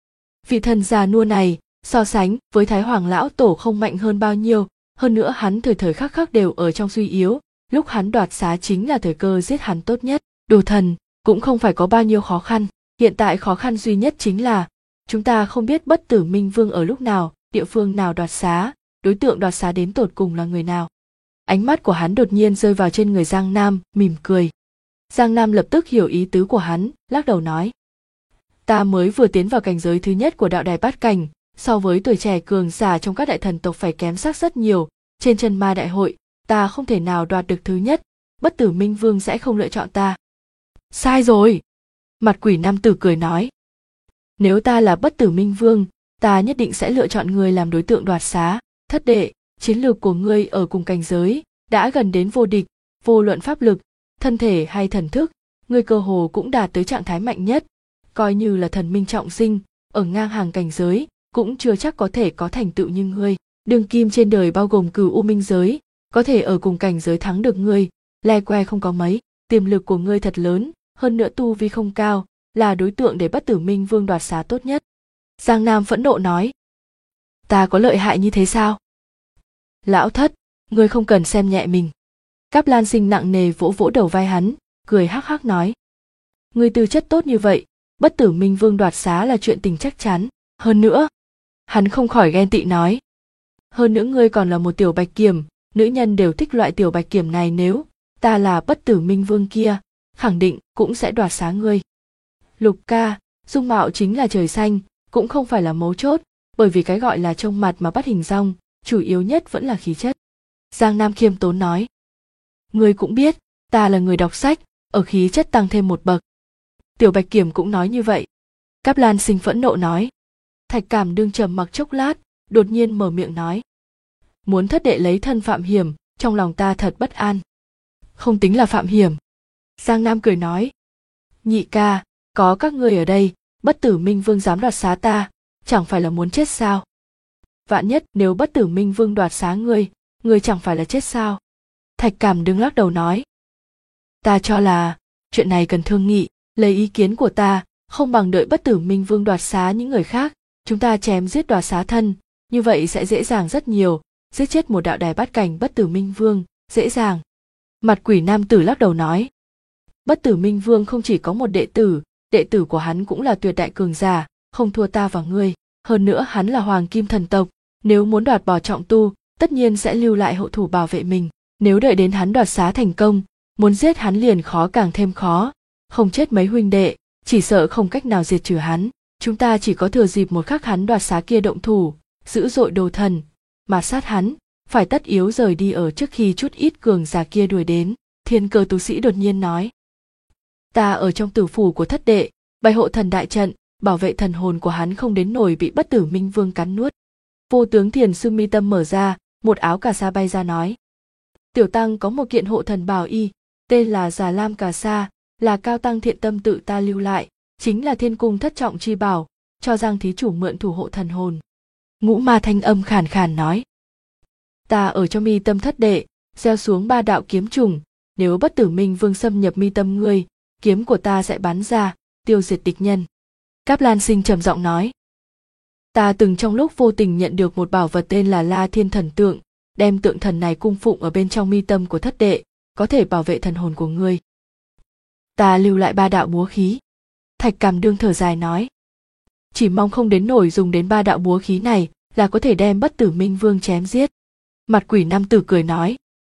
[SPEAKER 1] Vị thần già nua này, so sánh với Thái Hoàng lão tổ không mạnh hơn bao nhiêu, hơn nữa hắn thời thời khắc khắc đều ở trong suy yếu, lúc hắn đoạt xá chính là thời cơ giết hắn tốt nhất. Đồ thần, cũng không phải có bao nhiêu khó khăn, hiện tại khó khăn duy nhất chính là, chúng ta không biết Bất Tử Minh Vương ở lúc nào, địa phương nào đoạt xá, đối tượng đoạt xá đến tột cùng là người nào. Ánh mắt của hắn đột nhiên rơi vào trên người Giang Nam, mỉm cười. Giang Nam lập tức hiểu ý tứ của hắn, lắc đầu nói. Ta mới vừa tiến vào cảnh giới thứ nhất của đạo đài bát cảnh, so với tuổi trẻ cường giả trong các đại thần tộc phải kém sắc rất nhiều, trên chân ma đại hội, ta không thể nào đoạt được thứ nhất, Bất Tử Minh Vương sẽ không lựa chọn ta. Sai rồi! Mặt quỷ nam tử cười nói. Nếu ta là Bất Tử Minh Vương, ta nhất định sẽ lựa chọn ngươi làm đối tượng đoạt xá. Thất đệ, chiến lược của ngươi ở cùng cảnh giới, đã gần đến vô địch, vô luận pháp lực, thân thể hay thần thức, ngươi cơ hồ cũng đạt tới trạng thái mạnh nhất, coi như là thần minh trọng sinh, ở ngang hàng cảnh giới, cũng chưa chắc có thể có thành tựu như ngươi. Đương kim trên đời bao gồm Cửu U Minh giới, có thể ở cùng cảnh giới thắng được ngươi, le que không có mấy, tiềm lực của ngươi thật lớn, hơn nữa tu vi không cao, là đối tượng để Bất Tử Minh Vương đoạt xá tốt nhất. Giang Nam phẫn nộ nói. Ta có lợi hại như thế sao? Lão thất, ngươi không cần xem nhẹ mình. Cáp Lan Sinh nặng nề vỗ vỗ đầu vai hắn, cười hắc hắc nói. Ngươi tư chất tốt như vậy, Bất Tử Minh Vương đoạt xá là chuyện tình chắc chắn. Hơn nữa, hắn không khỏi ghen tị nói. Hơn nữa ngươi còn là một tiểu bạch kiểm, nữ nhân đều thích loại tiểu bạch kiểm này, nếu ta là Bất Tử Minh Vương kia, khẳng định cũng sẽ đoạt xá ngươi. Lục ca, dung mạo chính là trời xanh, cũng không phải là mấu chốt, bởi vì cái gọi là trông mặt mà bắt hình dong, chủ yếu nhất vẫn là khí chất. Giang Nam khiêm tốn nói. Ngươi cũng biết, ta là người đọc sách, ở khí chất tăng thêm một bậc. Tiểu bạch kiểm cũng nói như vậy. Cáp Lan Sinh phẫn nộ nói. Thạch Cảm đương trầm mặc chốc lát, đột nhiên mở miệng nói. Muốn thất đệ lấy thân phạm hiểm, trong lòng ta thật bất an. Không tính là phạm hiểm. Giang Nam cười nói. Nhị ca, có các ngươi ở đây, Bất Tử Minh Vương dám đoạt xá ta, chẳng phải là muốn chết sao? Vạn nhất nếu Bất Tử Minh Vương đoạt xá ngươi chẳng phải là chết sao? Thạch Cảm đương lắc đầu nói. Ta cho là, chuyện này cần thương nghị, lấy ý kiến của ta, không bằng đợi Bất Tử Minh Vương đoạt xá những người khác, chúng ta chém giết đoạt xá thân, như vậy sẽ dễ dàng rất nhiều, giết chết một đạo đài bát cảnh Bất Tử Minh Vương, dễ dàng. Mặt quỷ nam tử lắc đầu nói. Bất Tử Minh Vương không chỉ có một đệ tử của hắn cũng là tuyệt đại cường giả, không thua ta và ngươi, hơn nữa hắn là hoàng kim thần tộc, nếu muốn đoạt bỏ trọng tu, tất nhiên sẽ lưu lại hậu thủ bảo vệ mình, nếu đợi đến hắn đoạt xá thành công, muốn giết hắn liền khó càng thêm khó, không chết mấy huynh đệ, chỉ sợ không cách nào diệt trừ hắn. Chúng ta chỉ có thừa dịp một khắc hắn đoạt xá kia động thủ, dữ dội đồ thần, mà sát hắn, phải tất yếu rời đi ở trước khi chút ít cường giả kia đuổi đến. Thiên Cơ tu sĩ đột nhiên nói. Ta ở trong tử phủ của thất đệ, bày hộ thần đại trận, bảo vệ thần hồn của hắn không đến nổi bị bất tử minh vương cắn nuốt. Vô tướng Thiền Sư mi tâm mở ra, một áo cà sa bay ra nói. Tiểu tăng có một kiện hộ thần bảo y, tên là Già Lam Cà Sa, là cao tăng thiện tâm tự ta lưu lại, chính là thiên cung thất trọng chi bảo, cho Giang thí chủ mượn thủ hộ thần hồn. Ngũ ma thanh âm khàn khàn nói. Ta ở trong mi tâm thất đệ, gieo xuống 3 đạo kiếm trùng, nếu bất tử minh vương xâm nhập mi tâm ngươi, kiếm của ta sẽ bắn ra, tiêu diệt địch nhân. Cáp Lan Sinh trầm giọng nói. Ta từng trong lúc vô tình nhận được một bảo vật tên là La Thiên Thần Tượng, đem tượng thần này cung phụng ở bên trong mi tâm của thất đệ, có thể bảo vệ thần hồn của ngươi. Ta lưu lại 3 đạo búa khí. Thạch Càm Đương thở dài nói. Chỉ mong không đến nổi dùng đến 3 đạo búa khí này là có thể đem bất tử minh vương chém giết. Mặt quỷ nam tử cười nói.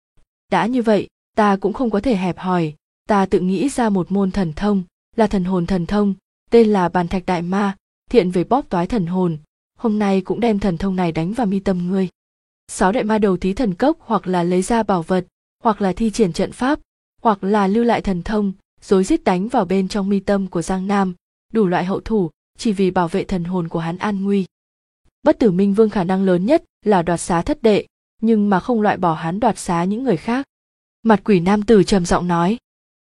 [SPEAKER 1] Đã như vậy, ta cũng không có thể hẹp hòi, ta tự nghĩ ra một môn thần thông, là thần hồn thần thông, tên là Bàn Thạch Đại Ma, thiện về bóp toái thần hồn, hôm nay cũng đem thần thông này đánh vào mi tâm ngươi. 6 đại ma đầu thí thần cốc hoặc là lấy ra bảo vật, hoặc là thi triển trận pháp, hoặc là lưu lại thần thông, rối rít đánh vào bên trong mi tâm của Giang Nam, đủ loại hậu thủ, chỉ vì bảo vệ thần hồn của hắn an nguy. Bất tử minh vương khả năng lớn nhất là đoạt xá thất đệ, nhưng mà không loại bỏ hắn đoạt xá những người khác. Mặt quỷ nam tử trầm giọng nói.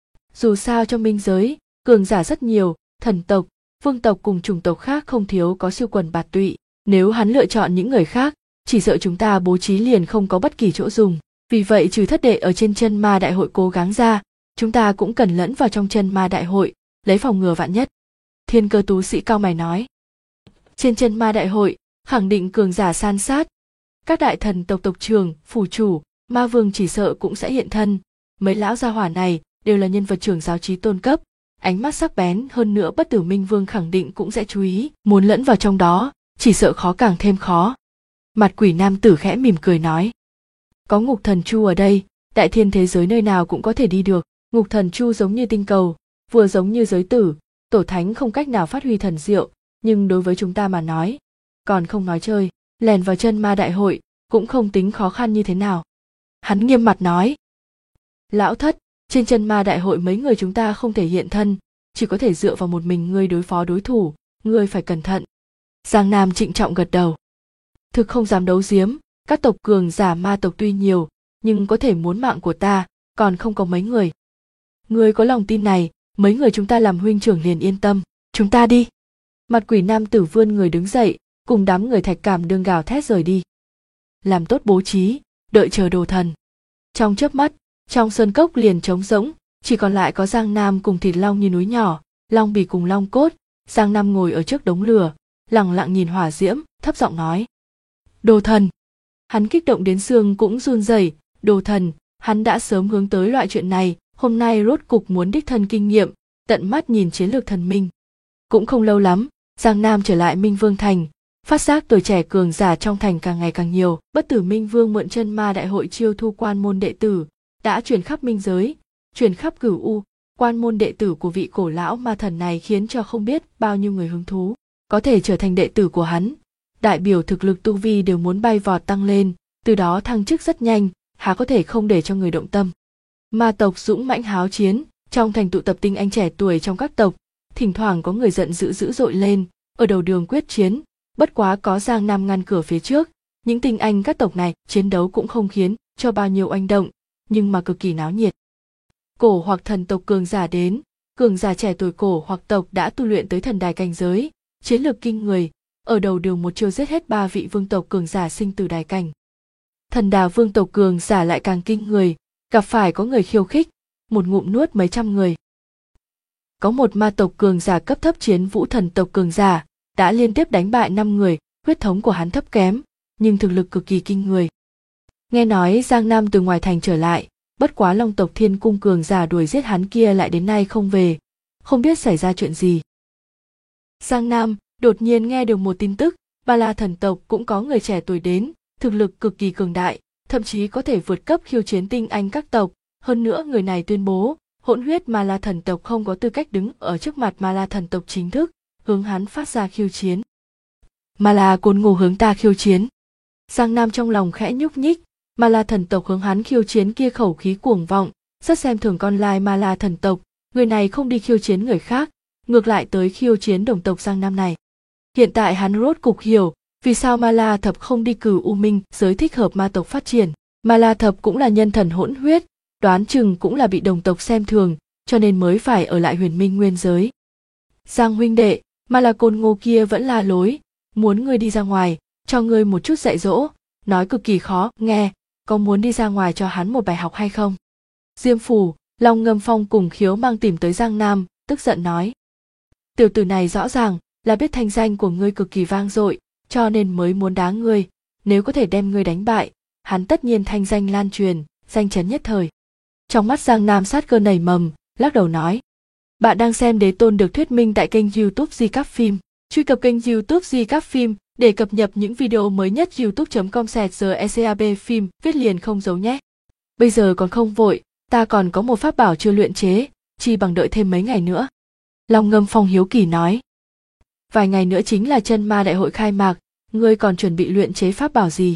[SPEAKER 1] Dù sao trong minh giới, cường giả rất nhiều, thần tộc, vương tộc cùng chủng tộc khác không thiếu có siêu quần bạt tụy. Nếu hắn lựa chọn những người khác, chỉ sợ chúng ta bố trí liền không có bất kỳ chỗ dùng. Vì vậy trừ thất đệ ở trên chân ma đại hội cố gắng ra, chúng ta cũng cần lẫn vào trong chân ma đại hội, lấy phòng ngừa vạn nhất. Thiên Cơ tu sĩ cao mày nói. Trên chân ma đại hội, khẳng định cường giả san sát. Các đại thần tộc tộc trưởng, phủ chủ, ma vương chỉ sợ cũng sẽ hiện thân. Mấy lão gia hỏa này đều là nhân vật trưởng giáo trí tôn cấp, ánh mắt sắc bén hơn nữa bất tử minh vương khẳng định cũng sẽ chú ý. Muốn lẫn vào trong đó, chỉ sợ khó càng thêm khó. Mặt quỷ nam tử khẽ mỉm cười nói. Có ngục thần chu ở đây, đại thiên thế giới nơi nào cũng có thể đi được. Ngục thần chu giống như tinh cầu, vừa giống như giới tử, tổ thánh không cách nào phát huy thần diệu, nhưng đối với chúng ta mà nói, còn không nói chơi, lèn vào chân ma đại hội cũng không tính khó khăn như thế nào. Hắn nghiêm mặt nói. Lão thất, trên chân ma đại hội mấy người chúng ta không thể hiện thân, chỉ có thể dựa vào một mình ngươi đối phó đối thủ, ngươi phải cẩn thận. Giang Nam trịnh trọng gật đầu. Thực không dám đấu giếm, các tộc cường giả ma tộc tuy nhiều, nhưng có thể muốn mạng của ta, còn không có mấy người. Ngươi có lòng tin này, mấy người chúng ta làm huynh trưởng liền yên tâm, chúng ta đi. Mặt quỷ nam tử vươn người đứng dậy, cùng đám người Thạch Cảm Đương gào thét rời đi. Làm tốt bố trí, đợi chờ đồ thần. Trong chớp mắt, trong sơn cốc liền trống rỗng, chỉ còn lại có Giang Nam cùng thịt long như núi nhỏ, long bì cùng long cốt. Giang Nam ngồi ở trước đống lửa, lặng lặng nhìn hỏa diễm, thấp giọng nói. Đồ thần. Hắn kích động đến xương cũng run rẩy. Đồ thần, hắn đã sớm hướng tới loại chuyện này, hôm nay rốt cục muốn đích thân kinh nghiệm, tận mắt nhìn chiến lược thần minh. Cũng không lâu lắm, Giang Nam trở lại Minh Vương Thành, phát giác tuổi trẻ cường giả trong thành càng ngày càng nhiều. Bất tử Minh Vương mượn chân ma đại hội chiêu thu quan môn đệ tử, đã truyền khắp minh giới, truyền khắp cửu u. Quan môn đệ tử của vị cổ lão ma thần này khiến cho không biết bao nhiêu người hứng thú, có thể trở thành đệ tử của hắn. Đại biểu thực lực tu vi đều muốn bay vọt tăng lên, từ đó thăng chức rất nhanh, há có thể không để cho người động tâm. Ma tộc dũng mãnh háo chiến, trong thành tụ tập tinh anh trẻ tuổi trong các tộc, thỉnh thoảng có người giận dữ dữ dội lên, ở đầu đường quyết chiến, bất quá có Giang Nam ngăn cửa phía trước, những tinh anh các tộc này chiến đấu cũng không khiến cho bao nhiêu oanh động, nhưng mà cực kỳ náo nhiệt. Cổ hoặc thần tộc cường giả đến, cường giả trẻ tuổi cổ hoặc tộc đã tu luyện tới thần đài cảnh giới, chiến lược kinh người, ở đầu đường một chiêu giết hết 3 vị vương tộc cường giả sinh từ đài cảnh. Thần đà vương tộc cường giả lại càng kinh người, gặp phải có người khiêu khích, một ngụm nuốt mấy trăm người. Có một ma tộc cường giả cấp thấp chiến vũ thần tộc cường giả, đã liên tiếp đánh bại 5 người, huyết thống của hắn thấp kém, nhưng thực lực cực kỳ kinh người. Nghe nói Giang Nam từ ngoài thành trở lại, bất quá Long tộc Thiên Cung cường giả đuổi giết hắn kia lại đến nay không về, không biết xảy ra chuyện gì. Giang Nam đột nhiên nghe được một tin tức, Ba La thần tộc cũng có người trẻ tuổi đến, thực lực cực kỳ cường đại, thậm chí có thể vượt cấp khiêu chiến tinh anh các tộc, hơn nữa người này tuyên bố, hỗn huyết Ma La thần tộc không có tư cách đứng ở trước mặt Ma La thần tộc chính thức, hướng hắn phát ra khiêu chiến. Ma La Côn Ngô hướng ta khiêu chiến. Giang Nam trong lòng khẽ nhúc nhích, Ma La thần tộc hướng hắn khiêu chiến kia khẩu khí cuồng vọng, rất xem thường con lai Ma La thần tộc, người này không đi khiêu chiến người khác, ngược lại tới khiêu chiến đồng tộc Giang Nam này. Hiện tại hắn rốt cục hiểu, vì sao Ma La thập không đi cử U Minh giới thích hợp ma tộc phát triển. Ma La thập cũng là nhân thần hỗn huyết, đoán chừng cũng là bị đồng tộc xem thường, cho nên mới phải ở lại Huyền Minh nguyên giới. Giang huynh đệ, Ma La Côn Ngô kia vẫn la lối, muốn ngươi đi ra ngoài, cho ngươi một chút dạy dỗ, nói cực kỳ khó nghe, có muốn đi ra ngoài cho hắn một bài học hay không? Diêm Phủ, Long Ngâm Phong cùng Khiếu Mang tìm tới Giang Nam, tức giận nói. Tiểu tử này rõ ràng là biết thanh danh của ngươi cực kỳ vang dội, cho nên mới muốn đá ngươi, nếu có thể đem ngươi đánh bại, hắn tất nhiên thanh danh lan truyền, danh chấn nhất thời. Trong mắt Giang Nam sát cơ nảy mầm, lắc đầu nói. Bạn đang xem Đế Tôn được thuyết minh tại kênh YouTube Di Cáp Phim. Truy cập kênh YouTube Di Cáp Phim để cập nhật những video mới nhất youtube.com/secab phim viết liền không giấu nhé. Bây giờ còn không vội, ta còn có một pháp bảo chưa luyện chế, chi bằng đợi thêm mấy ngày nữa. Long Ngâm Phong hiếu kỳ nói. Vài ngày nữa chính là chân ma đại hội khai mạc, ngươi còn chuẩn bị luyện chế pháp bảo gì?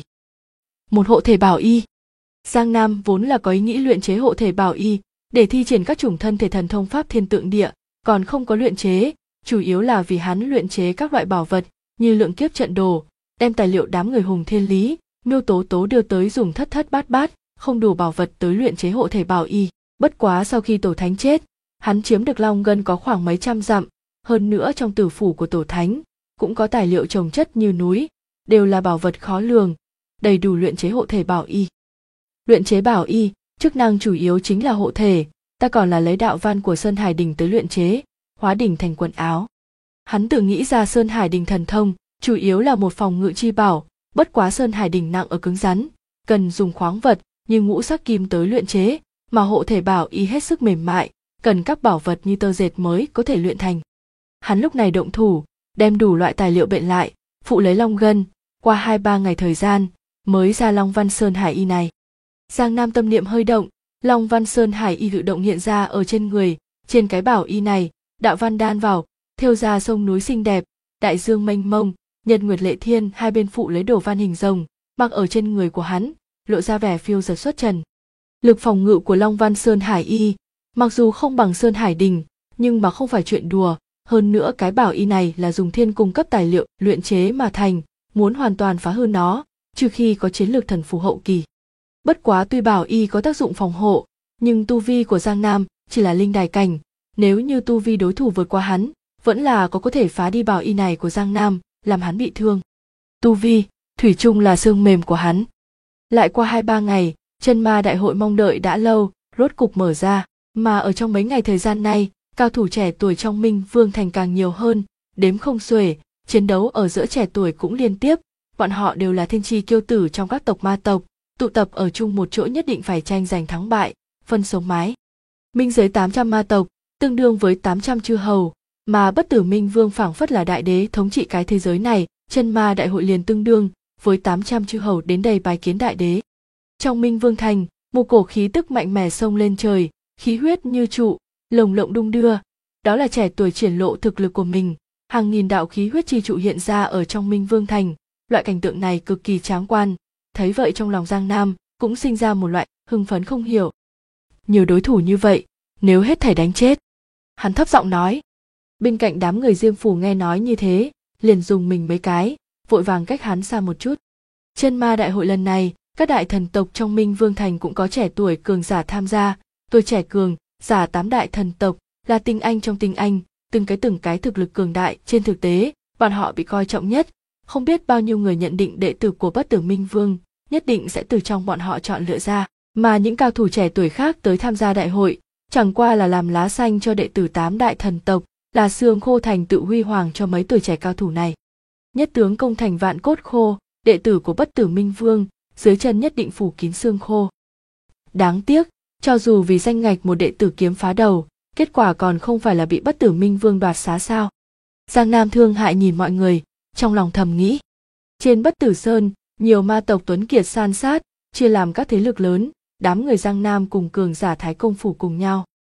[SPEAKER 1] Một hộ thể bảo y. Giang Nam vốn là có ý nghĩ luyện chế hộ thể bảo y, để thi triển các chủng thân thể thần thông pháp thiên tượng địa, còn không có luyện chế, chủ yếu là vì hắn luyện chế các loại bảo vật như lượng kiếp trận đồ, đem tài liệu đám người Hùng Thiên Lý, Miêu Tố Tố đưa tới dùng thất thất bát bát, không đủ bảo vật tới luyện chế hộ thể bảo y. Bất quá sau khi Tổ Thánh chết, hắn chiếm được Long Ngân có khoảng mấy trăm dặm, hơn nữa trong tử phủ của Tổ Thánh cũng có tài liệu chồng chất như núi, đều là bảo vật khó lường, đầy đủ luyện chế hộ thể bảo y. Luyện chế bảo y, chức năng chủ yếu chính là hộ thể, ta còn là lấy đạo văn của Sơn Hải Đình tới luyện chế, hóa đỉnh thành quần áo. Hắn tự nghĩ ra Sơn Hải Đình thần thông, chủ yếu là một phòng ngự chi bảo, bất quá Sơn Hải Đình nặng ở cứng rắn, cần dùng khoáng vật như ngũ sắc kim tới luyện chế, mà hộ thể bảo y hết sức mềm mại, cần các bảo vật như tơ dệt mới có thể luyện thành. Hắn lúc này động thủ, đem đủ loại tài liệu bệnh lại, phụ lấy long gân, qua 2-3 ngày thời gian, mới ra Long Văn Sơn Hải y này. Giang Nam tâm niệm hơi động, Long Văn Sơn Hải y tự động hiện ra ở trên người, trên cái bảo y này, đạo văn đan vào, thêu ra sông núi xinh đẹp, đại dương mênh mông, nhật nguyệt lệ thiên hai bên phụ lấy đồ văn hình rồng, mặc ở trên người của hắn, lộ ra vẻ phiêu dật xuất trần. Lực phòng ngự của Long Văn Sơn Hải y, mặc dù không bằng Sơn Hải Đình, nhưng mà không phải chuyện đùa, hơn nữa cái bảo y này là dùng thiên cung cấp tài liệu luyện chế mà thành, muốn hoàn toàn phá hư nó, trừ khi có chiến lược thần phù hậu kỳ. Bất quá tuy bảo y có tác dụng phòng hộ, nhưng tu vi của Giang Nam chỉ là linh đài cảnh, nếu như tu vi đối thủ vượt qua hắn, vẫn là có thể phá đi bảo y này của Giang Nam, làm hắn bị thương. Tu vi, thủy chung là xương mềm của hắn. Lại qua 2-3 ngày, chân ma đại hội mong đợi đã lâu, rốt cục mở ra, mà ở trong mấy ngày thời gian này, cao thủ trẻ tuổi trong Minh Vương Thành càng nhiều hơn, đếm không xuể, chiến đấu ở giữa trẻ tuổi cũng liên tiếp, bọn họ đều là thiên chi kiêu tử trong các tộc ma tộc, tụ tập ở chung một chỗ nhất định phải tranh giành thắng bại, phân sống mái. Minh giới 800 ma tộc, tương đương với 800 chư hầu, mà bất tử Minh Vương phảng phất là đại đế thống trị cái thế giới này, chân ma đại hội liền tương đương với 800 chư hầu đến đây bái kiến đại đế. Trong Minh Vương Thành, một cổ khí tức mạnh mẽ xông lên trời, khí huyết như trụ, lồng lộng đung đưa, đó là trẻ tuổi triển lộ thực lực của mình, hàng nghìn đạo khí huyết chi trụ hiện ra ở trong Minh Vương Thành, loại cảnh tượng này cực kỳ tráng quan, thấy vậy trong lòng Giang Nam cũng sinh ra một loại hưng phấn không hiểu. Nhiều đối thủ như vậy, nếu hết thảy đánh chết. Hắn thấp giọng nói. Bên cạnh đám người Diêm Phủ nghe nói như thế, liền dùng mình mấy cái, vội vàng cách hắn xa một chút. Chân ma đại hội lần này, các đại thần tộc trong Minh Vương Thành cũng có trẻ tuổi cường giả tham gia, tuổi trẻ cường giả 8 đại thần tộc là tinh anh trong tinh anh, từng cái thực lực cường đại, trên thực tế, bọn họ bị coi trọng nhất, không biết bao nhiêu người nhận định đệ tử của Bất Tử Minh Vương, nhất định sẽ từ trong bọn họ chọn lựa ra, mà những cao thủ trẻ tuổi khác tới tham gia đại hội, chẳng qua là làm lá xanh cho đệ tử 8 đại thần tộc, là xương khô thành tựu huy hoàng cho mấy tuổi trẻ cao thủ này. Nhất tướng công thành vạn cốt khô, đệ tử của Bất Tử Minh Vương, dưới chân nhất định phủ kín xương khô. Đáng tiếc, cho dù vì danh ngạch một đệ tử kiếm phá đầu, kết quả còn không phải là bị Bất Tử Minh Vương đoạt xá sao. Giang Nam thương hại nhìn mọi người, trong lòng thầm nghĩ. Trên Bất Tử Sơn, nhiều ma tộc tuấn kiệt san sát, chia làm các thế lực lớn, đám người Giang Nam cùng cường giả Thái Công phủ cùng nhau.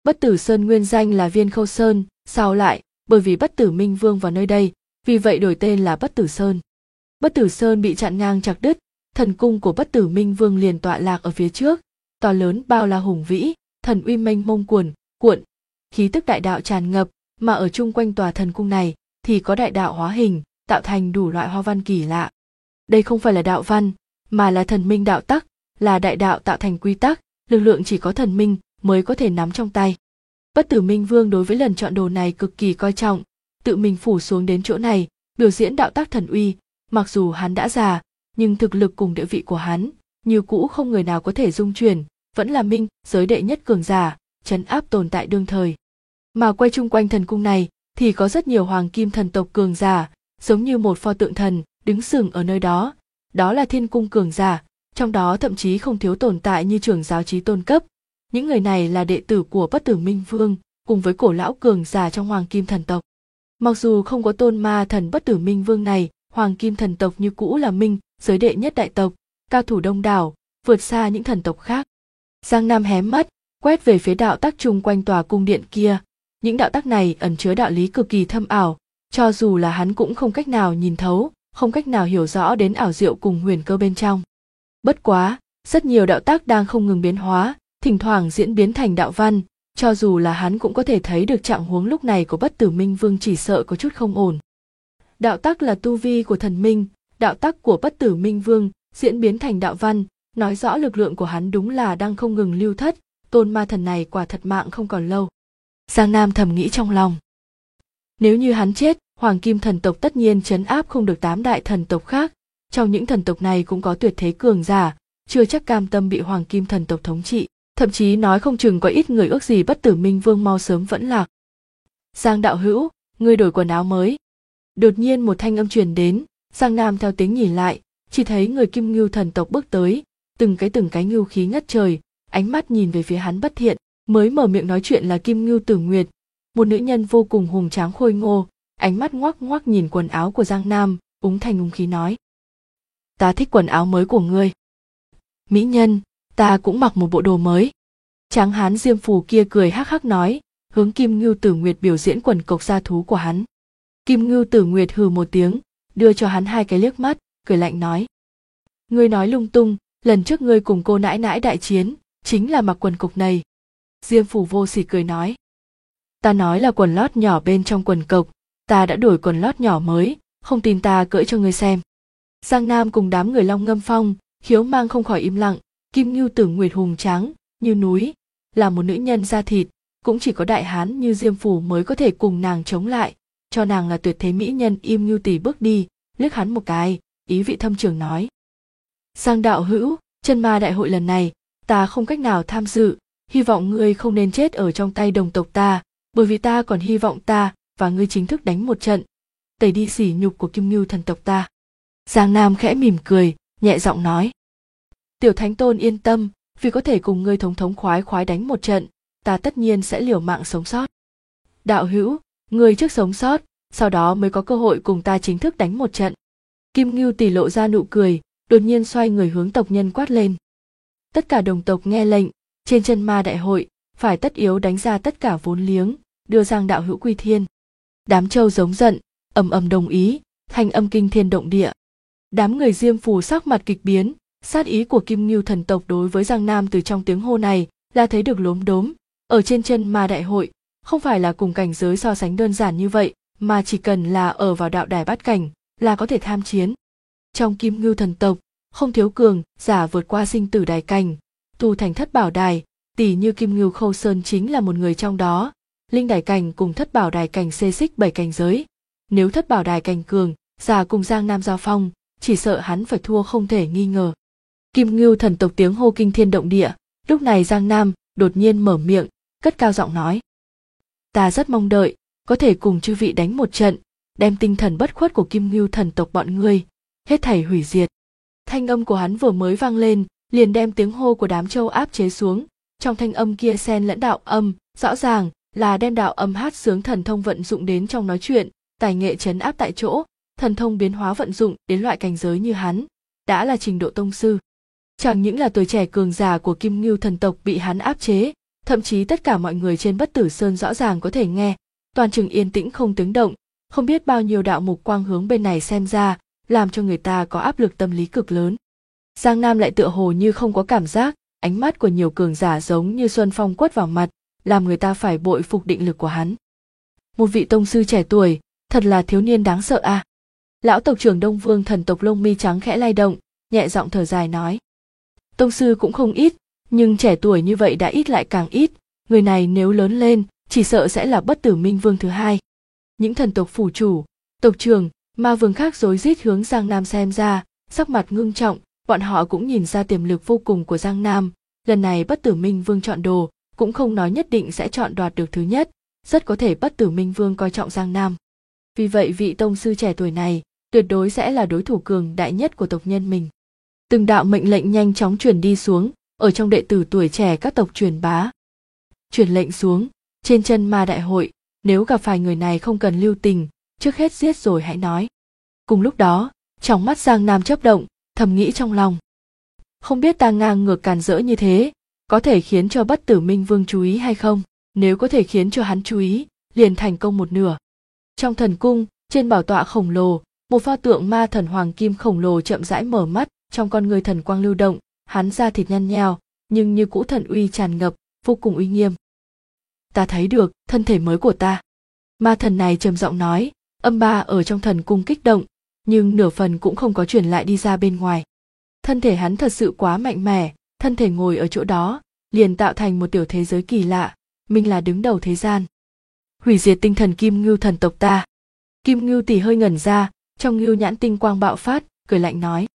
[SPEAKER 1] Bất Tử Sơn nguyên danh là Viên Khâu Sơn, sau lại, bởi vì Bất Tử Minh Vương vào nơi đây, vì vậy đổi tên là Bất Tử Sơn. Bất Tử Sơn bị chặn ngang chặt đứt, thần cung của Bất Tử Minh Vương liền tọa lạc ở phía trước, to lớn bao la hùng vĩ, thần uy mênh mông cuồn cuộn, khí tức đại đạo tràn ngập, mà ở chung quanh tòa thần cung này thì có đại đạo hóa hình, tạo thành đủ loại hoa văn kỳ lạ. Đây không phải là đạo văn, mà là thần minh đạo tắc, là đại đạo tạo thành quy tắc, lực lượng chỉ có thần minh mới có thể nắm trong tay. Bất Tử Minh Vương đối với lần chọn đồ này cực kỳ coi trọng, tự mình phủ xuống đến chỗ này, biểu diễn đạo tác thần uy, mặc dù hắn đã già, nhưng thực lực cùng địa vị của hắn, như cũ không người nào có thể dung chuyển, vẫn là minh giới đệ nhất cường giả, trấn áp tồn tại đương thời. Mà quay chung quanh thần cung này thì có rất nhiều hoàng kim thần tộc cường giả, giống như một pho tượng thần đứng sừng ở nơi đó, đó là thiên cung cường giả, trong đó thậm chí không thiếu tồn tại như trưởng giáo chí tôn cấp. Những người này là đệ tử của Bất Tử Minh Vương, cùng với cổ lão cường giả trong hoàng kim thần tộc. Mặc dù không có tôn ma thần Bất Tử Minh Vương này, hoàng kim thần tộc như cũ là minh giới đệ nhất đại tộc, cao thủ đông đảo, vượt xa những thần tộc khác. Giang Nam hé mắt, quét về phía đạo tắc chung quanh tòa cung điện kia. Những đạo tắc này ẩn chứa đạo lý cực kỳ thâm ảo, cho dù là hắn cũng không cách nào nhìn thấu, không cách nào hiểu rõ đến ảo diệu cùng huyền cơ bên trong. Bất quá, rất nhiều đạo tắc đang không ngừng biến hóa, thỉnh thoảng diễn biến thành đạo văn, cho dù là hắn cũng có thể thấy được trạng huống lúc này của Bất Tử Minh Vương chỉ sợ có chút không ổn. Đạo tắc là tu vi của thần minh, đạo tắc của Bất Tử Minh Vương diễn biến thành đạo văn, nói rõ lực lượng của hắn đúng là đang không ngừng lưu thất, tôn ma thần này quả thật mạng không còn lâu. Giang Nam thầm nghĩ trong lòng. Nếu như hắn chết, hoàng kim thần tộc tất nhiên trấn áp không được 8 đại thần tộc khác, trong những thần tộc này cũng có tuyệt thế cường giả, chưa chắc cam tâm bị hoàng kim thần tộc thống trị, thậm chí nói không chừng có ít người ước gì Bất Tử Minh Vương mau sớm vẫn lạc. Giang đạo hữu, ngươi đổi quần áo mới. Đột nhiên một thanh âm truyền đến, Giang Nam theo tiếng nhìn lại, chỉ thấy người Kim Ngưu thần tộc bước tới, từng cái ngưu khí ngất trời, ánh mắt nhìn về phía hắn bất thiện, mới mở miệng nói chuyện là Kim Ngưu Tử Nguyệt, một nữ nhân vô cùng hùng tráng khôi ngô, ánh mắt ngoác ngoác nhìn quần áo của Giang Nam, úng thanh úng khí nói: "Ta thích quần áo mới của ngươi." "Mỹ nhân, ta cũng mặc một bộ đồ mới." Tráng hán Diêm Phù kia cười hắc hắc nói, hướng Kim Ngưu Tử Nguyệt biểu diễn quần cộc gia thú của hắn. Kim Ngưu Tử Nguyệt hừ một tiếng, đưa cho hắn 2 cái liếc mắt, cười lạnh nói: "Ngươi nói lung tung, lần trước ngươi cùng cô nãi nãi đại chiến, chính là mặc quần cộc này." Diêm Phù vô sỉ cười nói: "Ta nói là quần lót nhỏ bên trong quần cộc, ta đã đổi quần lót nhỏ mới, không tin ta cởi cho ngươi xem." Giang Nam cùng đám người Long Ngâm Phong, Khiếu Mang không khỏi im lặng. Kim Ngưu Tử Nguyệt hùng tráng như núi, là một nữ nhân da thịt, cũng chỉ có đại hán như Diêm Phù mới có thể cùng nàng chống lại, cho nàng là tuyệt thế mỹ nhân. Im Ngưu tỷ bước đi, liếc hắn một cái, ý vị thâm trường nói: "Giang đạo hữu, chân ma đại hội lần này, ta không cách nào tham dự, hy vọng ngươi không nên chết ở trong tay đồng tộc ta, bởi vì ta còn hy vọng ta và ngươi chính thức đánh một trận, tẩy đi sỉ nhục của Kim Ngưu thần tộc ta." Giang Nam khẽ mỉm cười, nhẹ giọng nói: "Tiểu Thánh Tôn yên tâm, vì có thể cùng ngươi thống thống khoái khoái đánh một trận, ta tất nhiên sẽ liều mạng sống sót. Đạo hữu, ngươi trước sống sót, sau đó mới có cơ hội cùng ta chính thức đánh một trận." Kim Ngưu tỷ lộ ra nụ cười, đột nhiên xoay người hướng tộc nhân quát lên. Tất cả đồng tộc nghe lệnh, trên chân ma đại hội, phải tất yếu đánh ra tất cả vốn liếng, đưa Giang đạo hữu quy thiên. Đám trâu giống giận, ầm ầm đồng ý, thanh âm kinh thiên động địa. Đám người Diêm Phù sắc mặt kịch biến, sát ý của Kim Ngưu thần tộc đối với Giang Nam từ trong tiếng hô này là thấy được lốm đốm. Ở trên chân ma đại hội, không phải là cùng cảnh giới so sánh đơn giản như vậy, mà chỉ cần là ở vào đạo đài bát cảnh là có thể tham chiến. Trong Kim Ngưu thần tộc, không thiếu cường giả vượt qua sinh tử đài cảnh, tu thành thất bảo đài, tỷ như Kim Ngưu Khâu Sơn chính là một người trong đó. Linh đài cảnh cùng thất bảo đài cảnh xê xích 7 cảnh giới, nếu thất bảo đài cảnh cường giả cùng Giang Nam giao phong, chỉ sợ hắn phải thua không thể nghi ngờ. Kim Ngưu thần tộc tiếng hô kinh thiên động địa, lúc này Giang Nam đột nhiên mở miệng, cất cao giọng nói: "Ta rất mong đợi có thể cùng chư vị đánh một trận, đem tinh thần bất khuất của Kim Ngưu thần tộc bọn ngươi hết thảy hủy diệt." Thanh âm của hắn vừa mới vang lên, liền đem tiếng hô của đám trâu áp chế xuống. Trong thanh âm kia xen lẫn đạo âm, rõ ràng là đem đạo âm hát sướng thần thông vận dụng đến trong nói chuyện, tài nghệ trấn áp tại chỗ, thần thông biến hóa vận dụng đến loại cảnh giới như hắn, đã là trình độ tông sư. Chẳng những là tuổi trẻ cường giả của Kim Ngưu thần tộc bị hắn áp chế, thậm chí tất cả mọi người trên Bất Tử Sơn rõ ràng có thể nghe, toàn trường yên tĩnh không tiếng động, không biết bao nhiêu đạo mục quang hướng bên này xem ra, làm cho người ta có áp lực tâm lý cực lớn. Giang Nam lại tựa hồ như không có cảm giác, ánh mắt của nhiều cường giả giống như xuân phong quất vào mặt, làm người ta phải bội phục định lực của hắn. Một vị tông sư trẻ tuổi, thật là thiếu niên đáng sợ à. Lão tộc trưởng Đông Vương thần tộc lông mi trắng khẽ lay động, nhẹ giọng thở dài nói. Tông sư cũng không ít, nhưng trẻ tuổi như vậy đã ít lại càng ít, người này nếu lớn lên, chỉ sợ sẽ là Bất Tử Minh Vương thứ hai. Những thần tộc phủ chủ, tộc trưởng, ma vương khác rối rít hướng Giang Nam xem ra, sắc mặt ngưng trọng, bọn họ cũng nhìn ra tiềm lực vô cùng của Giang Nam, lần này Bất Tử Minh Vương chọn đồ, cũng không nói nhất định sẽ chọn đoạt được thứ nhất, rất có thể Bất Tử Minh Vương coi trọng Giang Nam. Vì vậy vị tông sư trẻ tuổi này, tuyệt đối sẽ là đối thủ cường đại nhất của tộc nhân mình. Từng đạo mệnh lệnh nhanh chóng truyền đi xuống, ở trong đệ tử tuổi trẻ các tộc truyền bá. Truyền lệnh xuống, trên chân ma đại hội, nếu gặp phải người này không cần lưu tình, trước hết giết rồi hãy nói. Cùng lúc đó, trong mắt Giang Nam chớp động, thầm nghĩ trong lòng. Không biết ta ngang ngược càn rỡ như thế, có thể khiến cho Bất Tử Minh Vương chú ý hay không? Nếu có thể khiến cho hắn chú ý, liền thành công một nửa. Trong thần cung, trên bảo tọa khổng lồ, một pho tượng ma thần hoàng kim khổng lồ chậm rãi mở mắt, trong con người thần quang lưu động, hắn da thịt nhăn nheo, nhưng như cũ thần uy tràn ngập, vô cùng uy nghiêm. Ta thấy được thân thể mới của ta. Ma thần này trầm giọng nói, âm ba ở trong thần cung kích động, nhưng nửa phần cũng không có truyền lại đi ra bên ngoài. Thân thể hắn thật sự quá mạnh mẽ, thân thể ngồi ở chỗ đó, liền tạo thành một tiểu thế giới kỳ lạ, mình là đứng đầu thế gian. Hủy diệt tinh thần Kim Ngưu thần tộc ta. Kim Ngưu tỷ hơi ngẩn ra, trong ngưu nhãn tinh quang bạo phát, cười lạnh nói.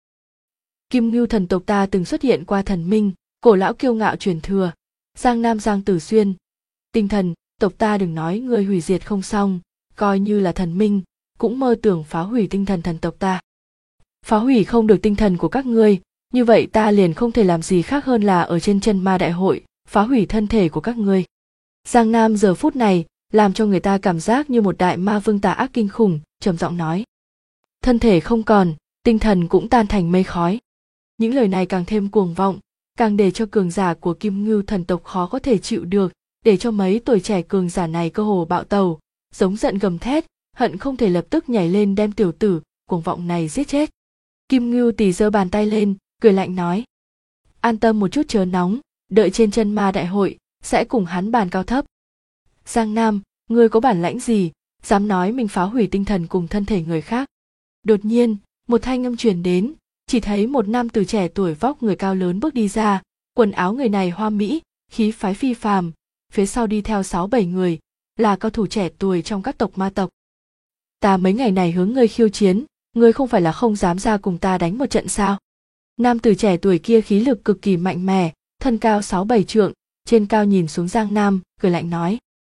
[SPEAKER 1] Kim Ngưu thần tộc ta từng xuất hiện qua thần minh, cổ lão kiêu ngạo truyền thừa, Giang Nam Giang Tử Xuyên. Tinh thần, tộc ta đừng nói người hủy diệt không xong, coi như là thần minh, cũng mơ tưởng phá hủy tinh thần thần tộc ta. Phá hủy không được tinh thần của các ngươi, như vậy ta liền không thể làm gì khác hơn là ở trên chân ma đại hội, phá hủy thân thể của các ngươi. Giang Nam giờ phút này, làm cho người ta cảm giác như một đại ma vương tà ác kinh khủng, trầm giọng nói. Thân thể không còn, tinh thần cũng tan thành mây khói. Những lời này càng thêm cuồng vọng, càng để cho cường giả của Kim Ngưu thần tộc khó có thể chịu được, để cho mấy tuổi trẻ cường giả này cơ hồ bạo tàu, giống giận gầm thét, hận không thể lập tức nhảy lên đem tiểu tử cuồng vọng này giết chết. Kim Ngưu tỷ giơ bàn tay lên, cười lạnh nói. An tâm một chút chớ nóng, đợi trên chân ma đại hội, sẽ cùng hắn bàn cao thấp. Giang Nam, ngươi có bản lãnh gì, dám nói mình phá hủy tinh thần cùng thân thể người khác. Đột nhiên, một thanh âm truyền đến, chỉ thấy một nam tử trẻ tuổi vóc người cao lớn bước đi ra, quần áo người này hoa mỹ, khí phái phi phàm, phía sau đi theo 6-7 người, là cao thủ trẻ tuổi trong các tộc ma tộc. Ta mấy ngày này hướng ngươi khiêu chiến, ngươi không phải là không dám ra cùng ta đánh một trận sao? Nam tử trẻ tuổi kia khí lực cực kỳ mạnh mẽ, thân cao 6-7 trượng, trên cao nhìn xuống Giang Nam, cười lạnh nói.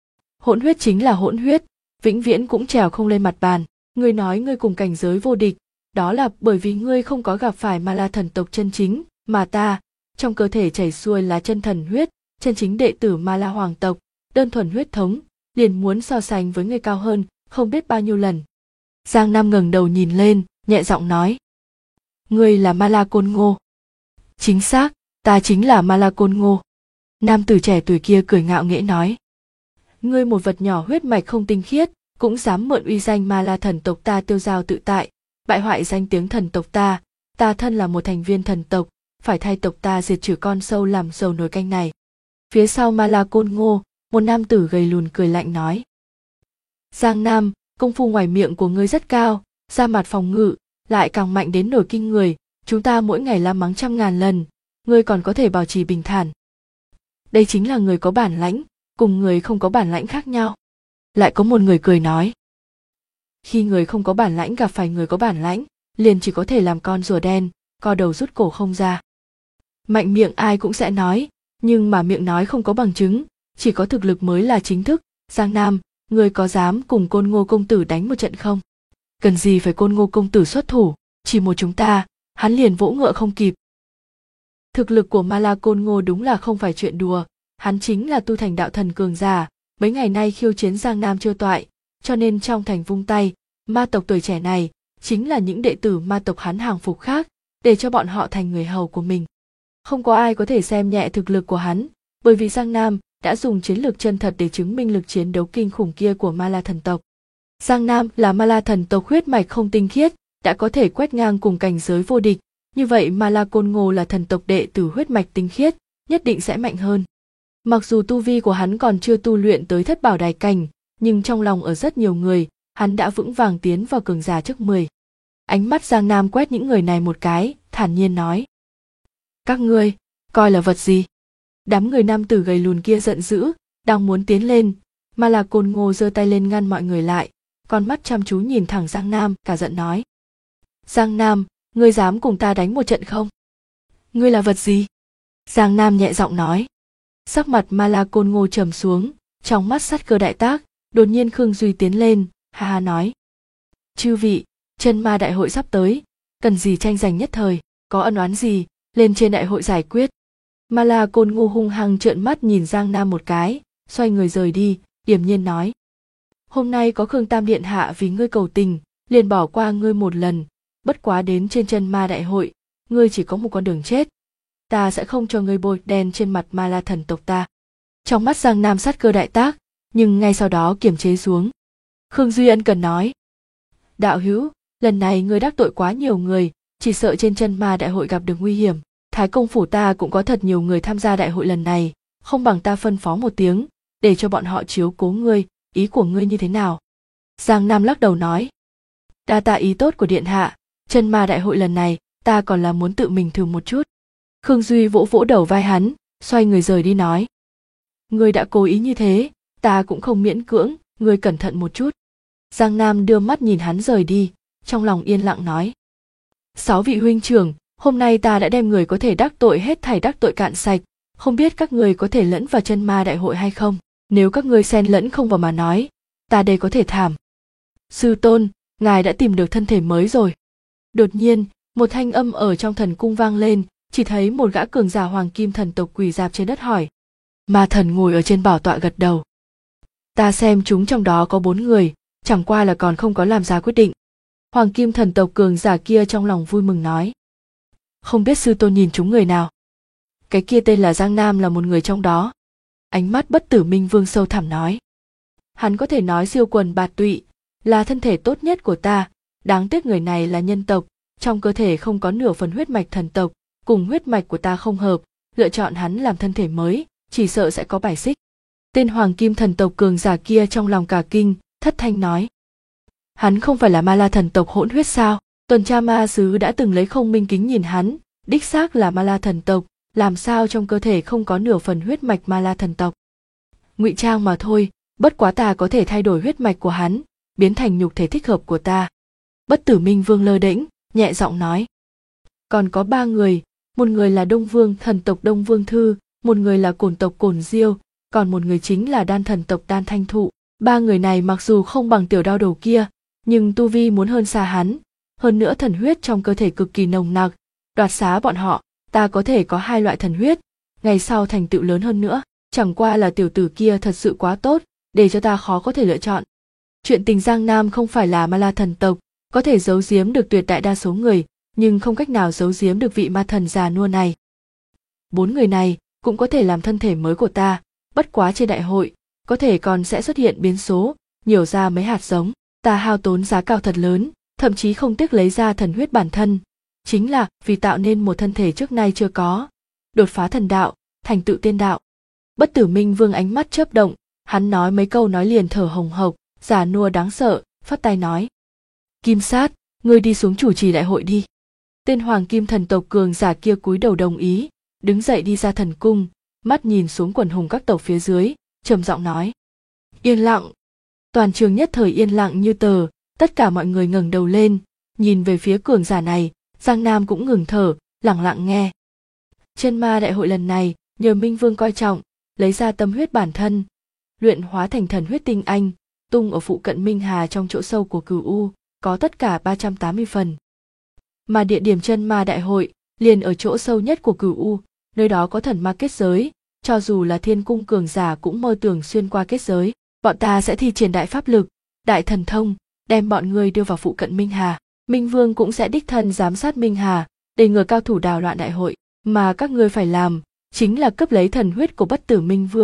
[SPEAKER 1] Hỗn huyết chính là hỗn huyết, vĩnh viễn cũng trèo không lên mặt bàn. Ngươi nói ngươi cùng cảnh giới vô địch, đó là bởi vì ngươi không có gặp phải Ma La thần tộc chân chính, mà ta, trong cơ thể chảy xuôi là chân thần huyết, chân chính đệ tử Ma La hoàng tộc, đơn thuần huyết thống, liền muốn so sánh với ngươi cao hơn, không biết bao nhiêu lần. Giang Nam ngẩng đầu nhìn lên, nhẹ giọng nói. Ngươi là Ma La Côn Ngô. Chính xác, ta chính là Ma La Côn Ngô. Nam tử trẻ tuổi kia cười ngạo nghễ nói. Ngươi một vật nhỏ huyết mạch không tinh khiết, cũng dám mượn uy danh Ma La thần tộc ta tiêu dao tự tại, bại hoại danh tiếng thần tộc ta thân là một thành viên thần tộc, phải thay tộc ta diệt trừ con sâu làm dầu nồi canh này. Phía sau Ma La Côn Ngô, một nam tử gầy lùn cười lạnh nói. Giang Nam, công phu ngoài miệng của ngươi rất cao, ra mặt phòng ngự, lại càng mạnh đến nổi kinh người, chúng ta mỗi ngày la mắng 100.000 lần, ngươi còn có thể bảo trì bình thản. Đây chính là người có bản lãnh, cùng người không có bản lãnh khác nhau. Lại có một người cười nói. Khi người không có bản lãnh gặp phải người có bản lãnh, liền chỉ có thể làm con rùa đen, co đầu rút cổ không ra. Mạnh miệng ai cũng sẽ nói, nhưng mà miệng nói không có bằng chứng, chỉ có thực lực mới là chính thức. Giang Nam, người có dám cùng Côn Ngô công tử đánh một trận không? Cần gì phải Côn Ngô công tử xuất thủ, chỉ một chúng ta, hắn liền vỗ ngựa không kịp. Thực lực của Ma La Côn Ngô đúng là không phải chuyện đùa, hắn chính là tu thành đạo thần cường giả, mấy ngày nay khiêu chiến Giang Nam chưa toại, cho nên trong thành vung tay, ma tộc tuổi trẻ này chính là những đệ tử ma tộc hắn hàng phục khác, để cho bọn họ thành người hầu của mình. Không có ai có thể xem nhẹ thực lực của hắn, bởi vì Giang Nam đã dùng chiến lược chân thật để chứng minh lực chiến đấu kinh khủng kia của Ma La thần tộc. Giang Nam là Ma La thần tộc huyết mạch không tinh khiết, đã có thể quét ngang cùng cảnh giới vô địch, như vậy Ma La Côn Ngô là thần tộc đệ tử huyết mạch tinh khiết, nhất định sẽ mạnh hơn. Mặc dù tu vi của hắn còn chưa tu luyện tới thất bảo đài cảnh, nhưng trong lòng ở rất nhiều người, hắn đã vững vàng tiến vào cường giả trước 10. Ánh mắt Giang Nam quét những người này một cái, thản nhiên nói: các ngươi coi là vật gì? Đám người nam tử gầy lùn kia giận dữ, đang muốn tiến lên, mà là Côn Ngô giơ tay lên ngăn mọi người lại, con mắt chăm chú nhìn thẳng Giang Nam, cả giận nói: Giang Nam, ngươi dám cùng ta đánh một trận không? Ngươi là vật gì? Giang Nam nhẹ giọng nói. Sắc mặt Ma La Côn Ngô trầm xuống, trong mắt sát cơ đại tác, đột nhiên Khương Duy tiến lên, ha ha nói: chư vị, chân ma đại hội sắp tới, cần gì tranh giành nhất thời, có ân oán gì, lên trên đại hội giải quyết. Ma La Côn Ngô hung hăng trợn mắt nhìn Giang Nam một cái, xoay người rời đi, điềm nhiên nói: hôm nay có Khương Tam điện hạ vì ngươi cầu tình, liền bỏ qua ngươi một lần, bất quá đến trên chân ma đại hội, ngươi chỉ có một con đường chết. Ta sẽ không cho ngươi bôi đen trên mặt Ma La thần tộc ta. Trong mắt Giang Nam sát cơ đại tác, nhưng ngay sau đó kiềm chế xuống. Khương Duy ân cần nói: đạo hữu, lần này ngươi đắc tội quá nhiều người, chỉ sợ trên chân ma đại hội gặp được nguy hiểm. Thái công phủ ta cũng có thật nhiều người tham gia đại hội lần này, không bằng ta phân phó một tiếng, để cho bọn họ chiếu cố ngươi, ý của ngươi như thế nào? Giang Nam lắc đầu nói: đa tạ ý tốt của điện hạ, chân ma đại hội lần này, ta còn là muốn tự mình thử một chút. Khương Duy vỗ vỗ đầu vai hắn, xoay người rời đi nói: ngươi đã cố ý như thế, ta cũng không miễn cưỡng, ngươi cẩn thận một chút. Giang Nam đưa mắt nhìn hắn rời đi, trong lòng yên lặng nói: 6 vị huynh trưởng, hôm nay ta đã đem người có thể đắc tội hết thảy đắc tội cạn sạch, không biết các người có thể lẫn vào chân ma đại hội hay không? Nếu các ngươi xen lẫn không vào mà nói, ta đây có thể thảm. Sư tôn, ngài đã tìm được thân thể mới rồi. Đột nhiên, một thanh âm ở trong thần cung vang lên, chỉ thấy một gã cường giả hoàng kim thần tộc quỳ rạp trên đất hỏi. Ma thần ngồi ở trên bảo tọa gật đầu. Ta xem chúng trong đó có 4 người, chẳng qua là còn không có làm ra quyết định. Hoàng kim thần tộc cường giả kia trong lòng vui mừng nói: không biết sư tôn nhìn chúng người nào? Cái kia tên là Giang Nam là một người trong đó. Ánh mắt Bất Tử Minh Vương sâu thẳm nói: hắn có thể nói siêu quần bạt tụy, là thân thể tốt nhất của ta, đáng tiếc người này là nhân tộc, trong cơ thể không có nửa phần huyết mạch thần tộc, cùng huyết mạch của ta không hợp, lựa chọn hắn làm thân thể mới, chỉ sợ sẽ có bài xích. Tên hoàng kim thần tộc cường giả kia trong lòng cả kinh, thất thanh nói: hắn không phải là Ma La thần tộc hỗn huyết sao? Tuần tra ma sứ đã từng lấy không minh kính nhìn hắn, đích xác là Ma La thần tộc, làm sao trong cơ thể không có nửa phần huyết mạch Ma La thần tộc? Ngụy trang mà thôi, bất quá ta có thể thay đổi huyết mạch của hắn, biến thành nhục thể thích hợp của ta. Bất Tử Minh Vương lơ đễnh, nhẹ giọng nói. Còn có 3 người, một người là Đông Vương thần tộc Đông Vương Thư, một người là Cổn tộc Cổn Diêu, còn một người chính là Đan thần tộc Đan Thanh Thụ. 3 người này mặc dù không bằng tiểu đao đầu kia, nhưng tu vi muốn hơn xa hắn, hơn nữa thần huyết trong cơ thể cực kỳ nồng nặc, đoạt xá bọn họ, ta có thể có 2 loại thần huyết, ngày sau thành tựu lớn hơn nữa, chẳng qua là tiểu tử kia thật sự quá tốt, để cho ta khó có thể lựa chọn. Chuyện tình Giang Nam không phải là Ma La thần tộc, có thể giấu giếm được tuyệt đại đa số người, nhưng không cách nào giấu giếm được vị ma thần già nua này. 4 người này cũng có thể làm thân thể mới của ta, bất quá trên đại hội, có thể còn sẽ xuất hiện biến số, nhiều ra mấy hạt giống, ta hao tốn giá cao thật lớn, thậm chí không tiếc lấy ra thần huyết bản thân, chính là vì tạo nên một thân thể trước nay chưa có, đột phá thần đạo, thành tựu tiên đạo. Bất Tử Minh Vương ánh mắt chớp động, hắn nói mấy câu nói liền thở hồng hộc, già nua đáng sợ, phất tay nói. Kim Sát, ngươi đi xuống chủ trì đại hội đi. Tên hoàng kim thần tộc cường giả kia cúi đầu đồng ý, đứng dậy đi ra thần cung, mắt nhìn xuống quần hùng các tộc phía dưới, trầm giọng nói. Yên lặng. Toàn trường nhất thời yên lặng như tờ, tất cả mọi người ngẩng đầu lên, nhìn về phía cường giả này, Giang Nam cũng ngừng thở, lặng lặng nghe. Chân ma đại hội lần này, nhờ Minh Vương coi trọng, lấy ra tâm huyết bản thân, luyện hóa thành thần huyết tinh anh, tung ở phụ cận Minh Hà trong chỗ sâu của Cửu U, có tất cả 380 phần. Mà địa điểm chân ma đại hội, liền ở chỗ sâu nhất của Cửu U, nơi đó có thần ma kết giới, cho dù là thiên cung cường giả cũng mơ tưởng xuyên qua kết giới. Bọn ta sẽ thi triển đại pháp lực, đại thần thông, đem bọn ngươi đưa vào phụ cận Minh Hà. Minh Vương cũng sẽ đích thân giám sát Minh Hà, để ngừa cao thủ đảo loạn đại hội. Mà các ngươi phải làm, chính là cướp lấy thần huyết của Bất Tử Minh Vương,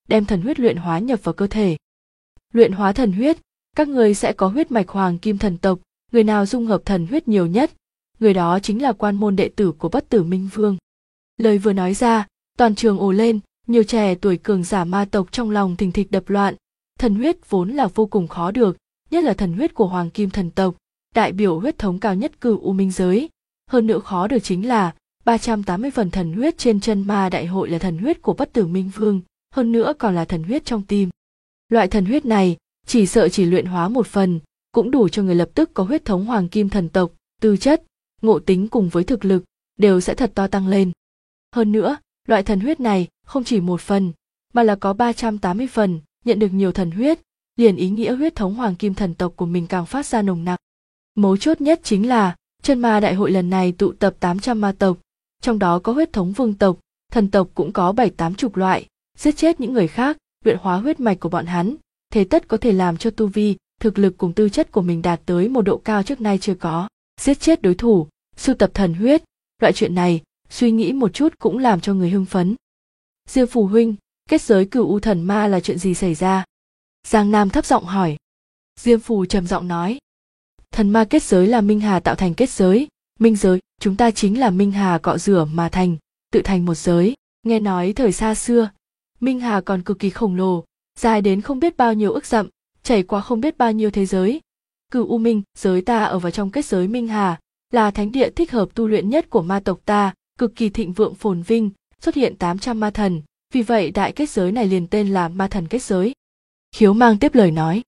[SPEAKER 1] đem thần huyết luyện hóa nhập vào cơ thể. Luyện hóa thần huyết, các ngươi sẽ có huyết mạch hoàng kim thần tộc, người nào dung hợp thần huyết nhiều nhất, người đó chính là quan môn đệ tử của Bất Tử Minh Vương. Lời vừa nói ra, toàn trường ồ lên, nhiều trẻ tuổi cường giả ma tộc trong lòng thình thịch đập loạn. Thần huyết vốn là vô cùng khó được, nhất là thần huyết của hoàng kim thần tộc, đại biểu huyết thống cao nhất Cửu U Minh giới. Hơn nữa khó được chính là 380 phần thần huyết trên chân ma đại hội là thần huyết của Bất Tử Minh Vương, hơn nữa còn là thần huyết trong tim. Loại thần huyết này, chỉ sợ chỉ luyện hóa một phần, cũng đủ cho người lập tức có huyết thống hoàng kim thần tộc, tư chất, ngộ tính cùng với thực lực, đều sẽ thật to tăng lên. Hơn nữa, loại thần huyết này không chỉ một phần, mà là có 380 phần, nhận được nhiều thần huyết, liền ý nghĩa huyết thống hoàng kim thần tộc của mình càng phát ra nồng nặc. Mấu chốt nhất chính là, chân ma đại hội lần này tụ tập 800 ma tộc, trong đó có huyết thống vương tộc, thần tộc cũng có 7-80 loại, giết chết những người khác, luyện hóa huyết mạch của bọn hắn, thế tất có thể làm cho tu vi, thực lực cùng tư chất của mình đạt tới một độ cao trước nay chưa có. Giết chết đối thủ, sưu tập thần huyết, loại chuyện này, suy nghĩ một chút cũng làm cho người hưng phấn. Diêm Phù huynh, kết giới Cửu U thần ma là chuyện gì xảy ra? Giang Nam thấp giọng hỏi. Diêm Phù trầm giọng nói. Thần ma kết giới là Minh Hà tạo thành kết giới, minh giới, chúng ta chính là Minh Hà cọ rửa mà thành, tự thành một giới. Nghe nói thời xa xưa, Minh Hà còn cực kỳ khổng lồ, dài đến không biết bao nhiêu ức dặm, chảy qua không biết bao nhiêu thế giới. Cửu U Minh giới ta ở vào trong kết giới Minh Hà, là thánh địa thích hợp tu luyện nhất của ma tộc ta, cực kỳ thịnh vượng phồn vinh, xuất hiện 800 ma thần, vì vậy đại kết giới này liền tên là Ma Thần kết giới. Khiếu Mang tiếp lời nói.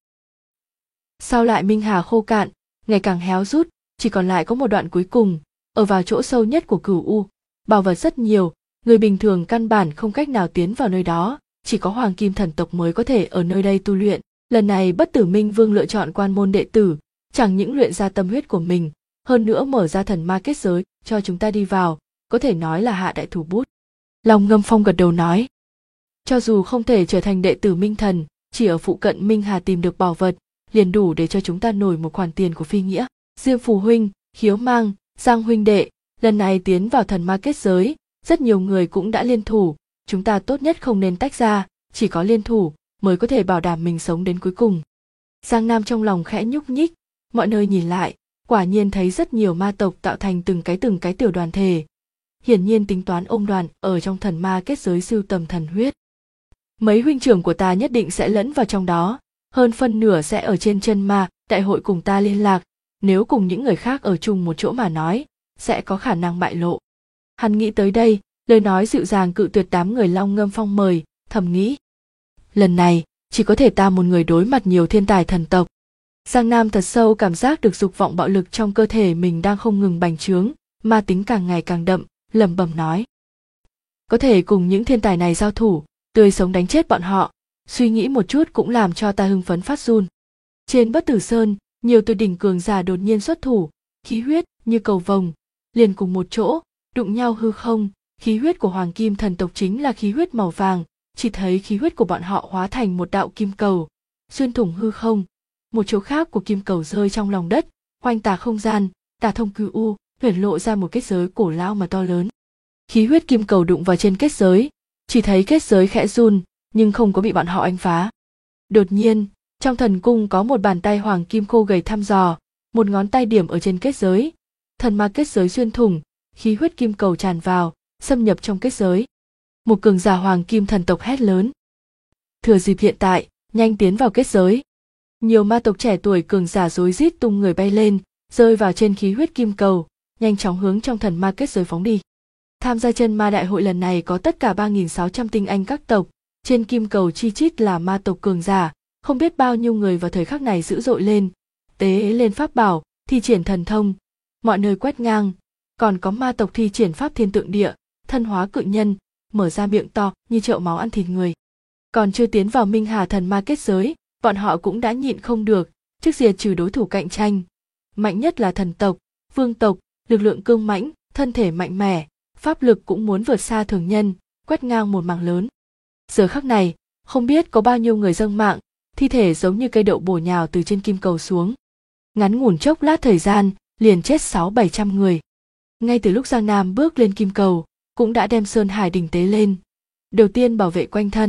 [SPEAKER 1] Sau lại Minh Hà khô cạn, ngày càng héo rút, chỉ còn lại có một đoạn cuối cùng, ở vào chỗ sâu nhất của Cửu U, bảo vật rất nhiều, người bình thường căn bản không cách nào tiến vào nơi đó, chỉ có hoàng kim thần tộc mới có thể ở nơi đây tu luyện. Lần này Bất Tử Minh Vương lựa chọn quan môn đệ tử, chẳng những luyện ra tâm huyết của mình, hơn nữa mở ra thần ma kết giới cho chúng ta đi vào, có thể nói là hạ đại thủ bút. Long Ngâm Phong gật đầu nói. Cho dù không thể trở thành đệ tử Minh Thần, chỉ ở phụ cận Minh Hà tìm được bảo vật, liền đủ để cho chúng ta nổi một khoản tiền của phi nghĩa. Diêm Phù huynh, Khiếu Mang, Giang huynh đệ, lần này tiến vào thần ma kết giới, rất nhiều người cũng đã liên thủ, chúng ta tốt nhất không nên tách ra, chỉ có liên thủ mới có thể bảo đảm mình sống đến cuối cùng. Giang Nam trong lòng khẽ nhúc nhích, mọi nơi nhìn lại, quả nhiên thấy rất nhiều ma tộc tạo thành từng cái tiểu đoàn thể. Hiển nhiên tính toán ôm đoàn ở trong thần ma kết giới sưu tầm thần huyết. Mấy huynh trưởng của ta nhất định sẽ lẫn vào trong đó, hơn phân nửa sẽ ở trên chân ma đại hội cùng ta liên lạc, nếu cùng những người khác ở chung một chỗ mà nói, sẽ có khả năng bại lộ. Hắn nghĩ tới đây, lời nói dịu dàng cự tuyệt đám người Long Ngâm Phong mời, thầm nghĩ. Lần này, chỉ có thể ta một người đối mặt nhiều thiên tài thần tộc. Giang Nam thật sâu cảm giác được dục vọng bạo lực trong cơ thể mình đang không ngừng bành trướng, ma tính càng ngày càng đậm, lẩm bẩm nói. Có thể cùng những thiên tài này giao thủ, tươi sống đánh chết bọn họ, suy nghĩ một chút cũng làm cho ta hưng phấn phát run. Trên Bất Tử Sơn, nhiều tuyệt đỉnh cường giả đột nhiên xuất thủ, khí huyết như cầu vồng, liền cùng một chỗ, đụng nhau hư không, khí huyết của hoàng kim thần tộc chính là khí huyết màu vàng, chỉ thấy khí huyết của bọn họ hóa thành một đạo kim cầu, xuyên thủng hư không, một chỗ khác của kim cầu rơi trong lòng đất, oanh tạc không gian, đả thông Cửu U, hiển lộ ra một kết giới cổ lao mà to lớn. Khí huyết kim cầu đụng vào trên kết giới, chỉ thấy kết giới khẽ run, nhưng không có bị bọn họ oanh phá. Đột nhiên, trong thần cung có một bàn tay hoàng kim khô gầy thăm dò, một ngón tay điểm ở trên kết giới, thần ma kết giới xuyên thủng, khí huyết kim cầu tràn vào, xâm nhập trong kết giới. Một cường giả hoàng kim thần tộc hét lớn. Thừa dịp hiện tại, nhanh tiến vào kết giới. Nhiều ma tộc trẻ tuổi cường giả rối rít tung người bay lên, rơi vào trên khí huyết kim cầu, nhanh chóng hướng trong thần ma kết giới phóng đi. Tham gia chân ma đại hội lần này có tất cả 3.600 tinh anh các tộc, trên kim cầu chi chít là ma tộc cường giả, không biết bao nhiêu người vào thời khắc này dữ dội lên, tế lên pháp bảo, thi triển thần thông, mọi nơi quét ngang, còn có ma tộc thi triển pháp thiên tượng địa, thân hóa cự nhân, mở ra miệng to như chậu máu ăn thịt người. Còn chưa tiến vào Minh Hà thần ma kết giới, bọn họ cũng đã nhịn không được, trước diệt trừ đối thủ cạnh tranh. Mạnh nhất là thần tộc, vương tộc, lực lượng cương mãnh, thân thể mạnh mẽ, pháp lực cũng muốn vượt xa thường nhân, quét ngang một mảng lớn. Giờ khắc này, không biết có bao nhiêu người dâng mạng, thi thể giống như cây đậu bổ nhào từ trên kim cầu xuống. Ngắn ngủn chốc lát thời gian, liền chết 600-700 người. Ngay từ lúc Giang Nam bước lên kim cầu, cũng đã đem Sơn Hải đỉnh tế lên. Đầu tiên bảo vệ quanh thân,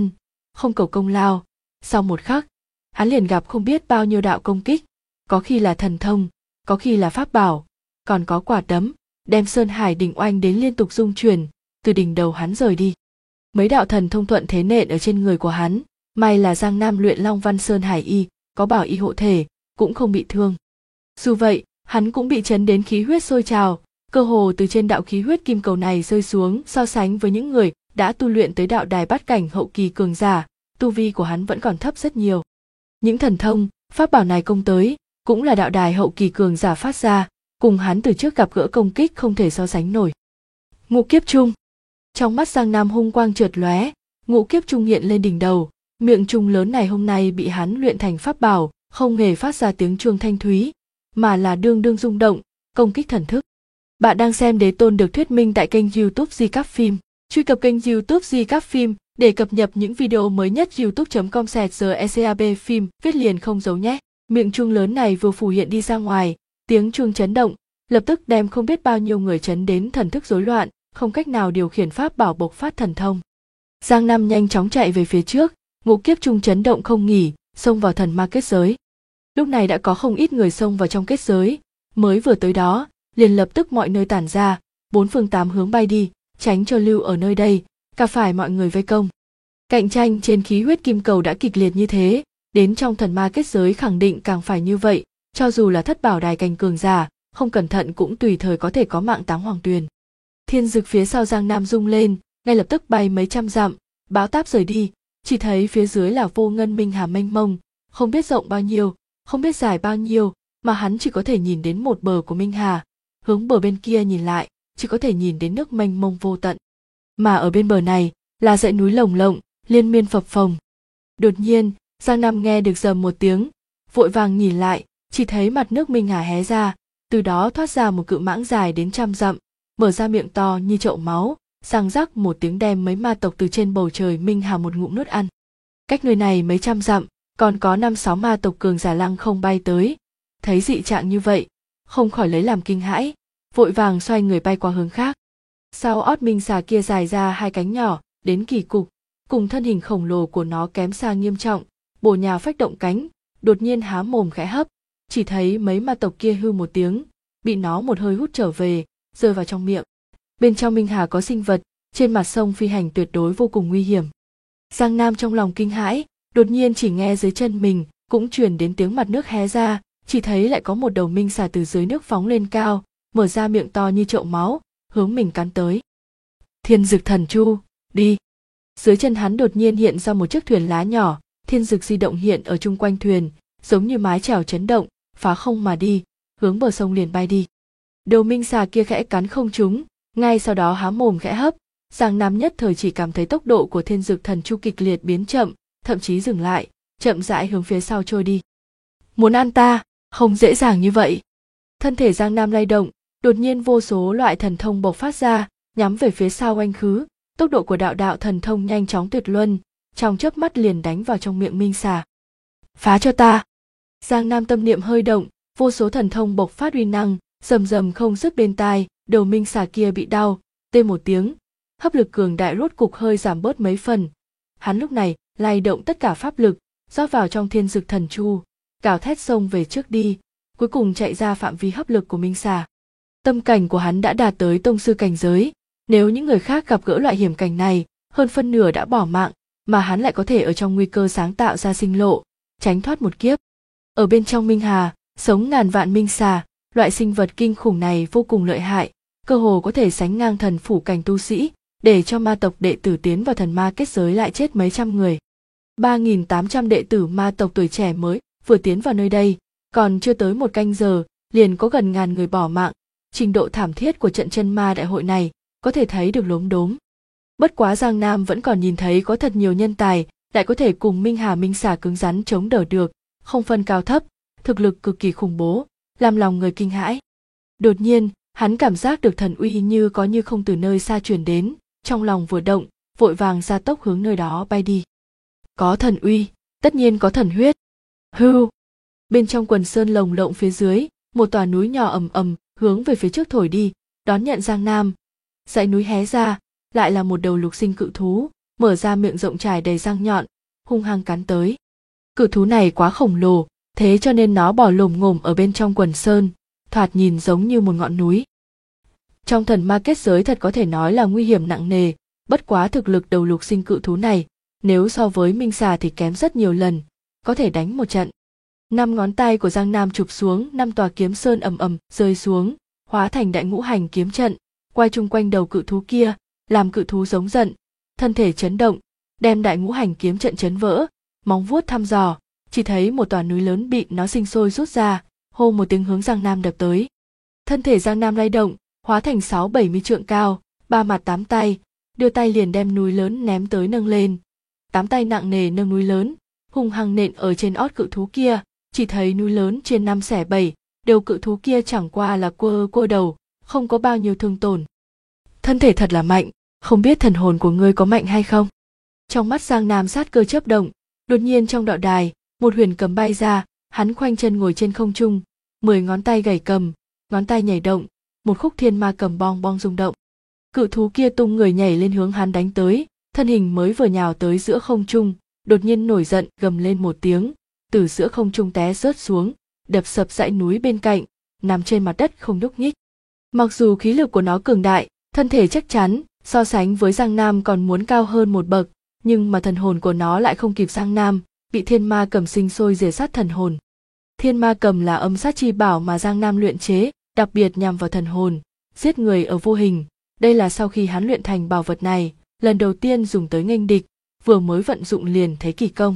[SPEAKER 1] không cầu công lao. Sau một khắc, hắn liền gặp không biết bao nhiêu đạo công kích, có khi là thần thông, có khi là pháp bảo, còn có quả đấm, đem Sơn Hải đỉnh oanh đến liên tục rung chuyển, từ đỉnh đầu hắn rời đi. Mấy đạo thần thông thuận thế nện ở trên người của hắn, may là Giang Nam luyện Long Văn Sơn Hải y, có bảo y hộ thể, cũng không bị thương. Dù vậy, hắn cũng bị chấn đến khí huyết sôi trào, cơ hồ từ trên đạo khí huyết kim cầu này rơi xuống. So sánh với những người đã tu luyện tới đạo đài bát cảnh hậu kỳ cường giả, tu vi của hắn vẫn còn thấp rất nhiều. Những thần thông, pháp bảo này công tới, cũng là đạo đài hậu kỳ cường giả phát ra, cùng hắn từ trước gặp gỡ công kích không thể so sánh nổi. Ngũ kiếp trung. Trong mắt Giang Nam hung quang chợt lóe, ngũ kiếp trung hiện lên đỉnh đầu, miệng trung lớn này hôm nay bị hắn luyện thành pháp bảo, không hề phát ra tiếng chuông thanh thúy, mà là đương đương rung động, công kích thần thức. Bạn đang xem Đế Tôn được thuyết minh tại kênh YouTube Di Cáp Phim. Truy cập kênh YouTube Di Cáp Phim để cập nhật những video mới nhất. youtube.com/GECAB phim viết liền không giấu nhé. Miệng chuông lớn này vừa phủ hiện đi ra ngoài, tiếng chuông chấn động, lập tức đem không biết bao nhiêu người chấn đến thần thức rối loạn, không cách nào điều khiển pháp bảo bộc phát thần thông. Giang Nam nhanh chóng chạy về phía trước, ngũ kiếp trung chấn động không nghỉ, xông vào thần ma kết giới. Lúc này đã có không ít người xông vào trong kết giới, mới vừa tới đó, liền lập tức mọi nơi tản ra, bốn phương tám hướng bay đi, tránh cho lưu ở nơi đây, cả phải mọi người vây công. Cạnh tranh trên khí huyết kim cầu đã kịch liệt như thế, đến trong thần ma kết giới khẳng định càng phải như vậy, cho dù là thất bảo đài cảnh cường giả, không cẩn thận cũng tùy thời có thể có mạng táng hoàng tuyền. Thiên dực phía sau Giang Nam rung lên, ngay lập tức bay mấy trăm dặm, bão táp rời đi, chỉ thấy phía dưới là vô ngân minh hà mênh mông, không biết rộng bao nhiêu, không biết dài bao nhiêu, mà hắn chỉ có thể nhìn đến một bờ của minh hà, hướng bờ bên kia nhìn lại, chỉ có thể nhìn đến nước mênh mông vô tận. Mà ở bên bờ này là dãy núi lồng lộng, liên miên phập phồng. Đột nhiên, Giang Nam nghe được rầm một tiếng, vội vàng nhìn lại, chỉ thấy mặt nước minh hà hé ra, từ đó thoát ra một cự mãng dài đến trăm dặm, mở ra miệng to như chậu máu, răng rắc một tiếng đem mấy ma tộc từ trên bầu trời minh hà một ngụm nuốt ăn. Cách nơi này mấy trăm dặm, còn có 5-6 ma tộc cường giả lăng không bay tới, thấy dị trạng như vậy, không khỏi lấy làm kinh hãi, vội vàng xoay người bay qua hướng khác. Sau ót minh xà kia dài ra hai cánh nhỏ, đến kỳ cục, cùng thân hình khổng lồ của nó kém xa nghiêm trọng, bổ nhào phách động cánh, đột nhiên há mồm khẽ hấp, chỉ thấy mấy ma tộc kia hư một tiếng, bị nó một hơi hút trở về, rơi vào trong miệng. Bên trong minh hà có sinh vật, trên mặt sông phi hành tuyệt đối vô cùng nguy hiểm. Giang Nam trong lòng kinh hãi, đột nhiên chỉ nghe dưới chân mình cũng truyền đến tiếng mặt nước hé ra, chỉ thấy lại có một đầu minh xà từ dưới nước phóng lên cao, mở ra miệng to như chậu máu, hướng mình cắn tới. Thiên dực thần chu, đi. Dưới chân hắn đột nhiên hiện ra một chiếc thuyền lá nhỏ, thiên dực di động hiện ở chung quanh thuyền, giống như mái chèo chấn động, phá không mà đi, hướng bờ sông liền bay đi. Đầu minh xà kia khẽ cắn không trúng, ngay sau đó há mồm khẽ hấp, Giang Nam nhất thời chỉ cảm thấy tốc độ của thiên dực thần chu kịch liệt biến chậm, thậm chí dừng lại, chậm rãi hướng phía sau trôi đi. Muốn ăn ta, không dễ dàng như vậy. Thân thể Giang Nam lay động, đột nhiên vô số loại thần thông bộc phát ra, nhắm về phía sau oanh khứ, tốc độ của đạo thần thông nhanh chóng tuyệt luân, trong chớp mắt liền đánh vào trong miệng minh xà. Phá cho ta! Giang Nam tâm niệm hơi động, vô số thần thông bộc phát uy năng, rầm rầm không dứt bên tai, đầu minh xà kia bị đau, tê một tiếng, hấp lực cường đại rốt cục hơi giảm bớt mấy phần. Hắn lúc này lay động tất cả pháp lực, rót vào trong thiên dực thần chu, gào thét xông về trước đi, cuối cùng chạy ra phạm vi hấp lực của minh xà. Tâm cảnh của hắn đã đạt tới tông sư cảnh giới, nếu những người khác gặp gỡ loại hiểm cảnh này, hơn phân nửa đã bỏ mạng, mà hắn lại có thể ở trong nguy cơ sáng tạo ra sinh lộ, tránh thoát một kiếp. Ở bên trong minh hà, sống ngàn vạn minh xà, loại sinh vật kinh khủng này vô cùng lợi hại, cơ hồ có thể sánh ngang thần phủ cảnh tu sĩ, để cho ma tộc đệ tử tiến vào thần ma kết giới lại chết mấy trăm người. 3.800 đệ tử ma tộc tuổi trẻ mới vừa tiến vào nơi đây, còn chưa tới một canh giờ, liền có gần ngàn người bỏ mạng, trình độ thảm thiết của trận chân ma đại hội này có thể thấy được lốm đốm. Bất quá Giang Nam vẫn còn nhìn thấy có thật nhiều nhân tài lại có thể cùng minh hà minh xà cứng rắn chống đỡ được, không phân cao thấp, thực lực cực kỳ khủng bố, làm lòng người kinh hãi. Đột nhiên, hắn cảm giác được thần uy như có như không từ nơi xa truyền đến, trong lòng vừa động, vội vàng gia tốc hướng nơi đó bay đi. Có thần uy, tất nhiên có thần huyết. Hưu! Bên trong quần sơn lồng lộng phía dưới, một tòa núi nhỏ ầm ầm hướng về phía trước thổi đi, đón nhận Giang Nam. Dãy núi hé ra, lại là một đầu lục sinh cự thú, mở ra miệng rộng trải đầy răng nhọn, hung hăng cắn tới. Cự thú này quá khổng lồ, thế cho nên nó bò lồm ngồm ở bên trong quần sơn, thoạt nhìn giống như một ngọn núi. Trong thần ma kết giới thật có thể nói là nguy hiểm nặng nề, bất quá thực lực đầu lục sinh cự thú này, nếu so với minh xà thì kém rất nhiều lần, có thể đánh một trận. 5 ngón tay của Giang Nam chụp xuống, 5 tòa kiếm sơn ầm ầm rơi xuống, hóa thành đại ngũ hành kiếm trận, quay chung quanh đầu cự thú kia, làm cự thú giống giận, thân thể chấn động, đem đại ngũ hành kiếm trận chấn vỡ, móng vuốt thăm dò, chỉ thấy một tòa núi lớn bị nó sinh sôi rút ra, hô một tiếng hướng Giang Nam đập tới. Thân thể Giang Nam lay động, hóa thành 6-70 trượng cao, 3 mặt 8 tay, đưa tay liền đem núi lớn ném tới nâng lên. 8 tay nặng nề nâng núi lớn, hung hăng nện ở trên ót cự thú kia, chỉ thấy núi lớn trên 5 xẻ 7, đầu cự thú kia chẳng qua là quơ đầu, không có bao nhiêu thương tổn. Thân thể thật là mạnh, không biết thần hồn của ngươi có mạnh hay không? Trong mắt Giang Nam sát cơ chớp động, đột nhiên trong đạo đài, một huyền cầm bay ra, hắn khoanh chân ngồi trên không trung, 10 ngón tay gảy cầm, ngón tay nhảy động, một khúc thiên ma cầm bong bong rung động. Cự thú kia tung người nhảy lên hướng hắn đánh tới, thân hình mới vừa nhào tới giữa không trung, đột nhiên nổi giận gầm lên một tiếng, từ giữa không trung té rớt xuống, đập sập dãy núi bên cạnh, nằm trên mặt đất không nhúc nhích. Mặc dù khí lực của nó cường đại, thân thể chắc chắn, so sánh với Giang Nam còn muốn cao hơn một bậc, nhưng mà thần hồn của nó lại không kịp Giang Nam, bị thiên ma cầm sinh sôi rỉa sát thần hồn. Thiên ma cầm là âm sát chi bảo mà Giang Nam luyện chế, đặc biệt nhằm vào thần hồn, giết người ở vô hình. Đây là sau khi hắn luyện thành bảo vật này, lần đầu tiên dùng tới nghênh địch, vừa mới vận dụng liền thấy kỳ công.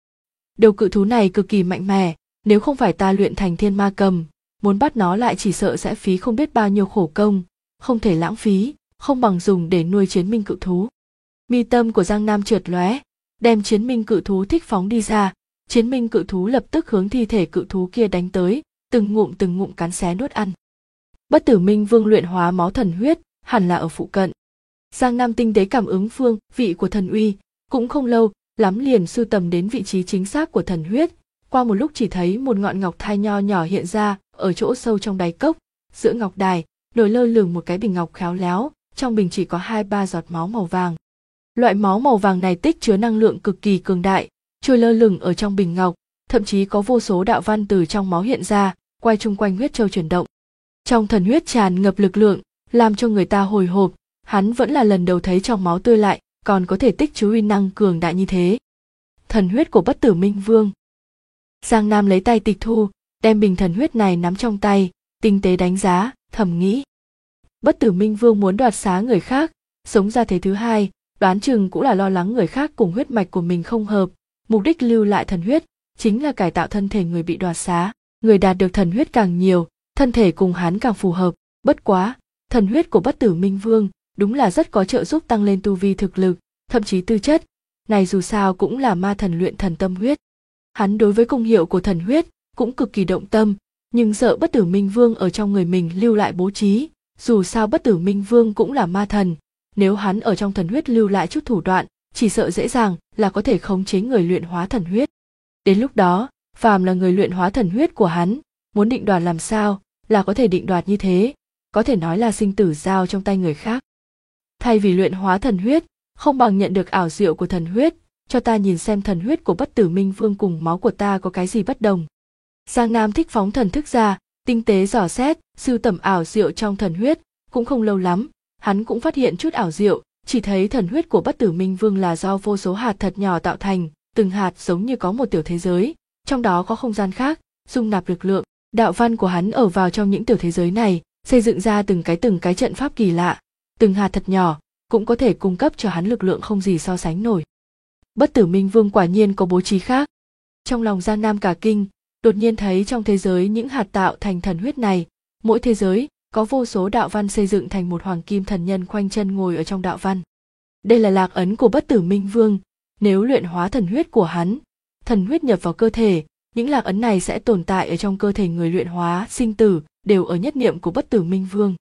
[SPEAKER 1] Đầu cự thú này cực kỳ mạnh mẽ, nếu không phải ta luyện thành thiên ma cầm, muốn bắt nó lại chỉ sợ sẽ phí không biết bao nhiêu khổ công, không thể lãng phí, không bằng dùng để nuôi chiến minh cự thú. Mi tâm của Giang Nam chợt lóe, đem chiến minh cự thú thích phóng đi ra, chiến minh cự thú lập tức hướng thi thể cự thú kia đánh tới, từng ngụm cắn xé nuốt ăn. Bất Tử Minh Vương luyện hóa máu thần huyết, hẳn là ở phụ cận. Giang Nam tinh tế cảm ứng phương vị của thần uy, cũng không lâu lắm liền sưu tầm đến vị trí chính xác của thần huyết. Qua một lúc chỉ thấy một ngọn ngọc thai nho nhỏ hiện ra ở chỗ sâu trong đáy cốc, giữa ngọc đài nổi lơ lửng một cái bình ngọc khéo léo, trong bình chỉ có 2-3 giọt máu màu vàng. Loại máu màu vàng này tích chứa năng lượng cực kỳ cường đại, trôi lơ lửng ở trong bình ngọc, thậm chí có vô số đạo văn từ trong máu hiện ra, quay chung quanh huyết châu chuyển động. Trong thần huyết tràn ngập lực lượng, làm cho người ta hồi hộp, hắn vẫn là lần đầu thấy trong máu tươi lại còn có thể tích chứa uy năng cường đại như thế. Thần huyết của Bất Tử Minh Vương. Giang Nam lấy tay tịch thu, đem bình thần huyết này nắm trong tay, tinh tế đánh giá, thầm nghĩ. Bất Tử Minh Vương muốn đoạt xá người khác, sống ra thế thứ hai, đoán chừng cũng là lo lắng người khác cùng huyết mạch của mình không hợp, mục đích lưu lại thần huyết chính là cải tạo thân thể người bị đoạt xá, người đạt được thần huyết càng nhiều, thân thể cùng hắn càng phù hợp. Bất quá, thần huyết của Bất Tử Minh Vương đúng là rất có trợ giúp tăng lên tu vi thực lực, thậm chí tư chất, này dù sao cũng là ma thần luyện thần tâm huyết. Hắn đối với công hiệu của thần huyết cũng cực kỳ động tâm, nhưng sợ Bất Tử Minh Vương ở trong người mình lưu lại bố trí, dù sao Bất Tử Minh Vương cũng là ma thần, nếu hắn ở trong thần huyết lưu lại chút thủ đoạn, chỉ sợ dễ dàng là có thể khống chế người luyện hóa thần huyết. Đến lúc đó, phàm là người luyện hóa thần huyết của hắn, muốn định đoạt làm sao, là có thể định đoạt như thế, có thể nói là sinh tử giao trong tay người khác. Thay vì luyện hóa thần huyết, không bằng nhận được ảo diệu của thần huyết, cho ta nhìn xem thần huyết của Bất Tử Minh Vương cùng máu của ta có cái gì bất đồng. Giang Nam thích phóng thần thức ra, tinh tế dò xét, sưu tầm ảo diệu trong thần huyết, cũng không lâu lắm, hắn cũng phát hiện chút ảo diệu, chỉ thấy thần huyết của Bất Tử Minh Vương là do vô số hạt thật nhỏ tạo thành, từng hạt giống như có một tiểu thế giới, trong đó có không gian khác, dung nạp lực lượng, đạo văn của hắn ở vào trong những tiểu thế giới này, xây dựng ra từng cái trận pháp kỳ lạ, từng hạt thật nhỏ cũng có thể cung cấp cho hắn lực lượng không gì so sánh nổi. Bất Tử Minh Vương quả nhiên có bố trí khác. Trong lòng Giang Nam cả kinh, đột nhiên thấy trong thế giới những hạt tạo thành thần huyết này, mỗi thế giới có vô số đạo văn xây dựng thành một hoàng kim thần nhân khoanh chân ngồi ở trong đạo văn. Đây là lạc ấn của Bất Tử Minh Vương, nếu luyện hóa thần huyết của hắn, thần huyết nhập vào cơ thể, những lạc ấn này sẽ tồn tại ở trong cơ thể người luyện hóa, sinh tử đều ở nhất niệm của Bất Tử Minh Vương.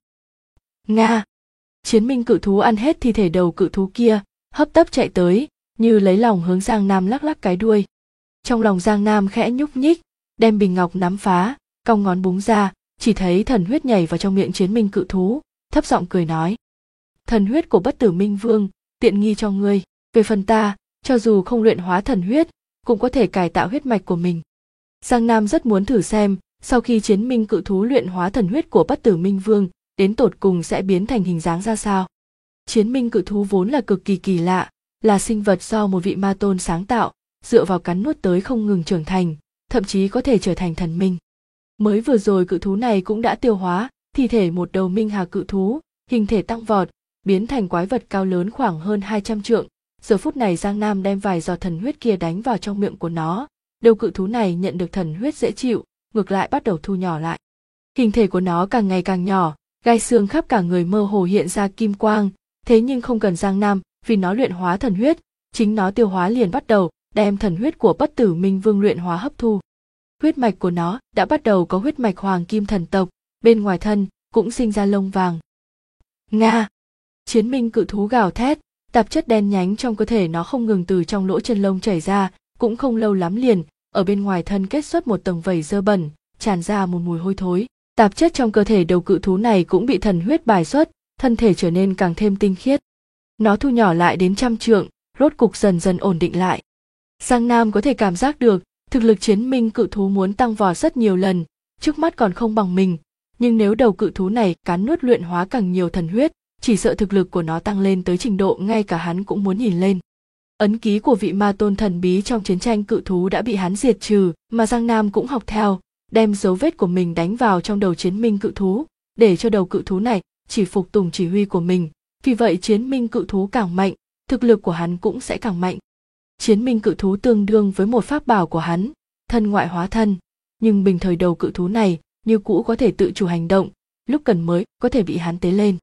[SPEAKER 1] Nga! Chiến minh cự thú ăn hết thi thể đầu cự thú kia, hấp tấp chạy tới, như lấy lòng hướng Giang Nam lắc lắc cái đuôi. Trong lòng Giang Nam khẽ nhúc nhích, đem bình ngọc nắm phá, cong ngón búng ra, chỉ thấy thần huyết nhảy vào trong miệng chiến minh cự thú, thấp giọng cười nói. Thần huyết của Bất Tử Minh Vương, tiện nghi cho ngươi, về phần ta, cho dù không luyện hóa thần huyết, cũng có thể cải tạo huyết mạch của mình. Giang Nam rất muốn thử xem, sau khi Chiến Minh cự thú luyện hóa thần huyết của Bất Tử Minh Vương, đến tột cùng sẽ biến thành hình dáng ra sao. Chiến Minh cự thú vốn là cực kỳ kỳ lạ, là sinh vật do một vị ma tôn sáng tạo, dựa vào cắn nuốt tới không ngừng trưởng thành, thậm chí có thể trở thành thần minh. Mới vừa rồi cự thú này cũng đã tiêu hóa thi thể một đầu minh hà cự thú, hình thể tăng vọt, biến thành quái vật cao lớn khoảng hơn 200 trượng. Giờ phút này Giang Nam đem vài giọt thần huyết kia đánh vào trong miệng của nó. Đầu cự thú này nhận được thần huyết dễ chịu, ngược lại bắt đầu thu nhỏ lại. Hình thể của nó càng ngày càng nhỏ, gai xương khắp cả người mơ hồ hiện ra kim quang, thế nhưng không cần Giang Nam, vì nó luyện hóa thần huyết, chính nó tiêu hóa liền bắt đầu đem thần huyết của Bất Tử Minh Vương luyện hóa hấp thu. Huyết mạch của nó đã bắt đầu có huyết mạch hoàng kim thần tộc, bên ngoài thân cũng sinh ra lông vàng. Nga! Chiến Minh cự thú gào thét, tạp chất đen nhánh trong cơ thể nó không ngừng từ trong lỗ chân lông chảy ra, cũng không lâu lắm liền, ở bên ngoài thân kết xuất một tầng vảy dơ bẩn, tràn ra một mùi hôi thối. Tạp chất trong cơ thể đầu cự thú này cũng bị thần huyết bài xuất, thân thể trở nên càng thêm tinh khiết. Nó thu nhỏ lại đến 100 trượng, rốt cục dần dần ổn định lại. Giang Nam có thể cảm giác được, thực lực Chiến Minh cự thú muốn tăng vọt rất nhiều lần, trước mắt còn không bằng mình, nhưng nếu đầu cự thú này cắn nuốt luyện hóa càng nhiều thần huyết, chỉ sợ thực lực của nó tăng lên tới trình độ ngay cả hắn cũng muốn nhìn lên. Ấn ký của vị ma tôn thần bí trong chiến tranh cự thú đã bị hắn diệt trừ, mà Giang Nam cũng học theo, đem dấu vết của mình đánh vào trong đầu Chiến Minh cự thú, để cho đầu cự thú này chỉ phục tùng chỉ huy của mình. Vì vậy Chiến Minh cự thú càng mạnh, thực lực của hắn cũng sẽ càng mạnh. Chiến Minh cự thú tương đương với một pháp bảo của hắn, thân ngoại hóa thân, nhưng bình thời đầu cự thú này như cũ có thể tự chủ hành động, lúc cần mới có thể bị hắn tế lên.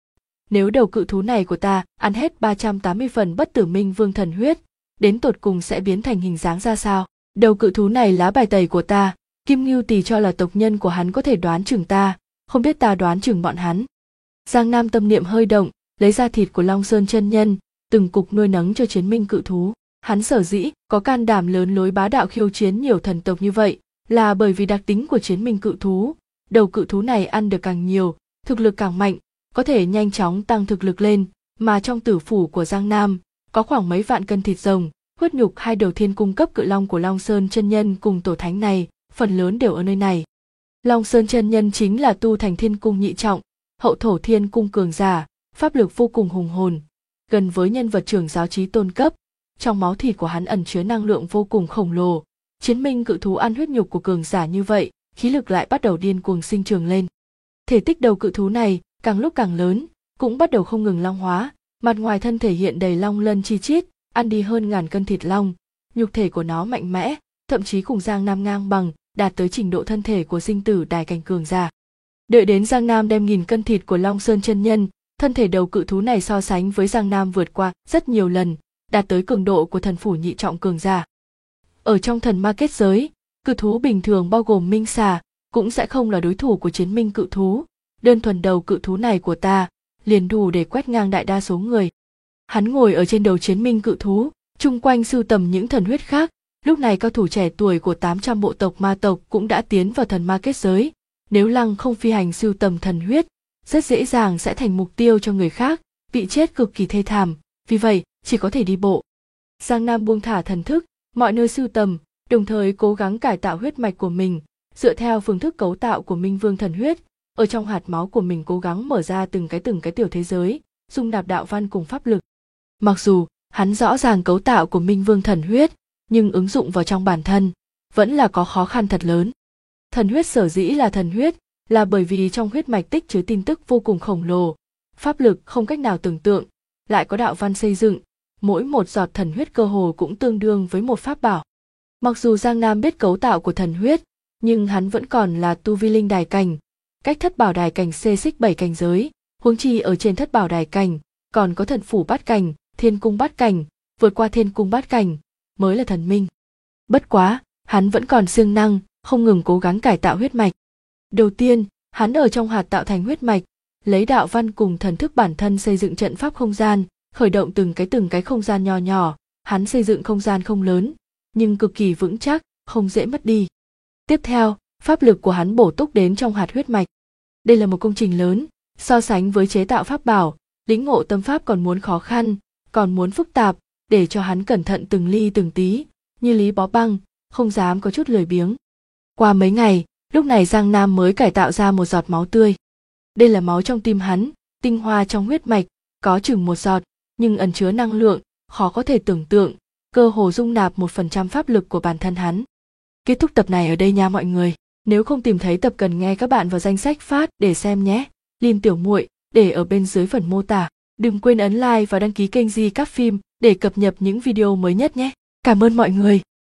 [SPEAKER 1] Nếu đầu cự thú này của ta ăn hết 380 phần Bất Tử Minh Vương thần huyết, đến tột cùng sẽ biến thành hình dáng ra sao? Đầu cự thú này lá bài tẩy của ta, Kim Ngưu Tỳ cho là tộc nhân của hắn có thể đoán chừng ta, không biết ta đoán chừng bọn hắn. Giang Nam tâm niệm hơi động, lấy ra thịt của Long Sơn chân nhân, từng cục nuôi nấng cho Chiến Minh cự thú. Hắn sở dĩ có can đảm lớn lối bá đạo khiêu chiến nhiều thần tộc như vậy, là bởi vì đặc tính của Chiến Minh cự thú. Đầu cự thú này ăn được càng nhiều, thực lực càng mạnh, có thể nhanh chóng tăng thực lực lên, mà trong tử phủ của Giang Nam có khoảng mấy vạn cân thịt rồng, huyết nhục hai đầu thiên cung cấp cự long của Long Sơn chân nhân cùng tổ thánh này, phần lớn đều ở nơi này. Long Sơn chân nhân chính là tu thành thiên cung nhị trọng, hậu thổ thiên cung cường giả, pháp lực vô cùng hùng hồn, gần với nhân vật trưởng giáo chí tôn cấp. Trong máu thịt của hắn ẩn chứa năng lượng vô cùng khổng lồ. Chiến Minh cự thú ăn huyết nhục của cường giả như vậy, khí lực lại bắt đầu điên cuồng sinh trưởng lên. Thể tích đầu cự thú này càng lúc càng lớn, cũng bắt đầu không ngừng long hóa, mặt ngoài thân thể hiện đầy long lân chi chít, ăn đi hơn 1000 cân thịt long, nhục thể của nó mạnh mẽ, thậm chí cùng Giang Nam ngang bằng, đạt tới trình độ thân thể của sinh tử đài cảnh cường giả. Đợi đến Giang Nam đem 1000 cân thịt của Long Sơn chân nhân, thân thể đầu cự thú này so sánh với Giang Nam vượt qua rất nhiều lần, đạt tới cường độ của thần phủ nhị trọng cường giả. Ở trong thần ma kết giới, cự thú bình thường bao gồm minh xà cũng sẽ không là đối thủ của Chiến Minh cự thú. Đơn thuần đầu cự thú này của ta liền đủ để quét ngang đại đa số người. Hắn ngồi ở trên đầu Chiến Minh cự thú, chung quanh sưu tầm những thần huyết khác. Lúc này cao thủ trẻ tuổi của 800 bộ tộc ma tộc cũng đã tiến vào thần ma kết giới. Nếu lăng không phi hành sưu tầm thần huyết, rất dễ dàng sẽ thành mục tiêu cho người khác, bị chết cực kỳ thê thảm, vì vậy chỉ có thể đi bộ. Giang Nam buông thả thần thức, mọi nơi sưu tầm, đồng thời cố gắng cải tạo huyết mạch của mình, dựa theo phương thức cấu tạo của Minh Vương thần huyết, ở trong hạt máu của mình cố gắng mở ra từng cái tiểu thế giới, dung nạp đạo văn cùng pháp lực. Mặc dù hắn rõ ràng cấu tạo của Minh Vương thần huyết, nhưng ứng dụng vào trong bản thân vẫn là có khó khăn thật lớn. Thần huyết sở dĩ là thần huyết, là bởi vì trong huyết mạch tích chứa tin tức vô cùng khổng lồ, pháp lực không cách nào tưởng tượng, lại có đạo văn xây dựng, mỗi một giọt thần huyết cơ hồ cũng tương đương với một pháp bảo. Mặc dù Giang Nam biết cấu tạo của thần huyết, nhưng hắn vẫn còn là tu vi linh đài cảnh, cách thất bảo đài cảnh xê xích 7 cảnh giới, huống chi ở trên thất bảo đài cảnh còn có thần phủ bát cảnh, thiên cung bát cảnh, vượt qua thiên cung bát cảnh mới là thần minh. Bất quá, hắn vẫn còn siêng năng, không ngừng cố gắng cải tạo huyết mạch. Đầu tiên, hắn ở trong hạt tạo thành huyết mạch, lấy đạo văn cùng thần thức bản thân xây dựng trận pháp không gian, khởi động từng cái không gian nho nhỏ. Hắn xây dựng không gian không lớn, nhưng cực kỳ vững chắc, không dễ mất đi. Tiếp theo, pháp lực của hắn bổ túc đến trong hạt huyết mạch. Đây là một công trình lớn, so sánh với chế tạo pháp bảo, lĩnh ngộ tâm pháp còn muốn khó khăn, còn muốn phức tạp, để cho hắn cẩn thận từng ly từng tí, như lý bó băng, không dám có chút lười biếng. Qua mấy ngày, lúc này Giang Nam mới cải tạo ra một giọt máu tươi. Đây là máu trong tim hắn, tinh hoa trong huyết mạch, có chừng một giọt, nhưng ẩn chứa năng lượng, khó có thể tưởng tượng, cơ hồ dung nạp 1% pháp lực của bản thân hắn. Kết thúc tập này ở đây nha mọi người. Nếu không tìm thấy tập cần nghe các bạn vào danh sách phát để xem nhé. Link tiểu muội để ở bên dưới phần mô tả. Đừng quên ấn like và đăng ký kênh Di Cáp Phim để cập nhật những video mới nhất nhé. Cảm ơn mọi người.